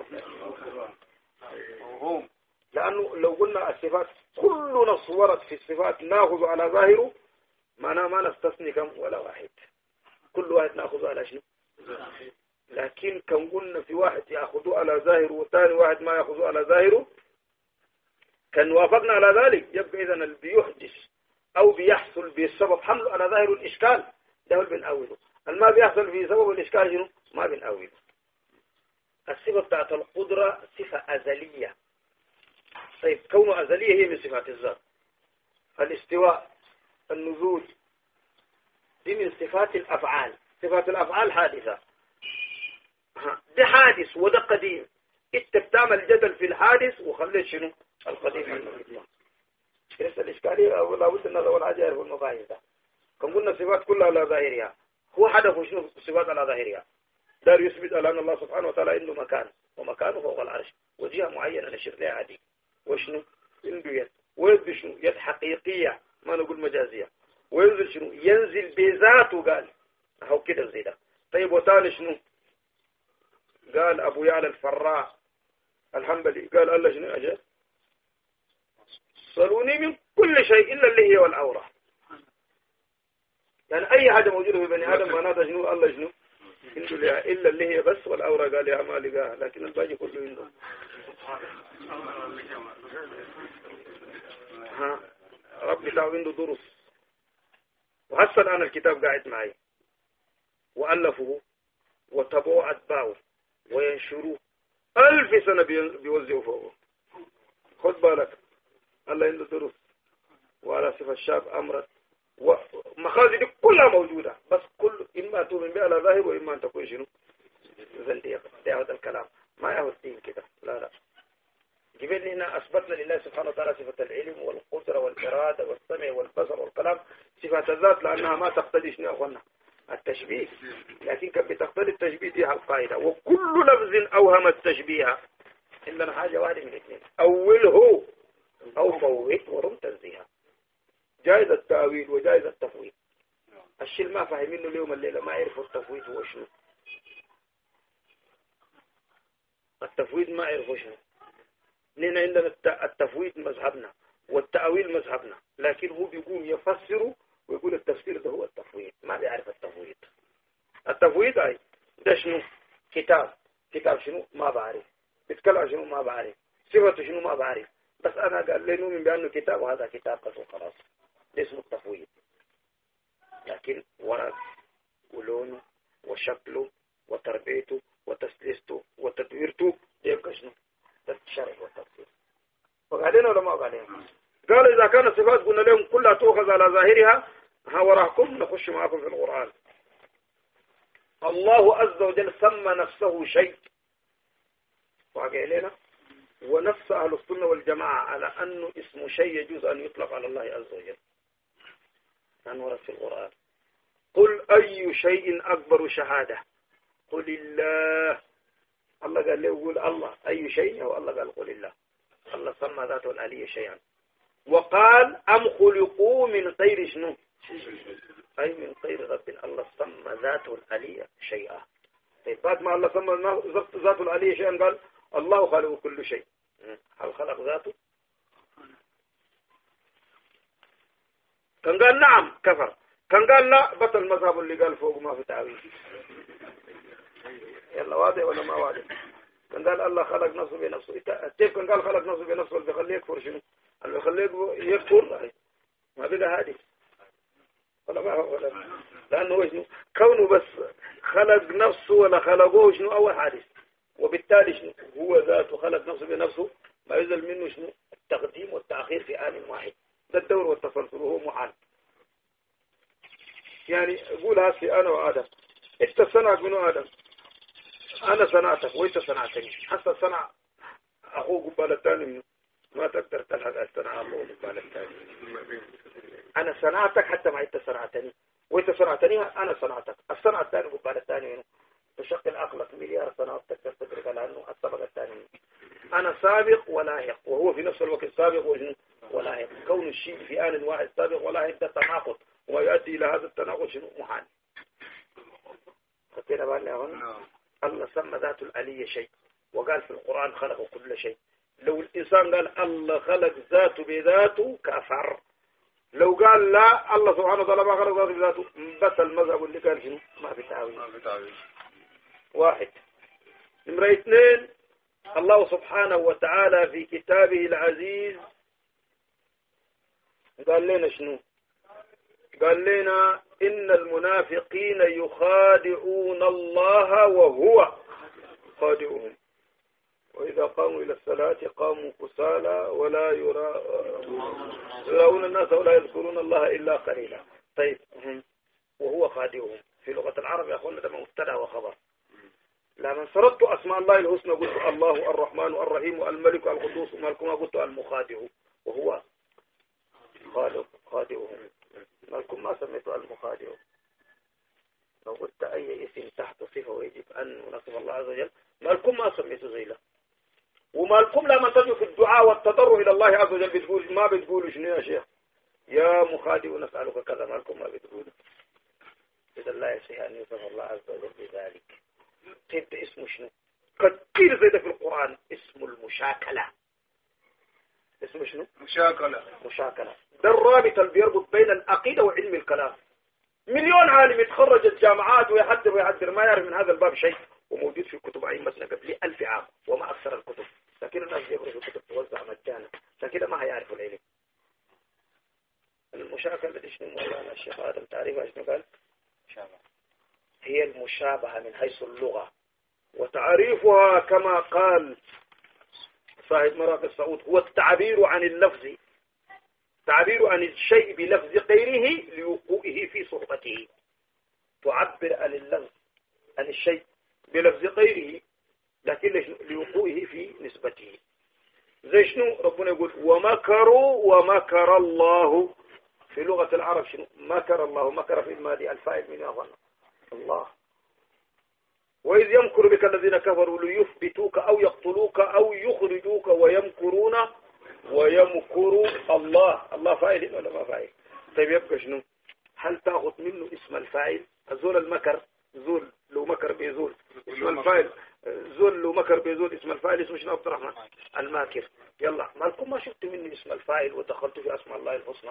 Speaker 1: لأنه لو قلنا الصفات كل نص ورد في الصفات نأخذ على ظاهره معناه ما نستثني كم ولا واحد، كل واحد نأخذ على شنو. لكن كم قلنا في واحد يأخذه على ظاهره وثاني واحد ما يأخذه على ظاهره كان وافقنا على ذلك، يبقى إذن اللي بيحدث أو بيحصل بسبب حمله على ظاهر الإشكال ده اللي بنأوله، ما بيحصل في سبب الإشكال شنو ما بنأوله. الصفة بتاعت القدرة صفة أزلية. طيب كونه أزلية هي من صفات الذات. الاستواء النزول دي من صفات الأفعال. صفات الأفعال حادثة، ده حادث وده قديم. انت بتعمل جدل في الحادث وخليت شنو القديم عنه الإطلاق. ليس الإشكالية لا بد أن هذا العجائر في المقاييس ده. كم قلنا الصفات كلها على ظاهرها. هو حدث شنو الصفات على ظاهرها. دار يثبت على أن الله سبحانه وتعالى عنده مكان ومكانه فوق العرش وجهة معينة نشر لها عادي وشنو عنده يد ويد شنو يد حقيقية ما نقول مجازية وينزل شنو ينزل بذاته قال هو كده زي ده. طيب وتالي شنو قال أبو يعلى الفراء الحنبلي قال الله شنو أجل صلوني من كل شيء إلا اللي هي والعورة. يعني أي حاجة موجودة في بني آدم معناتها شنو الله شنو عنده لها إلا اللي هي بس والعورة قال يا ما لقاها لكن الباقي كله عنده. ها ربي تعالى عنده درس. وهسه الآن الكتاب قاعد معي وألفه وتبعوا أتباعه وينشروه ألف سنة بيوزعوا فوقه. خد بالك الله عنده درس وعلى صفة الشاب أمرت ومخازن دي كلها موجودة بس كل إما تؤمن بها على ظاهر وإما أن تكون شنو زنديق. هذا الكلام ما يهو الدين كده لا لا. جبلنا هنا أثبتنا لله سبحانه وتعالى صفة العلم والقدرة والإرادة والسمع والبصر والكلام صفة الذات لأنها ما تقتضي شنو يا أخوانا التشبيه، لكن كان بتقتضي التشبيه دي القاعدة. وكل لفظ أوهم التشبيه إلا حاجة واحدة من الاثنين أوله أو فوت ورم تنزيها. جائز التأويل وجائز التفويض. الشيء ما فاهمينه اليوم الليلة ما يعرفوا التفويض هو شنو. التفويض ما يعرفوا شنو. لأن عندنا التفويض مذهبنا والتأويل مذهبنا، لكن هو بيقوم يفسره ويقول التفسير ده هو التفويض. ما بيعرف التفويض. التفويض أي ده شنو كتاب كتاب شنو ما بعرف بيتكلم شنو ما بعرف صفته شنو ما بعرف بس أنا قال لي نؤمن بأنه كتاب وهذا كتاب بس وخلاص اسمه التفويض. لكن ورق ولونه وشكله وتربيته وتسليسته وتدويرته يبقى شنو الشرح والتفسير. وقالنا ولا ما قالنا؟ قال إذا كانت صفات قلنا لهم كلها تؤخذ على ظاهرها ها وراكم نخش معكم في القرآن. الله عز وجل سمى نفسه شيء وقع لنا ونفس أهل السنة والجماعة على أنه اسم شيء يجوز أن يطلق على الله عز وجل. عن ورد في القرآن قل أي شيء أكبر شهادة قل الله. الله قال له يقول الله أي شيء أو الله قال قل الله. الله سمى ذاته العلي شيئا وقال أم خلقوا من غير شنو أي من غير رب. الله سمى ذاته العلي شيئا. بعد ما الله سمى ذاته العلي شيئا قال الله خلق كل شيء. هل خلق ذاته؟ كان قال نعم كفر. كان قال لا بطل المذهب اللي قال فوق ما في تعويل. يلا واضح ولا ما واضح؟ كان قال الله خلق نفسه بنفسه. كيف كان قال خلق نفسه بنفسه اللي بيخليه يكفر شنو؟ اللي بيخليه يكفر ما بقى هادي ولا ما هو ولا لأنه هو شنو كونه بس خلق نفسه ولا خلقوه شنو أول حادث وبالتالي شنو هو ذاته خلق نفسه بنفسه ما يزل منه شنو التقديم والتأخير في آن واحد. ده الدور والتسلسل وهو محال. يعني قول هاتي أنا وآدم إنت صنعت منه آدم أنا صنعتك وإنت صنعتني حتى صنع أخوه قبالة الثاني منه ما ما تقدر تلحق الصناعة مقابل الثاني. أنا صنعتك حتى ما أنت صنعتني، وأنت صنعتني أنا صنعتك. الصنعة الثاني مقابل الثاني هنا تشكل عقلك مليار سنة تقدر تدرك عنه الطبقة الثانية. أنا سابق ولاحق، وهو في نفس الوقت سابق ولاحق. كون الشيء في آن واحد سابق ولاحق ده تناقض، ويؤدي إلى هذا التناقض شنو محال. خطينا بالنا هنا. الله سمى ذات الآلية شيء، وقال في القرآن خلق كل شيء. لو الإنسان قال الله خلق ذاته بذاته كفر. لو قال لا الله سبحانه وتعالى ما خلق ذاته بذاته، بس المذهب اللي قال شنو ما في تعويل.
Speaker 2: ما في تعويل.
Speaker 1: واحد. نمرة اثنين، الله سبحانه وتعالى في كتابه العزيز قال لنا شنو؟ قال لنا إن المنافقين يخادعون الله وهو خادعهم، وإذا قاموا إلى الصلاة قاموا كسالى ولا يراؤون الناس ولا يذكرون الله إلا قليلا. طيب وهو خادعهم في لغة العرب يا أخوانا ده مبتدأ وخبر. لما سردت أسماء الله الحسنى قلت الله الرحمن الرحيم الملك القدوس مالكما قلت المخادع، وهو خالق خادعهم. مالكم ما سميته المخادع. لو قلت أي اسم تحت صفة ويجب أن نصف الله عز وجل مالكم ما سميته زي له. ومالكم لما تجوا في الدعاء والتضرع إلى الله عز وجل بتقول ما بتقولوا شنو يا شيخ يا مخادع نسألك كذا، مالكم ما بتقولوا. إذا لا يصح أن يوصف الله عز وجل بذلك. طيب ده اسمه شنو؟ كثير زي ده في القرآن اسمه المشاكلة. اسمه شنو؟
Speaker 2: مشاكلة.
Speaker 1: مشاكلة. ده الرابط اللي بيربط بين العقيدة وعلم الكلام. مليون عالم يتخرج الجامعات ويحضر ويحضر ما يعرف من هذا الباب شيء، وموجود في كتب أئمتنا قبل ألف عام وما أكثر الكتب. لكن الناس يقرأوا الكتب توزع مجانا، لكن ما هيعرفوا العلم. المشاكلة دي شنو مولانا الشيخ آدم تعريفها شنو قال؟ هي المشابهة من حيث اللغة، وتعريفها كما قال صاحب مراقي السعود هو التعبير عن اللفظ، تعبير عن الشيء بلفظ غيره لوقوعه في صحبته. تعبر عن اللفظ عن الشيء بلفظ غيره لكن لوقوعه في نسبته. زي شنو ربنا يقول ومكروا ومكر الله. في لغة العرب شنو مكر الله؟ مكر في الماضي الفاعل من يظن الله. وإذ يمكر بك الذين كفروا ليثبتوك أو يقتلوك أو يخرجوك ويمكرون ويمكر الله. الله فاعل ولا ما فاعل؟ طيب يبقى شنو؟ هل تأخذ منه اسم الفاعل؟ زول المكر زول لو مكر بيزول اسم الفاعل، زول لو مكر بيزول اسم الفاعل اسمه شنو عبد الرحمن؟ الماكر. يلا مالكم ما شفت مني اسم الفاعل ودخلت في اسماء الله الحسنى.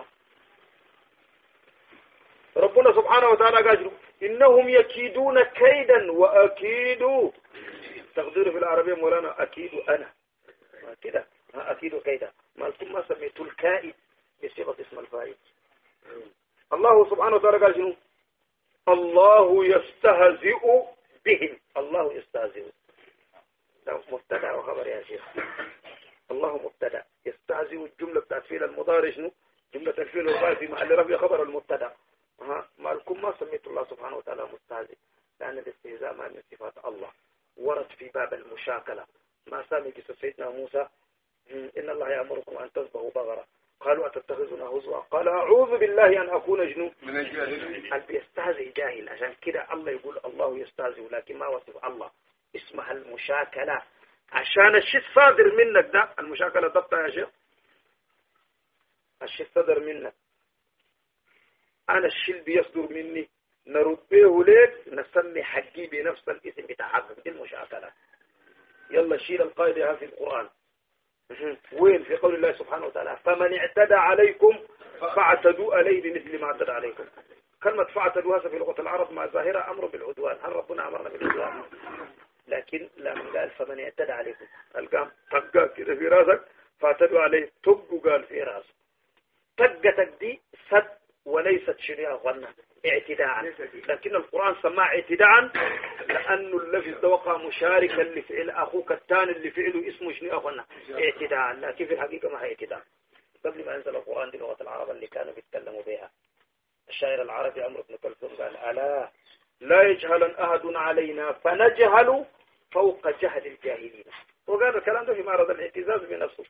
Speaker 1: ربنا سبحانه وتعالى قال إنهم يكيدون كيدا وأكيد. تقدير في العربية مولانا أكيد أنا كده أكيد كيدا. مالكم ما سميت الكائد بصيغة اسم الفاعل. الله سبحانه وتعالى قال شنو؟ الله يستهزئ بهم. الله يستهزئ مبتدأ وخبر يا شيخ. الله مبتدأ، يستهزئ الجملة بتاعت فعل المضارع شنو؟ جملة الفعل المضارع في محل رفع خبر المبتدأ. ها مالكم ما سميت الله سبحانه وتعالى مستهزئ، لأن الاستهزاء ما من صفات الله. ورد في باب المشاكلة ما سامي قصة سيدنا موسى إن الله يأمركم أن تذبحوا بقرة قالوا أتتخذنا هزوا قال أعوذ بالله أن أكون جنوب
Speaker 2: من الجاهلين.
Speaker 1: قال بيستهزئ جاهل. عشان كده الله يقول الله يستهزئ، لكن ما وصف الله اسمها المشاكلة. عشان الشيء صادر منك ده المشاكلة ضبطها يا شيخ. الشيء صدر منك أنا الشيء بيصدر مني نربيه لك نسمي حقي بنفس الاسم بتاع حقك. دي المشاكلة. يلا شيل القاعدة في القرآن. وين؟ في قول الله سبحانه وتعالى فمن اعتدى عليكم فاعتدوا عليه بمثل ما اعتدى عليكم. كلمة فاعتدوا هذا في لغة العرب مع ظاهرة أمر بالعدوان. هل ربنا أمرنا بالعدوان؟ لكن لما قال فمن اعتدى عليكم القام طقا كده في راسك فاعتدوا عليه طق قال في راسك. طقتك دي سد وليست شريعة غنى اعتداء، لكن القرآن سماه اعتداء لأنه اللفظ ده وقع مشاركا لفعل أخوك الثاني اللي فعله اسمه شنو غنى اعتداء، لكن في الحقيقة ما هي اعتداء. قبل ما أنزل القرآن دي لغة العرب اللي كانوا بيتكلموا بها. الشاعر العربي عمرو بن كلثوم قال ألا لا يجهل أحد علينا فنجهل فوق جهل الجاهلين. وقال الكلام ده في معرض الاعتزاز بنفسه.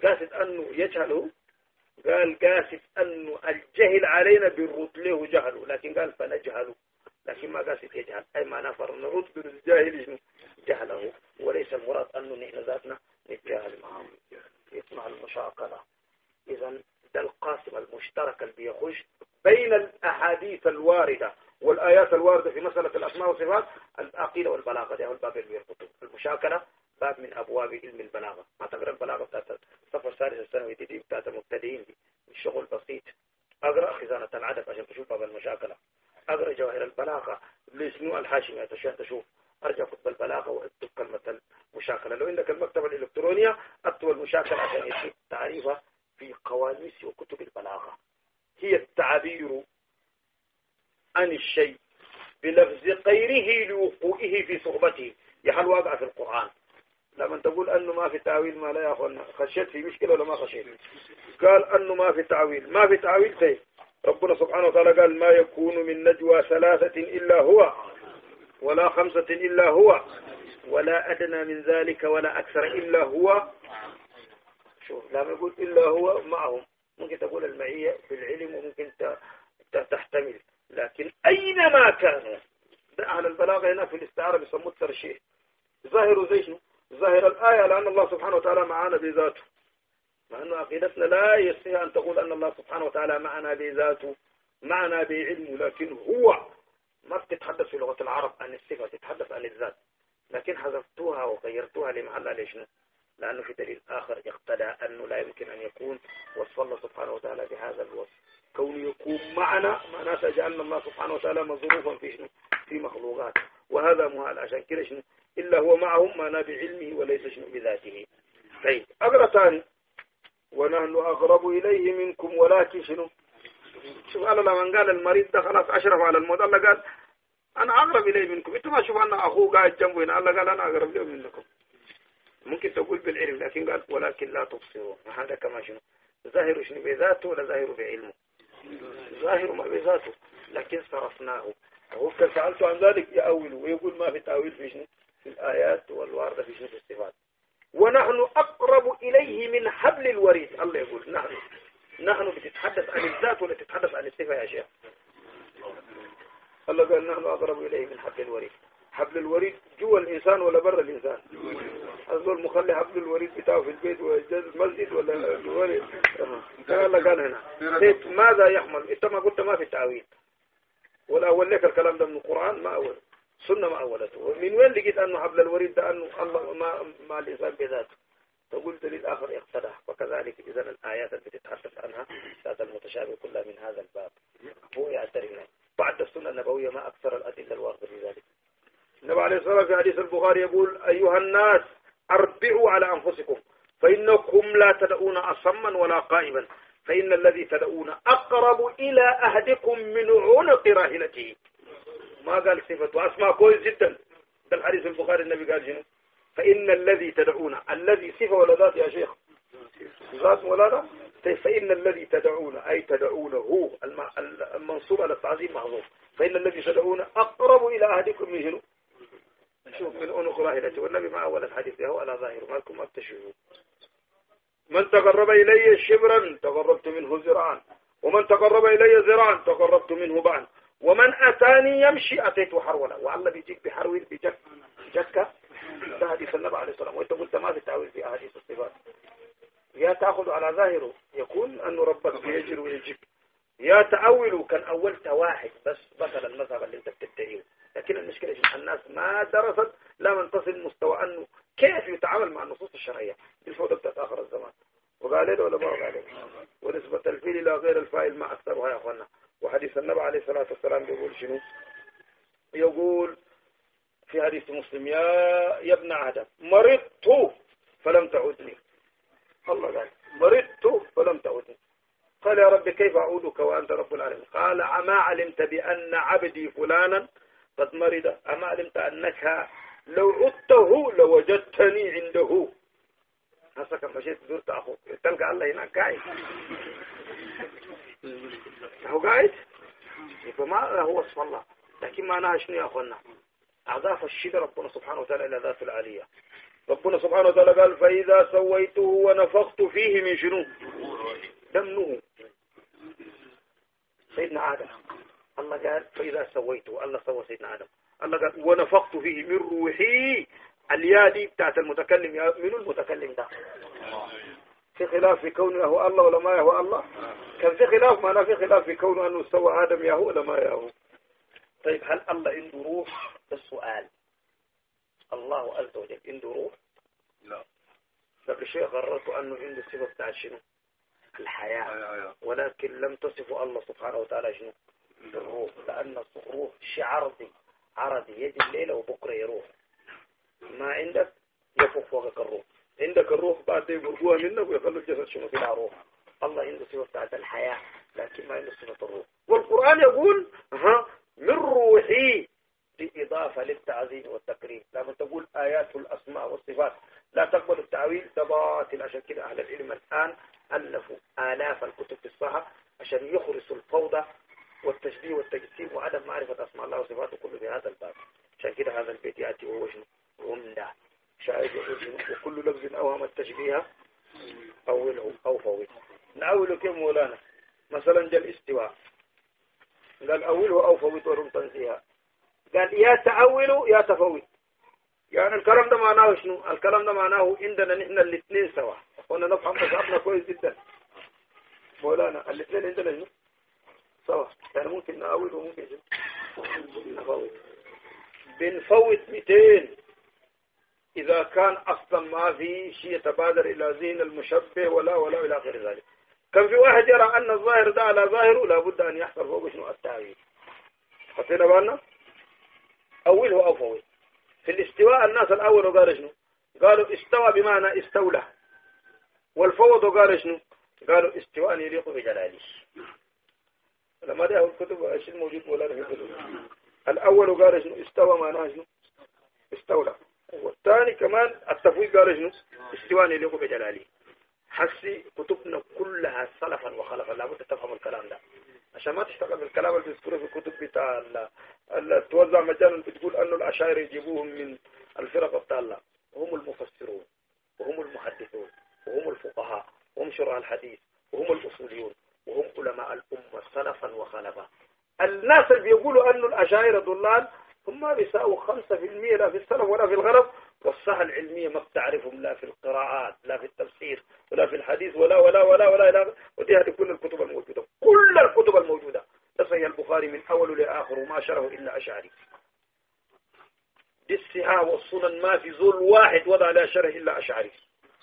Speaker 1: قاصد أنه يجهله؟ قال قاصد أنه الجهل علينا بنرد له جهله، لكن قال فنجهله، لكن ما قاصد يجهل، أي ما نفر نرد بالجاهل جهله، وليس المراد أنه نحن ذاتنا نتجاهل معهم يصنع المشاكلة. إذا ده القاسم المشترك اللي بيخش بين الأحاديث الواردة والآيات الواردة في مسألة الأسماء والصفات، العقيدة والبلاغة، ده هو الباب اللي بيربطه. المشاكلة باب من أبواب علم البلاغة، ما تقرأ البلاغة بتاعت الصف الثالث الثانوي دي بتاعت المبتدئين دي الشغل بسيط. أقرأ خزانة العدد عشان تشوف باب المشاكلة، أقرأ جواهر البلاغة لشنو الحاشمية عشان تشوف، أرجع كتب البلاغة وأكتب كلمة المشاكلة. لو عندك المكتبة الإلكترونية أكتب المشاكلة عشان يجيب تعريفها في قواميس وكتب البلاغة. هي التعبير عن الشيء بلفظ غيره لوقوعه في صحبته، يحل واقع في القرآن. لما تقول أنه ما في تعويل ما لا يا أخوانا، خشيت في مشكلة ولا ما خشيت؟ قال أنه ما في تعويل، ما في تعويل سيء. ربنا سبحانه وتعالى قال ما يكون من نجوى ثلاثة إلا هو ولا خمسة إلا هو ولا أدنى من ذلك ولا أكثر إلا هو. شوف لما يقول إلا هو معهم، ممكن تقول المعية في العلم وممكن تحتمل، لكن أينما كانوا. ده أهل البلاغة هنا في الاستعارة بيسموه الترشيح. ظاهر زي شنو؟ ظاهر الآية لأن الله سبحانه وتعالى معنا بذاته، مع أن عقيدتنا لا يستطيع أن تقول أن الله سبحانه وتعالى معنا بذاته معنا بعلمه، لكن هو ما بتتحدث في لغة العرب عن الصفة، تتحدث عن الذات، لكن حذفتوها وغيرتوها لمحلها. ليش؟ لأنه في دليل آخر يقتضى أنه لا يمكن أن يكون وصف الله سبحانه وتعالى بهذا الوصف. كونه يكون معنا معناته جعلنا الله سبحانه وتعالى مظروفا في شنو؟ في مخلوقات، وهذا محال. عشان كده شنو؟ إلا هو معهم معنا بعلمه وليس شنو بذاته. طيب أقرأ ثاني، ونحن أقرب إليه منكم ولكن شنو؟ شوف الله لما قال المريض ده خلاص أشرف على الموت، الله قال أنا أقرب إليه منكم. أنتم ما شوف أن أخوه قاعد جنبه هنا، الله قال أنا أقرب له منكم. ممكن تقول بالعلم، لكن قال ولكن لا تبصرون. هذا كما شنو؟ ظاهر شنو بذاته ولا ظاهر بعلمه؟ ظاهر ما بذاته، لكن صرفناه. هو سألته عن ذلك يأول ويقول ما في تأويل في شنو؟ في الآيات والواردة في شنو؟ في الصفات. ونحن أقرب إليه من حبل الوريد. الله يقول نحن نحن بتتحدث عن الذات ولا تتحدث عن الصفة يا شيخ؟ الله قال نحن أقرب إليه من حبل الوريد. حبل الوريد جوا الإنسان ولا برا الإنسان؟ أظل مخلي حبل الوريد بتاعه في البيت وجاز المسجد ولا الوريد؟ الله قال هنا ماذا يحمل؟ انت ما قلت ما في تعويل، ولا أول لك الكلام ده من القرآن؟ ما أول سنة ما أولته. من وين لقيت أنه حبل الوريد ده أنه الله ما ما الإنسان بذاته؟ تقول دليل آخر اقتضى. وكذلك إذا الآيات التي تتحدث عنها ذات المتشابه كلها من هذا الباب. هو يعترفنا بعد السنة النبوية ما أكثر الأدلة الواردة في ذلك. النبي عليه الصلاة والسلام في حديث البخاري يقول أيها الناس أربعوا على أنفسكم فإنكم لا تدعون أصما ولا قائبا فإن الذي تدعون أقرب إلى أحدكم من عنق راحلته. ما قال صفة وأسماء كويس جدا. ده الحديث البخاري النبي قال شنو؟ فإن الذي تدعون، الذي صفة ولا ذات يا شيخ؟ ذات ولا لا؟ فإن الذي تدعون أي تدعونه المنصوب على التعظيم محظوظ. فإن الذي تدعون أقرب إلى أحدكم من شنو؟ شوف من عنق راحلته. والنبي ما أول الحديث هو على ظاهر ما لكم أبتشفوا. من تقرب إلي شبرا تقربت منه ذراعا ومن تقرب إلي ذراعا تقربت منه باعا ومن أتاني يمشي أتيته حرولا. والله بيجيك بحرويل بجك جكة. ده حديث النبي عليه الصلاة والسلام. وانت قلت ما في تعويل في أحاديث الصفات. يا تأخذ على ظاهره يكون أن ربك بيجر ويجيب، يا تأول كان أولت واحد بس مثلا المذهب اللي انت بتتبعيه. لكن المشكلة الناس ما درست لا من تصل مستوى أنه كيف يتعامل مع النصوص الشرعية. بالفوضى بتاعت آخر الزمان. وقال له ولا ما قال له؟ ونسبة الفيل إلى غير الفاعل ما أكثرها يا أخوانا. وحديث النبي عليه الصلاة والسلام يقول شنو؟ يقول في حديث مسلم يا يا ابن آدم مرضت فلم تعودني. الله قال مرضت فلم تعودني. قال يا رب كيف أعودك وأنت رب العالمين؟ قال أما علمت بأن عبدي فلانا قد مرض؟ أما علمت أنك لو عدته لوجدتني عنده؟ هسه كم مشيت زرت أخوك تلقى الله هناك قاعد. هو قاعد فما هو وصف الله. لكن ما ناها شنو يا أخوانا؟ أضاف الشيء ربنا سبحانه وتعالى إلى ذات العالية. ربنا سبحانه وتعالى قال فإذا سويته ونفخت فيه من شنو دمه سيدنا آدم الله قال فإذا سويته الله سوى سيدنا آدم الله قال ونفخت فيه من روحي اليادي بتاعت المتكلم من المتكلم ده في خلاف في كونه هو الله ولا ما هو الله كان في خلاف ما في خلاف في كونه أنه سوى آدم ياهو ولا ما ياهو طيب هل الله عنده روح السؤال الله عز وجل عنده روح
Speaker 2: لا
Speaker 1: قبل شيء غررته أنه عنده صفة بتاع شنو الحياة ولكن لم تصف الله سبحانه وتعالى شنو الروح لأن الروح شيء عرضي عرضي يجي الليلة وبكرة يروح ما عندك يفوق فوقك الروح عندك الروح بعد يبرقوها منك ويخلوا الجسد شنو فيها روح الله عنده صفة بتاعت الحياة لكن ما عنده صفة الروح والقرآن يقول ها من روحي بإضافة للتعظيم والتكريم لما تقول آيات الأسماء والصفات لا تقبل التعويل تباطل عشان كده أهل العلم الآن ألفوا آلاف الكتب في الصحة عشان يخرسوا الفوضى والتشبيه والتجسيم وعدم معرفة أسماء الله وصفاته كله في هذا الباب عشان كده هذا البيت يأتي وهو شنو عمدة شاهد وكل لفظ أوهم التشبيه أوله أو فوته نأوله كم مولانا مثلا جاء الاستواء قال أوله أو فوت ورم تنسيها قال يا تأوله يا تفوت يعني الكلام ده معناه شنو الكلام ده معناه عندنا نحن الاثنين سوا قلنا نفهم مصابنا كويس جدا مولانا الاثنين عندنا شنو سوا يعني ممكن نأول وممكن نفوت بنفوت مئتين إذا كان أصلا ما في شيء يتبادر إلى ذهن المشبه ولا ولا إلى غير ذلك كان في واحد يرى أن الظاهر ده على ظاهره لابد أن يحصل فوق شنو التعويل حطينا بالنا أوله أو فوت في الاستواء الناس الأول قالوا شنو قالوا استوى بمعنى استولى والفوض قالوا شنو قالوا استواء يليق بجلاله لما ده الكتب الشيء موجود ولا في الكتب الأول قالوا شنو استوى معناه شنو استولى والثاني كمان التفويض قالوا شنو استواء يليق بجلاله حسي كتبنا كلها سلفا وخلفا لابد تفهم الكلام ده عشان ما تشتغل بالكلام اللي بيذكره في الكتب بتاع اللي توزع مجانا بتقول انه الاشاعره يجيبوهم من الفرق الضاله هم المفسرون وهم المحدثون وهم الفقهاء وهم شرع الحديث وهم الاصوليون وهم علماء الامه سلفا وخلفا الناس اللي بيقولوا انه الاشاعره ضلال هم ما بيساووا خمسة في المية لا في السلف ولا في الغرب والصحة العلمية ما بتعرفهم لا في القراءات لا في التفسير ولا في الحديث ولا ولا ولا ولا إلى ودي هذه كل الكتب الموجودة كل الكتب الموجودة صحيح البخاري من أوله لآخر وما شره إلا أشعري دي السحاة والسنن ما في زول واحد وضع لا شره إلا أشعري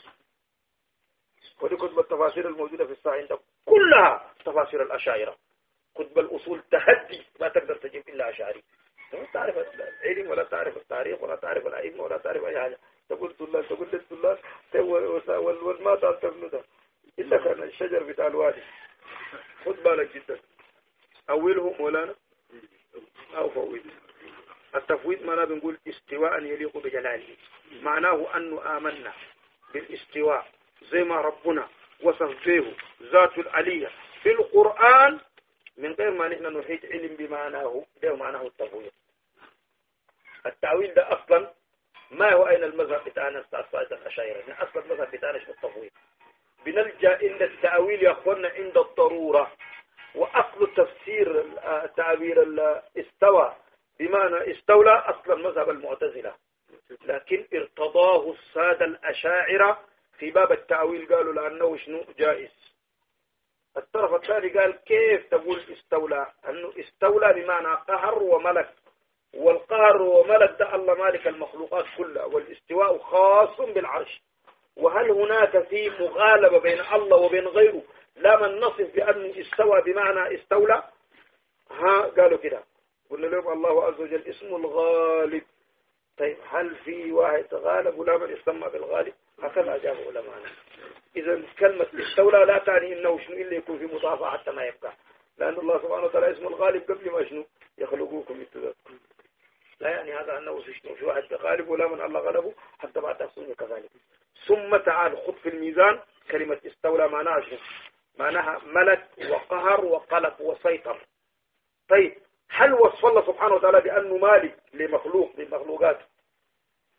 Speaker 1: ودي كتب التفاسير الموجودة في الصحيح عندك كلها تفاسير الأشاعرة كتب الأصول تهدي ما تقدر تجيب إلا أشعري ما تعرف العلم ولا تعرف التاريخ ولا تعرف الأئمة ولا تعرف أي حاجة تقول طلاب تقول للطلاب والما تعرف ده إلا كان الشجر بتاع الوادي خد بالك جدا أوله مولانا أو فويد التفويض معناه بنقول استواء يليق بجلاله معناه أنه آمنا بالاستواء زي ما ربنا وصف به ذات العلية في القرآن من غير ما نحن نحيط علم بمعناه ده معناه التفويض التعويل ده أصلا ما هو أين المذهب بتاعنا الصائد الأشاعرة أصلا المذهب بتاعنا في التفويض بنلجأ إن التعويل يا أخوانا عند الضرورة وأصل تفسير تعبير استوى بمعنى استولى أصلا مذهب المعتزلة لكن ارتضاه السادة الأشاعرة في باب التعويل قالوا لأنه شنو جائز الطرف الثاني قال كيف تقول استولى أنه استولى بمعنى قهر وملك والقهر وملك ده الله مالك المخلوقات كلها والاستواء خاص بالعرش وهل هناك في مغالبة بين الله وبين غيره لا من نصف بأنه استوى بمعنى استولى ها قالوا كده قلنا لهم الله عز وجل اسمه الغالب طيب هل في واحد غالب ولا من يسمى بالغالب هكذا أجاب علماءنا إذا كلمة استولى لا تعني إنه شنو إلا يكون في مضافة حتى ما يبقى لأن الله سبحانه وتعالى اسمه الغالب قبل ما شنو يخلقوكم يتذكر لا يعني هذا أنه شنو في واحد غالب ولا من الله غلبه حتى بعد تصوم كذلك ثم تعال خذ في الميزان كلمة استولى معناها شنو معناها ملك وقهر وقلب وسيطر طيب هل وصف الله سبحانه وتعالى بأنه مالك لمخلوق للمخلوقات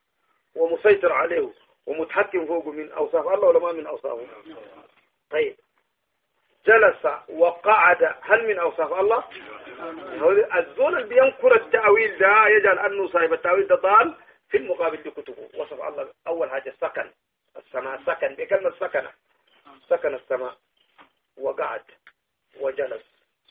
Speaker 1: ومسيطر عليه ومتحكم فوقه من أوصاف الله ولا ما من أوصافه؟ طيب جلس وقعد هل من أوصاف الله؟ الزول اللي بينكر التأويل ده يجعل أنه صاحب التأويل ده ضال في المقابل بكتبه. وصف الله أول حاجة سكن السماء، سكن بكلمة سكن، سكن السماء وقعد وجلس.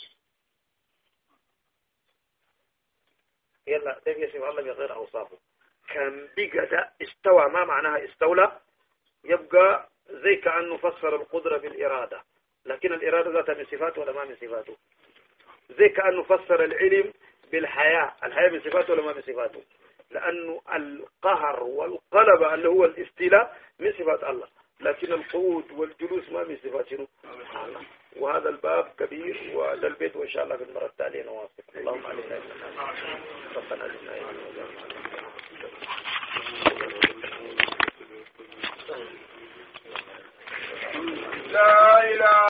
Speaker 1: يلا ده يصف الله بغير أوصافه. كان بقى ده استوى، ما معناها استولى؟ يبقى زي كأنه فسر القدرة بالإرادة، لكن الإرادة ذاتها من صفاته ولا ما من صفاته؟ زي كأنه فسر العلم بالحياة، الحياة من صفاته ولا ما من صفاته؟ لأنه القهر والقلب اللي هو الاستيلاء من صفات الله، لكن القعود والجلوس ما من صفات الله. وهذا الباب كبير، وهذا البيت وإن شاء الله في المرة التالية نواصل. اللهم علينا ربنا لا إله